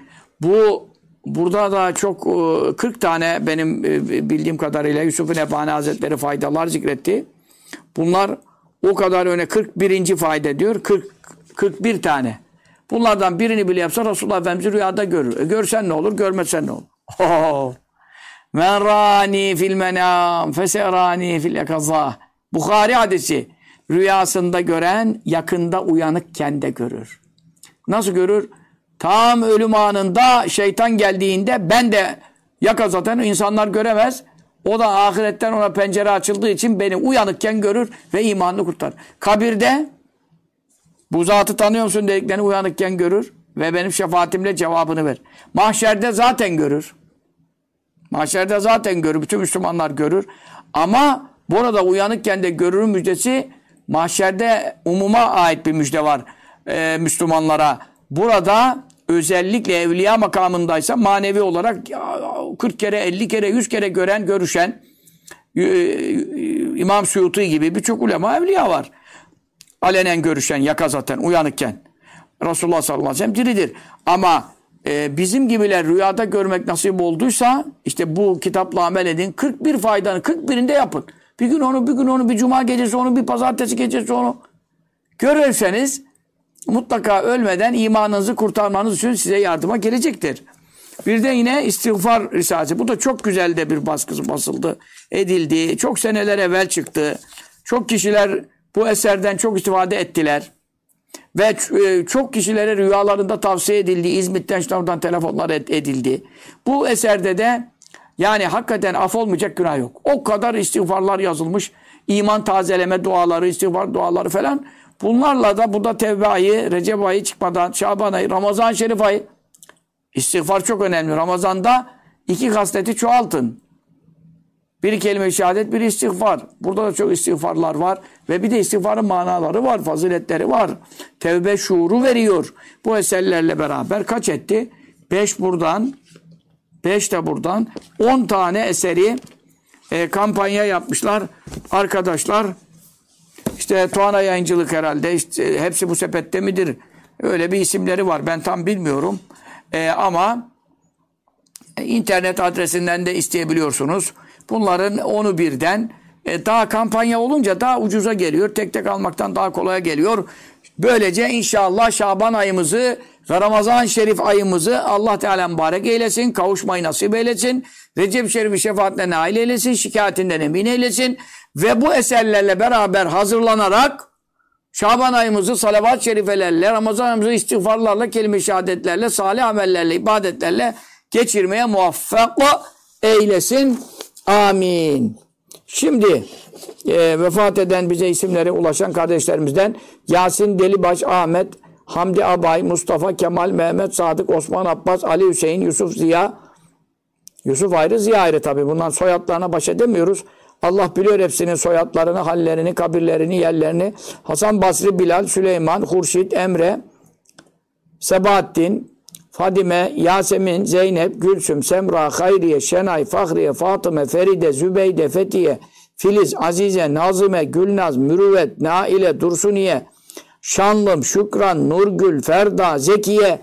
Burada da çok 40 tane benim bildiğim kadarıyla Yusuf-u Nebhani Hazretleri faydalar zikretti. Bunlar o kadar öne 41. fayda diyor. 41 tane. Bunlardan birini bile yapsa Resulullah Efendimiz'i rüyada görür. Görsen ne olur, görmesen ne olur? Men rani fil menam feserani fil yakazah. Bukhari hadisi. Rüyasında gören yakında uyanıkken de görür. Nasıl görür? Tam ölüm anında şeytan geldiğinde ben de yakazaten insanlar göremez. O da ahiretten ona pencere açıldığı için beni uyanıkken görür ve imanını kurtar. Kabirde bu zatı tanıyor musun dediklerini uyanıkken görür ve benim şefaatimle cevabını ver. Mahşerde zaten görür. Mahşerde zaten görür. Bütün Müslümanlar görür. Ama burada uyanıkken de görürün müjdesi mahşerde umuma ait bir müjde var Müslümanlara. Burada özellikle evliya makamındaysa manevi olarak 40 kere, 50 kere, 100 kere görüşen İmam Suyuti gibi birçok ulema evliya var. Alenen görüşen, yakazaten, uyanıkken. Resulullah sallallahu aleyhi ve sellem diridir. Ama bizim gibiler rüyada görmek nasip olduysa işte bu kitapla amel edin. 41 faydanın 41'inde yapın. Bir gün onu, bir cuma gecesi onu, bir pazartesi gecesi onu görürseniz mutlaka ölmeden imanınızı kurtarmanız için size yardıma gelecektir. Bir de yine istiğfar risalesi. Bu da çok güzel de bir baskısı basıldı, edildi. Çok seneler evvel çıktı. Çok kişiler bu eserden çok istifade ettiler. Ve çok kişilere rüyalarında tavsiye edildi. İzmit'ten İstanbul'dan telefonlar edildi. Bu eserde de yani hakikaten af olmayacak günah yok. O kadar istiğfarlar yazılmış. İman tazeleme duaları, istiğfar duaları falan. Bunlarla da bu da Tevbe ayı, Recep ayı çıkmadan, Şaban ayı, Ramazan-ı Şerif ayı. İstiğfar çok önemli. Ramazan'da 2 hasleti çoğaltın. Bir kelime-i şehadet, bir istiğfar. Burada da çok istiğfarlar var. Ve bir de istiğfarın manaları var, faziletleri var. Tevbe şuuru veriyor. Bu eserlerle beraber kaç etti? 5 buradan, 5 de buradan. 10 tane eseri kampanya yapmışlar. Arkadaşlar, işte Tuana Yayıncılık herhalde. İşte, hepsi bu sepette midir? Öyle bir isimleri var. Ben tam bilmiyorum. Ama internet adresinden de isteyebiliyorsunuz. Bunların onu birden daha kampanya olunca daha ucuza geliyor. Tek tek almaktan daha kolaya geliyor. Böylece inşallah Şaban ayımızı ve Ramazan-ı Şerif ayımızı Allah Teala mübarek eylesin. Kavuşmayı nasip eylesin. Recep-i Şerif'i şefaatle nail eylesin. Şikayetinden emin eylesin. Ve bu eserlerle beraber hazırlanarak Şaban ayımızı salavat-ı şerifelerle, Ramazan ayımızı istiğfarlarla, kelime-i şehadetlerle, salih amellerle, ibadetlerle geçirmeye muvaffak eylesin. Amin. Şimdi vefat eden bize isimleri ulaşan kardeşlerimizden Yasin Delibaş, Ahmet, Hamdi Abay, Mustafa Kemal, Mehmet Sadık, Osman Abbas, Ali Hüseyin, Yusuf Ziya. Yusuf ayrı, Ziya ayrı tabi. Bundan soyadlarına baş edemiyoruz. Allah biliyor hepsinin soyadlarını, hallerini, kabirlerini, yerlerini. Hasan Basri, Bilal, Süleyman, Hurşit, Emre, Sebahattin, Fadime, Yasemin, Zeynep, Gülsüm, Semra, Hayriye, Şenay, Fahriye, Fatıme, Feride, Zübeyde, Fethiye, Filiz, Azize, Nazime, Gülnaz, Mürüvvet, Naile, Dursuniye, Şanlım, Şükran, Nurgül, Ferda, Zekiye.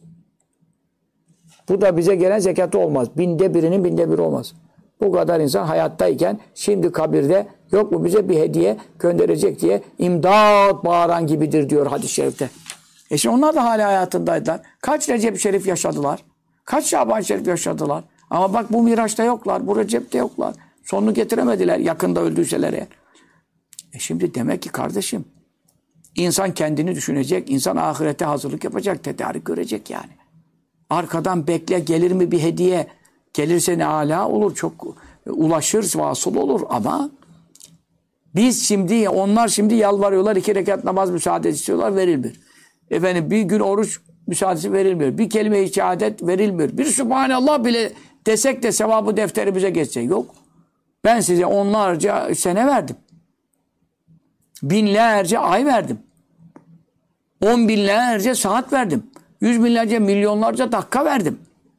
Bu da bize gelen zekatı olmaz. 1/1000'inin 1/1000 olmaz. Bu kadar insan hayattayken şimdi kabirde yok mu bize bir hediye gönderecek diye imdat bağıran gibidir diyor hadis-i şerifte. Şimdi onlar da hala hayatındaydılar. Kaç Recep Şerif yaşadılar? Kaç Şaban Şerif yaşadılar? Ama bak bu Miraç'ta yoklar, bu Recep'te yoklar. Sonunu getiremediler yakında öldüyseler eğer. Şimdi demek ki kardeşim, insan kendini düşünecek, insan ahirete hazırlık yapacak, tedarik görecek yani. Arkadan bekle, gelir mi bir hediye? Gelirse ne âlâ olur, çok ulaşır, vasıl olur ama biz şimdi, onlar şimdi yalvarıyorlar, 2 rekat namaz müsaade istiyorlar, verilmiyor. Efendim bir gün oruç müsaadesi verilmiyor. Bir kelime-i şehadet verilmiyor. Bir Sübhanallah bile desek de sevabı defterimize geçse yok. Ben size onlarca sene verdim. Binlerce ay verdim. 10 binlerce saat verdim. 100 binlerce, milyonlarca dakika verdim.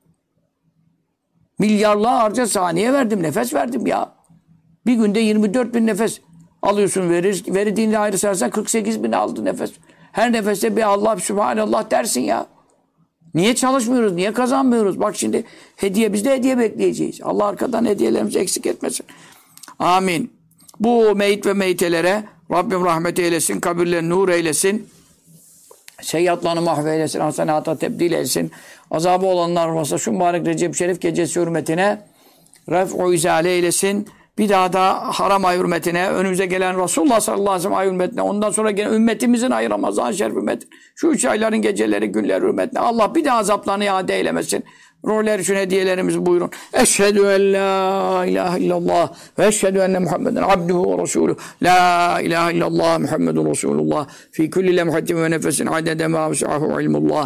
Milyarlarca saniye verdim, nefes verdim ya. Bir günde 24 bin nefes alıyorsun, verildiğinde ayrı sayarsan 48 bin aldı nefes. Her nefeste bir Allah, Sübhanallah dersin ya. Niye çalışmıyoruz, niye kazanmıyoruz? Bak şimdi biz de hediye bekleyeceğiz. Allah arkadan hediyelerimizi eksik etmesin. Amin. Bu meyit ve meytelere Rabbim rahmet eylesin, kabirlerini nur eylesin. Seyyatlarını mahveylesin, hasenata tebdil etsin. Azabı olanlar varsa şu mübarek Recep Şerif gecesi hürmetine ref'u izale eylesin. Bir daha da haram ay hürmetine, önümüze gelen Resulullah sallallahu aleyhi ve sellem ay hürmetine, ondan sonra gelen ümmetimizin ay Ramazan-ı Şerif hürmetine, şu 3 ayların geceleri, günleri hürmetine. Allah bir daha azaplarını iade eylemesin. Ruhlar için hediyelerimizi buyurun. Eşhedü en la ilahe illallah ve eşhedü enne Muhammeden abduhu ve resulüh. La ilahe illallah Muhammedun Resulullah. Fi kulli lemhatin ve nefesin adede ma vesi'ahu ilmullah.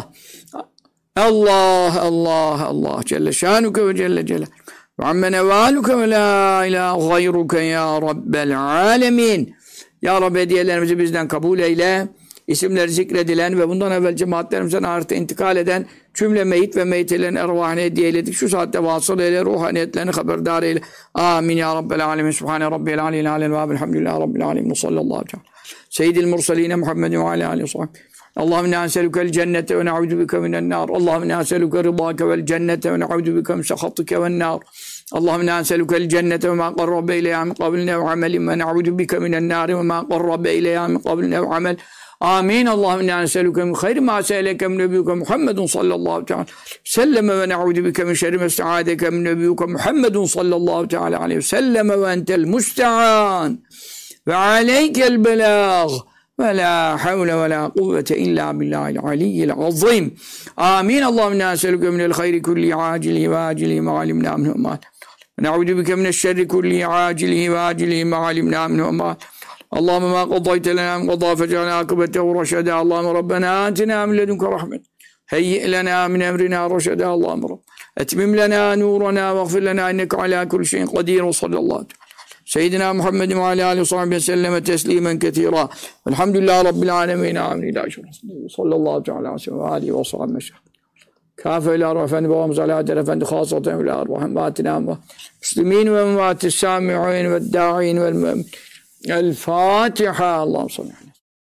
Allah, Allah, Allah. Celle şanuke ve celle celal. Ve amme nevaluke ve la ilahe gayruke ya Rabbel alemin. Ya Rabbi hediyelerimizi bizden kabul eyle. İsimleri zikredilen ve bundan evvel cemaatlerimizden ahirete intikal eden cümle meyit ve meyitelerin ervahine hediye eyledik. Şu saatte vasıl eyle, ruhaniyetlerini haberdar eyle. Amin ya Rabbel alemin. Subhane Rabbel aleyhi aleyhi ve elhamdülillahi Rabbil alemin. Sallallahu aleyhi ve sellem. Seyyidil mursaline Muhammedin ve aleyhi ve sellem. Allahümme ne'aselükel cennete ve ne'udu bike minen nar. Allahümme ne'aselüke rıdâke vel cennete ve ne'udu bike min sehatike ven nar. Allahümme ne'aselükel cennete ve ma qarrabe ileyha min kavline ve amelin ve ne'udu bike minen nar ve ma qarrabe ileyha min kavline ve amel. Amin. Allahümme ne'aselüke min hayri ma se'eleke min nebiyyuke Muhammedun sallallahu teala selleme ve ne'udu bike min şerri ma sta'adeke min nebiyyuke Muhammedun sallallahu teala aleyhi ve selleme ve entel musta'an ve aleykel belâg. Ve la havle ve la kuvvete illa billahil aliyyil azim. Amin. Allahümme ne'aselüke minel hayri kulli acilihi ve acilihi ma alimna minhu ma. Ne'udu bike mineşşerri kulli acilihi ve acilihi ma alimna minhu ma. Allahümme ma qadayte lena min qada fecale akıbetehu reşede. Allahümme Rabbena atina min ledunke rahmet. Heyyi lena min emrina reşede. Allahümme Rabbena etmim lena nurana ve gfir lena inneke ala kulli şeyin kadir ve sallallahu aleyhi ve Seyyidina Muhammedin ve alâ aleyhi ve sahbihi selleme teslimen ketîrâ. Velhamdülillahi Rabbil âlemîn. Amin. İlâ şerefine. Sallallahu teâlâ aleyhi ve âlihi ve sahbihi meşâh. Kâfe ilâ arvâ efendi babamız alâ adel efendi khâsaten ilâ arvâ hemmâtinâ ve müslümîn ve mevâtis sâmi'în ve dâ'în vel mü'min. El Fatiha. Allah'ım sallallahu